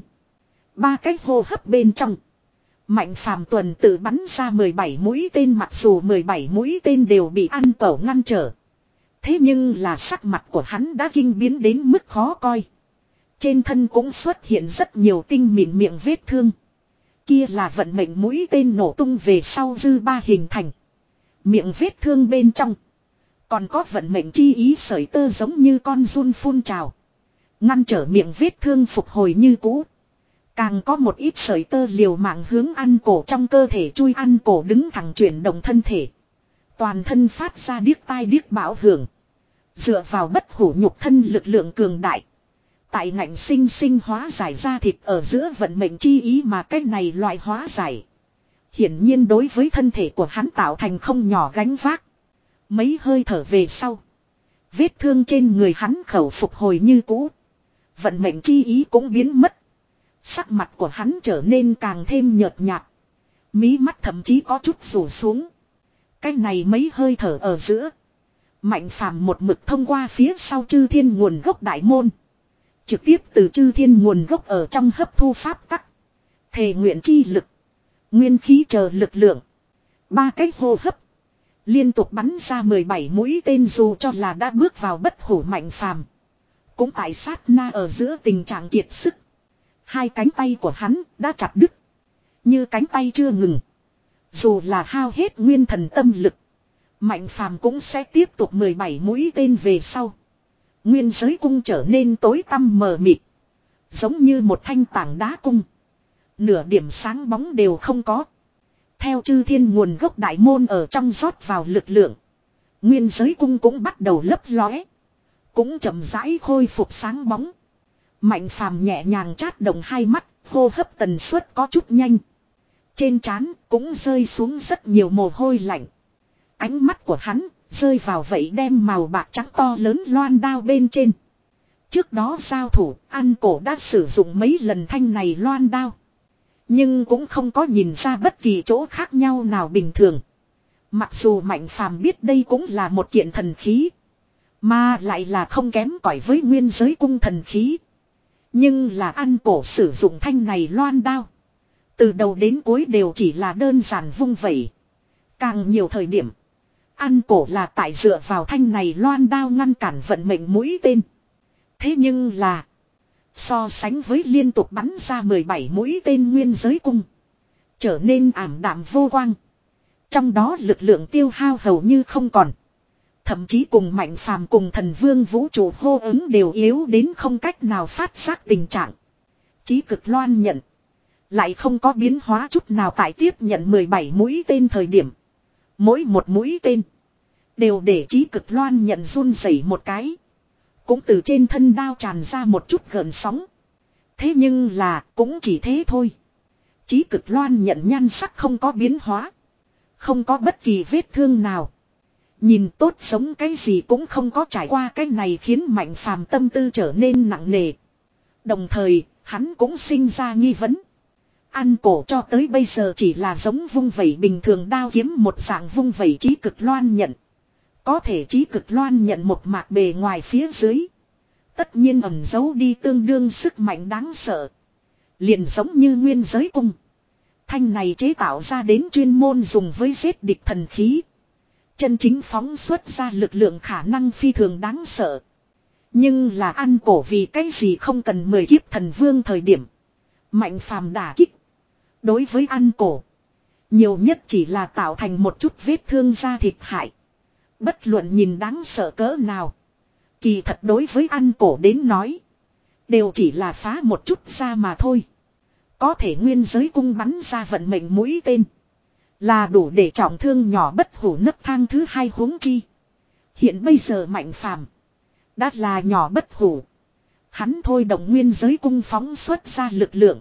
Ba cách hô hấp bên trong. Mạnh Phàm tuần tự bắn ra mười bảy mũi tên, mặc dù mười bảy mũi tên đều bị ăn cẩu ngăn trở. Thế nhưng là sắc mặt của hắn đã kinh biến đến mức khó coi. Trên thân cũng xuất hiện rất nhiều tinh mịn miệng vết thương. Kia là vận mệnh mũi tên nổ tung về sau dư ba hình thành. Miệng vết thương bên trong. Còn có vận mệnh chi ý sợi tơ giống như con giun phun trào. Ngăn trở miệng vết thương phục hồi như cũ. Càng có một ít sợi tơ liều mạng hướng ăn cổ trong cơ thể chui, ăn cổ đứng thẳng chuyển động thân thể. Toàn thân phát ra điếc tai điếc bão hưởng. Dựa vào bất hủ nhục thân lực lượng cường đại. Tại ngạnh sinh sinh hóa giải ra thịt ở giữa vận mệnh chi ý mà cái này loại hóa giải. Hiển nhiên đối với thân thể của hắn tạo thành không nhỏ gánh vác. Mấy hơi thở về sau. Vết thương trên người hắn khẩu phục hồi như cũ. Vận mệnh chi ý cũng biến mất. Sắc mặt của hắn trở nên càng thêm nhợt nhạt. Mí mắt thậm chí có chút rủ xuống. Cái này mấy hơi thở ở giữa. Mạnh phàm một mực thông qua phía sau chư thiên nguồn gốc đại môn. Trực tiếp từ chư thiên nguồn gốc ở trong hấp thu pháp tắc. Thề nguyện chi lực. Nguyên khí chờ lực lượng. Ba cách hô hấp. Liên tục bắn ra mười bảy mũi tên dù cho là đã bước vào bất hủ mạnh phàm. Cũng tại sát na ở giữa tình trạng kiệt sức. Hai cánh tay của hắn đã chặt đứt. Như cánh tay chưa ngừng. Dù là hao hết nguyên thần tâm lực. Mạnh phàm cũng sẽ tiếp tục mười bảy mũi tên về sau. Nguyên giới cung trở nên tối tăm mờ mịt. Giống như một thanh tảng đá cung. Nửa điểm sáng bóng đều không có. Theo chư thiên nguồn gốc đại môn ở trong rót vào lực lượng. Nguyên giới cung cũng bắt đầu lấp lóe. Cũng chậm rãi khôi phục sáng bóng. Mạnh phàm nhẹ nhàng chát động hai mắt. Hô hấp tần suất có chút nhanh. Trên trán cũng rơi xuống rất nhiều mồ hôi lạnh. Ánh mắt của hắn rơi vào vậy đem màu bạc trắng to lớn loan đao bên trên. Trước đó giao thủ, An Cổ đã sử dụng mấy lần thanh này loan đao. Nhưng cũng không có nhìn ra bất kỳ chỗ khác nhau nào bình thường. Mặc dù Mạnh phàm biết đây cũng là một kiện thần khí. Mà lại là không kém cỏi với nguyên giới cung thần khí. Nhưng là An Cổ sử dụng thanh này loan đao. Từ đầu đến cuối đều chỉ là đơn giản vung vẩy. Càng nhiều thời điểm. An Cổ là tại dựa vào thanh này loan đao ngăn cản vận mệnh mũi tên. Thế nhưng là. So sánh với liên tục bắn ra mười bảy mũi tên nguyên giới cung. Trở nên ảm đạm vô quang. Trong đó lực lượng tiêu hao hầu như không còn. Thậm chí cùng Mạnh phàm cùng thần vương vũ trụ hô ứng đều yếu đến không cách nào phát giác tình trạng. Chí cực loan nhận. Lại không có biến hóa chút nào tại tiếp nhận mười bảy mũi tên thời điểm. Mỗi một mũi tên. Đều để chí cực loan nhận run rẩy một cái. Cũng từ trên thân đao tràn ra một chút gợn sóng. Thế nhưng là cũng chỉ thế thôi. Chí cực loan nhận nhan sắc không có biến hóa. Không có bất kỳ vết thương nào. Nhìn tốt sống cái gì cũng không có trải qua cái này khiến Mạnh phàm tâm tư trở nên nặng nề. Đồng thời hắn cũng sinh ra nghi vấn. An Cổ cho tới bây giờ chỉ là giống vung vẩy bình thường đao kiếm một dạng vung vẩy chí cực loan nhận. Có thể chí cực loan nhận một mạc bề ngoài phía dưới. Tất nhiên ẩn giấu đi tương đương sức mạnh đáng sợ. Liền giống như nguyên giới cung. Thanh này chế tạo ra đến chuyên môn dùng với giết địch thần khí. Chân chính phóng xuất ra lực lượng khả năng phi thường đáng sợ. Nhưng là An Cổ vì cái gì không cần mười kiếp thần vương thời điểm. Mạnh phàm đả kích. Đối với An Cổ. Nhiều nhất chỉ là tạo thành một chút vết thương da thịt hại. Bất luận nhìn đáng sợ cỡ nào. Kỳ thật đối với An Cổ đến nói. Đều chỉ là phá một chút ra mà thôi. Có thể nguyên giới cung bắn ra vận mệnh mũi tên. Là đủ để trọng thương nhỏ bất hủ nấc thang thứ hai huống chi. Hiện bây giờ Mạnh phàm. Đã là nhỏ bất hủ. Hắn thôi động nguyên giới cung phóng xuất ra lực lượng.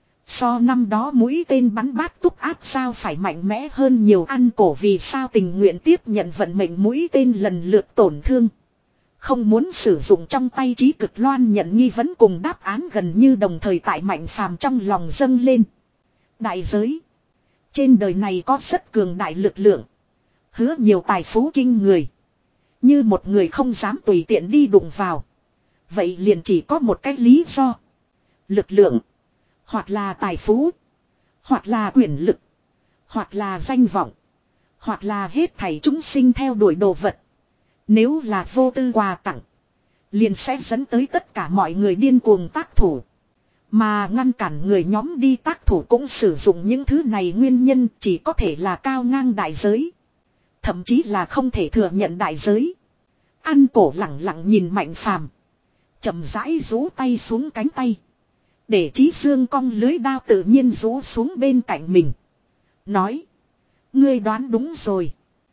So năm đó mũi tên bắn bát túc áp sao phải mạnh mẽ hơn nhiều. An Cổ vì sao tình nguyện tiếp nhận vận mệnh mũi tên lần lượt tổn thương. Không muốn sử dụng trong tay chí cực loan nhận nghi vấn cùng đáp án gần như đồng thời tại Mạnh phàm trong lòng dâng lên. Đại giới. Trên đời này có rất cường đại lực lượng. Hứa nhiều tài phú kinh người. Như một người không dám tùy tiện đi đụng vào. Vậy liền chỉ có một cái lý do. Lực lượng. Hoặc là tài phú. Hoặc là quyền lực. Hoặc là danh vọng. Hoặc là hết thảy chúng sinh theo đuổi đồ vật. Nếu là vô tư quà tặng. Liền sẽ dẫn tới tất cả mọi người điên cuồng tác thủ. Mà ngăn cản người nhóm đi tác thủ cũng sử dụng những thứ này nguyên nhân chỉ có thể là cao ngang đại giới. Thậm chí là không thể thừa nhận đại giới. An Cổ lặng lặng nhìn Mạnh phàm. Chậm rãi rũ tay xuống cánh tay. Để Chí Dương cong lưới đao tự nhiên rũ xuống bên cạnh mình. Nói. Ngươi đoán đúng rồi.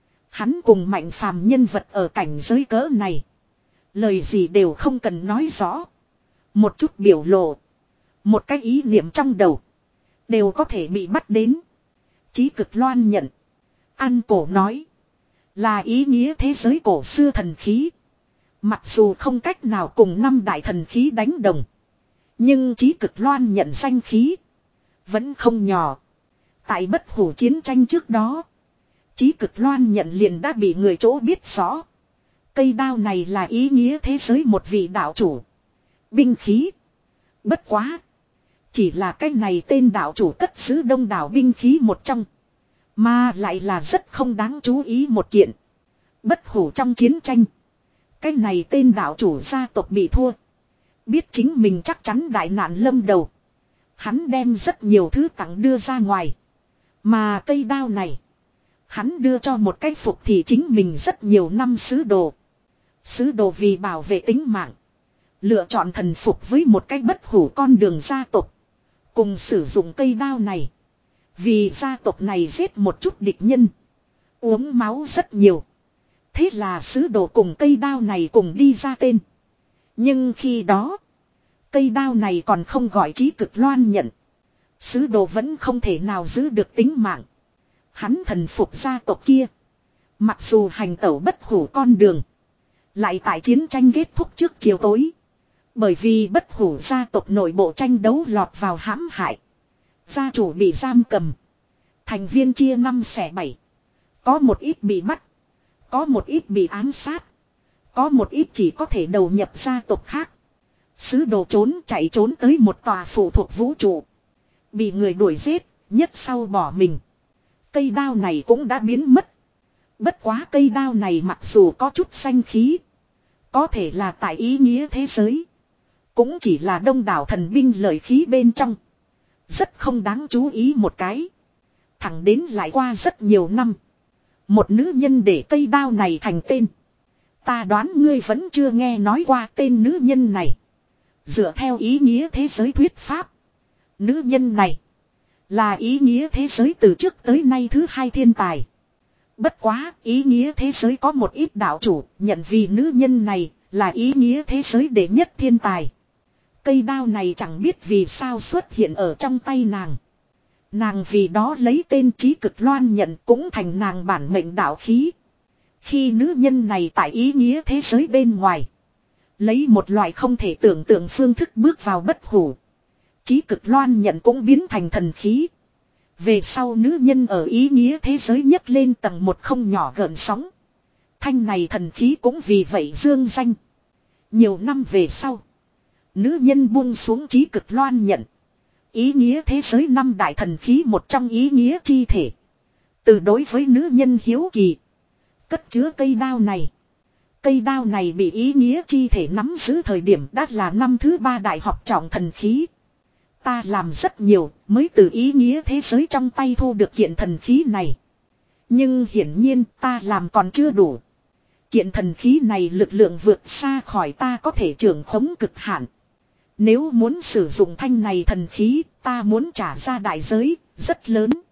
Hắn cùng Mạnh phàm nhân vật ở cảnh giới cỡ này. Lời gì đều không cần nói rõ. Một chút biểu lộ. Một cái ý niệm trong đầu. Đều có thể bị bắt đến. Chí cực loan nhận. An Cổ nói. Là ý nghĩa thế giới cổ xưa thần khí. Mặc dù không cách nào cùng năm đại thần khí đánh đồng. Nhưng Chí Cực Loan nhận danh khí. Vẫn không nhỏ. Tại bất hủ chiến tranh trước đó. Chí Cực Loan nhận liền đã bị người chỗ biết rõ. Cây đao này là ý nghĩa thế giới một vị đạo chủ. Binh khí. Bất quá. Chỉ là cái này tên đạo chủ cất giữ đông đảo binh khí một trong. Mà lại là rất không đáng chú ý một kiện. Bất hủ trong chiến tranh. Cái này tên đạo chủ gia tộc bị thua. Biết chính mình chắc chắn đại nạn lâm đầu. Hắn đem rất nhiều thứ tặng đưa ra ngoài. Mà cây đao này. Hắn đưa cho một cái phục thì chính mình rất nhiều năm sứ đồ. Sứ đồ vì bảo vệ tính mạng. Lựa chọn thần phục với một cái bất hủ con đường gia tộc. Cùng sử dụng cây đao này. Vì gia tộc này giết một chút địch nhân. Uống máu rất nhiều. Thế là sứ đồ cùng cây đao này cùng đi ra tên. Nhưng khi đó. Cây đao này còn không gọi Chí Cực Loan nhận. Sứ đồ vẫn không thể nào giữ được tính mạng. Hắn thần phục gia tộc kia. Mặc dù hành tẩu bất hủ con đường. Lại tại chiến tranh kết thúc trước chiều tối. Bởi vì bất hủ gia tộc nội bộ tranh đấu lọt vào hãm hại. Gia chủ bị giam cầm. Thành viên chia năm xẻ bảy. Có một ít bị bắt. Có một ít bị ám sát. Có một ít chỉ có thể đầu nhập gia tộc khác. Sứ đồ trốn chạy trốn tới một tòa phụ thuộc vũ trụ. Bị người đuổi giết, nhất sau bỏ mình. Cây đao này cũng đã biến mất. Bất quá cây đao này mặc dù có chút xanh khí. Có thể là tại ý nghĩa thế giới. Cũng chỉ là đông đảo thần binh lợi khí bên trong. Rất không đáng chú ý một cái. Thẳng đến lại qua rất nhiều năm. Một nữ nhân để cây đao này thành tên. Ta đoán ngươi vẫn chưa nghe nói qua tên nữ nhân này. Dựa theo ý nghĩa thế giới thuyết pháp. Nữ nhân này. Là ý nghĩa thế giới từ trước tới nay thứ hai thiên tài. Bất quá ý nghĩa thế giới có một ít đạo chủ nhận vì nữ nhân này là ý nghĩa thế giới đệ nhất thiên tài. Cây đao này chẳng biết vì sao xuất hiện ở trong tay nàng. Nàng vì đó lấy tên Chí Cực Loan nhận cũng thành nàng bản mệnh đạo khí. Khi nữ nhân này tại ý nghĩa thế giới bên ngoài. Lấy một loại không thể tưởng tượng phương thức bước vào bất hủ. Chí Cực Loan nhận cũng biến thành thần khí. Về sau nữ nhân ở ý nghĩa thế giới nhấc lên tầng một không nhỏ gợn sóng. Thanh này thần khí cũng vì vậy dương danh. Nhiều năm về sau. Nữ nhân buông xuống Chí Cực Loan nhận. Ý nghĩa thế giới năm đại thần khí một trong ý nghĩa chi thể. Từ đối với nữ nhân hiếu kỳ. Cất chứa cây đao này. Cây đao này bị ý nghĩa chi thể nắm giữ thời điểm đã là năm thứ ba đại học trọng thần khí. Ta làm rất nhiều mới từ ý nghĩa thế giới trong tay thu được kiện thần khí này. Nhưng hiển nhiên ta làm còn chưa đủ. Kiện thần khí này lực lượng vượt xa khỏi ta có thể trưởng khống cực hạn. Nếu muốn sử dụng thanh này thần khí, ta muốn trả ra đại giới, rất lớn.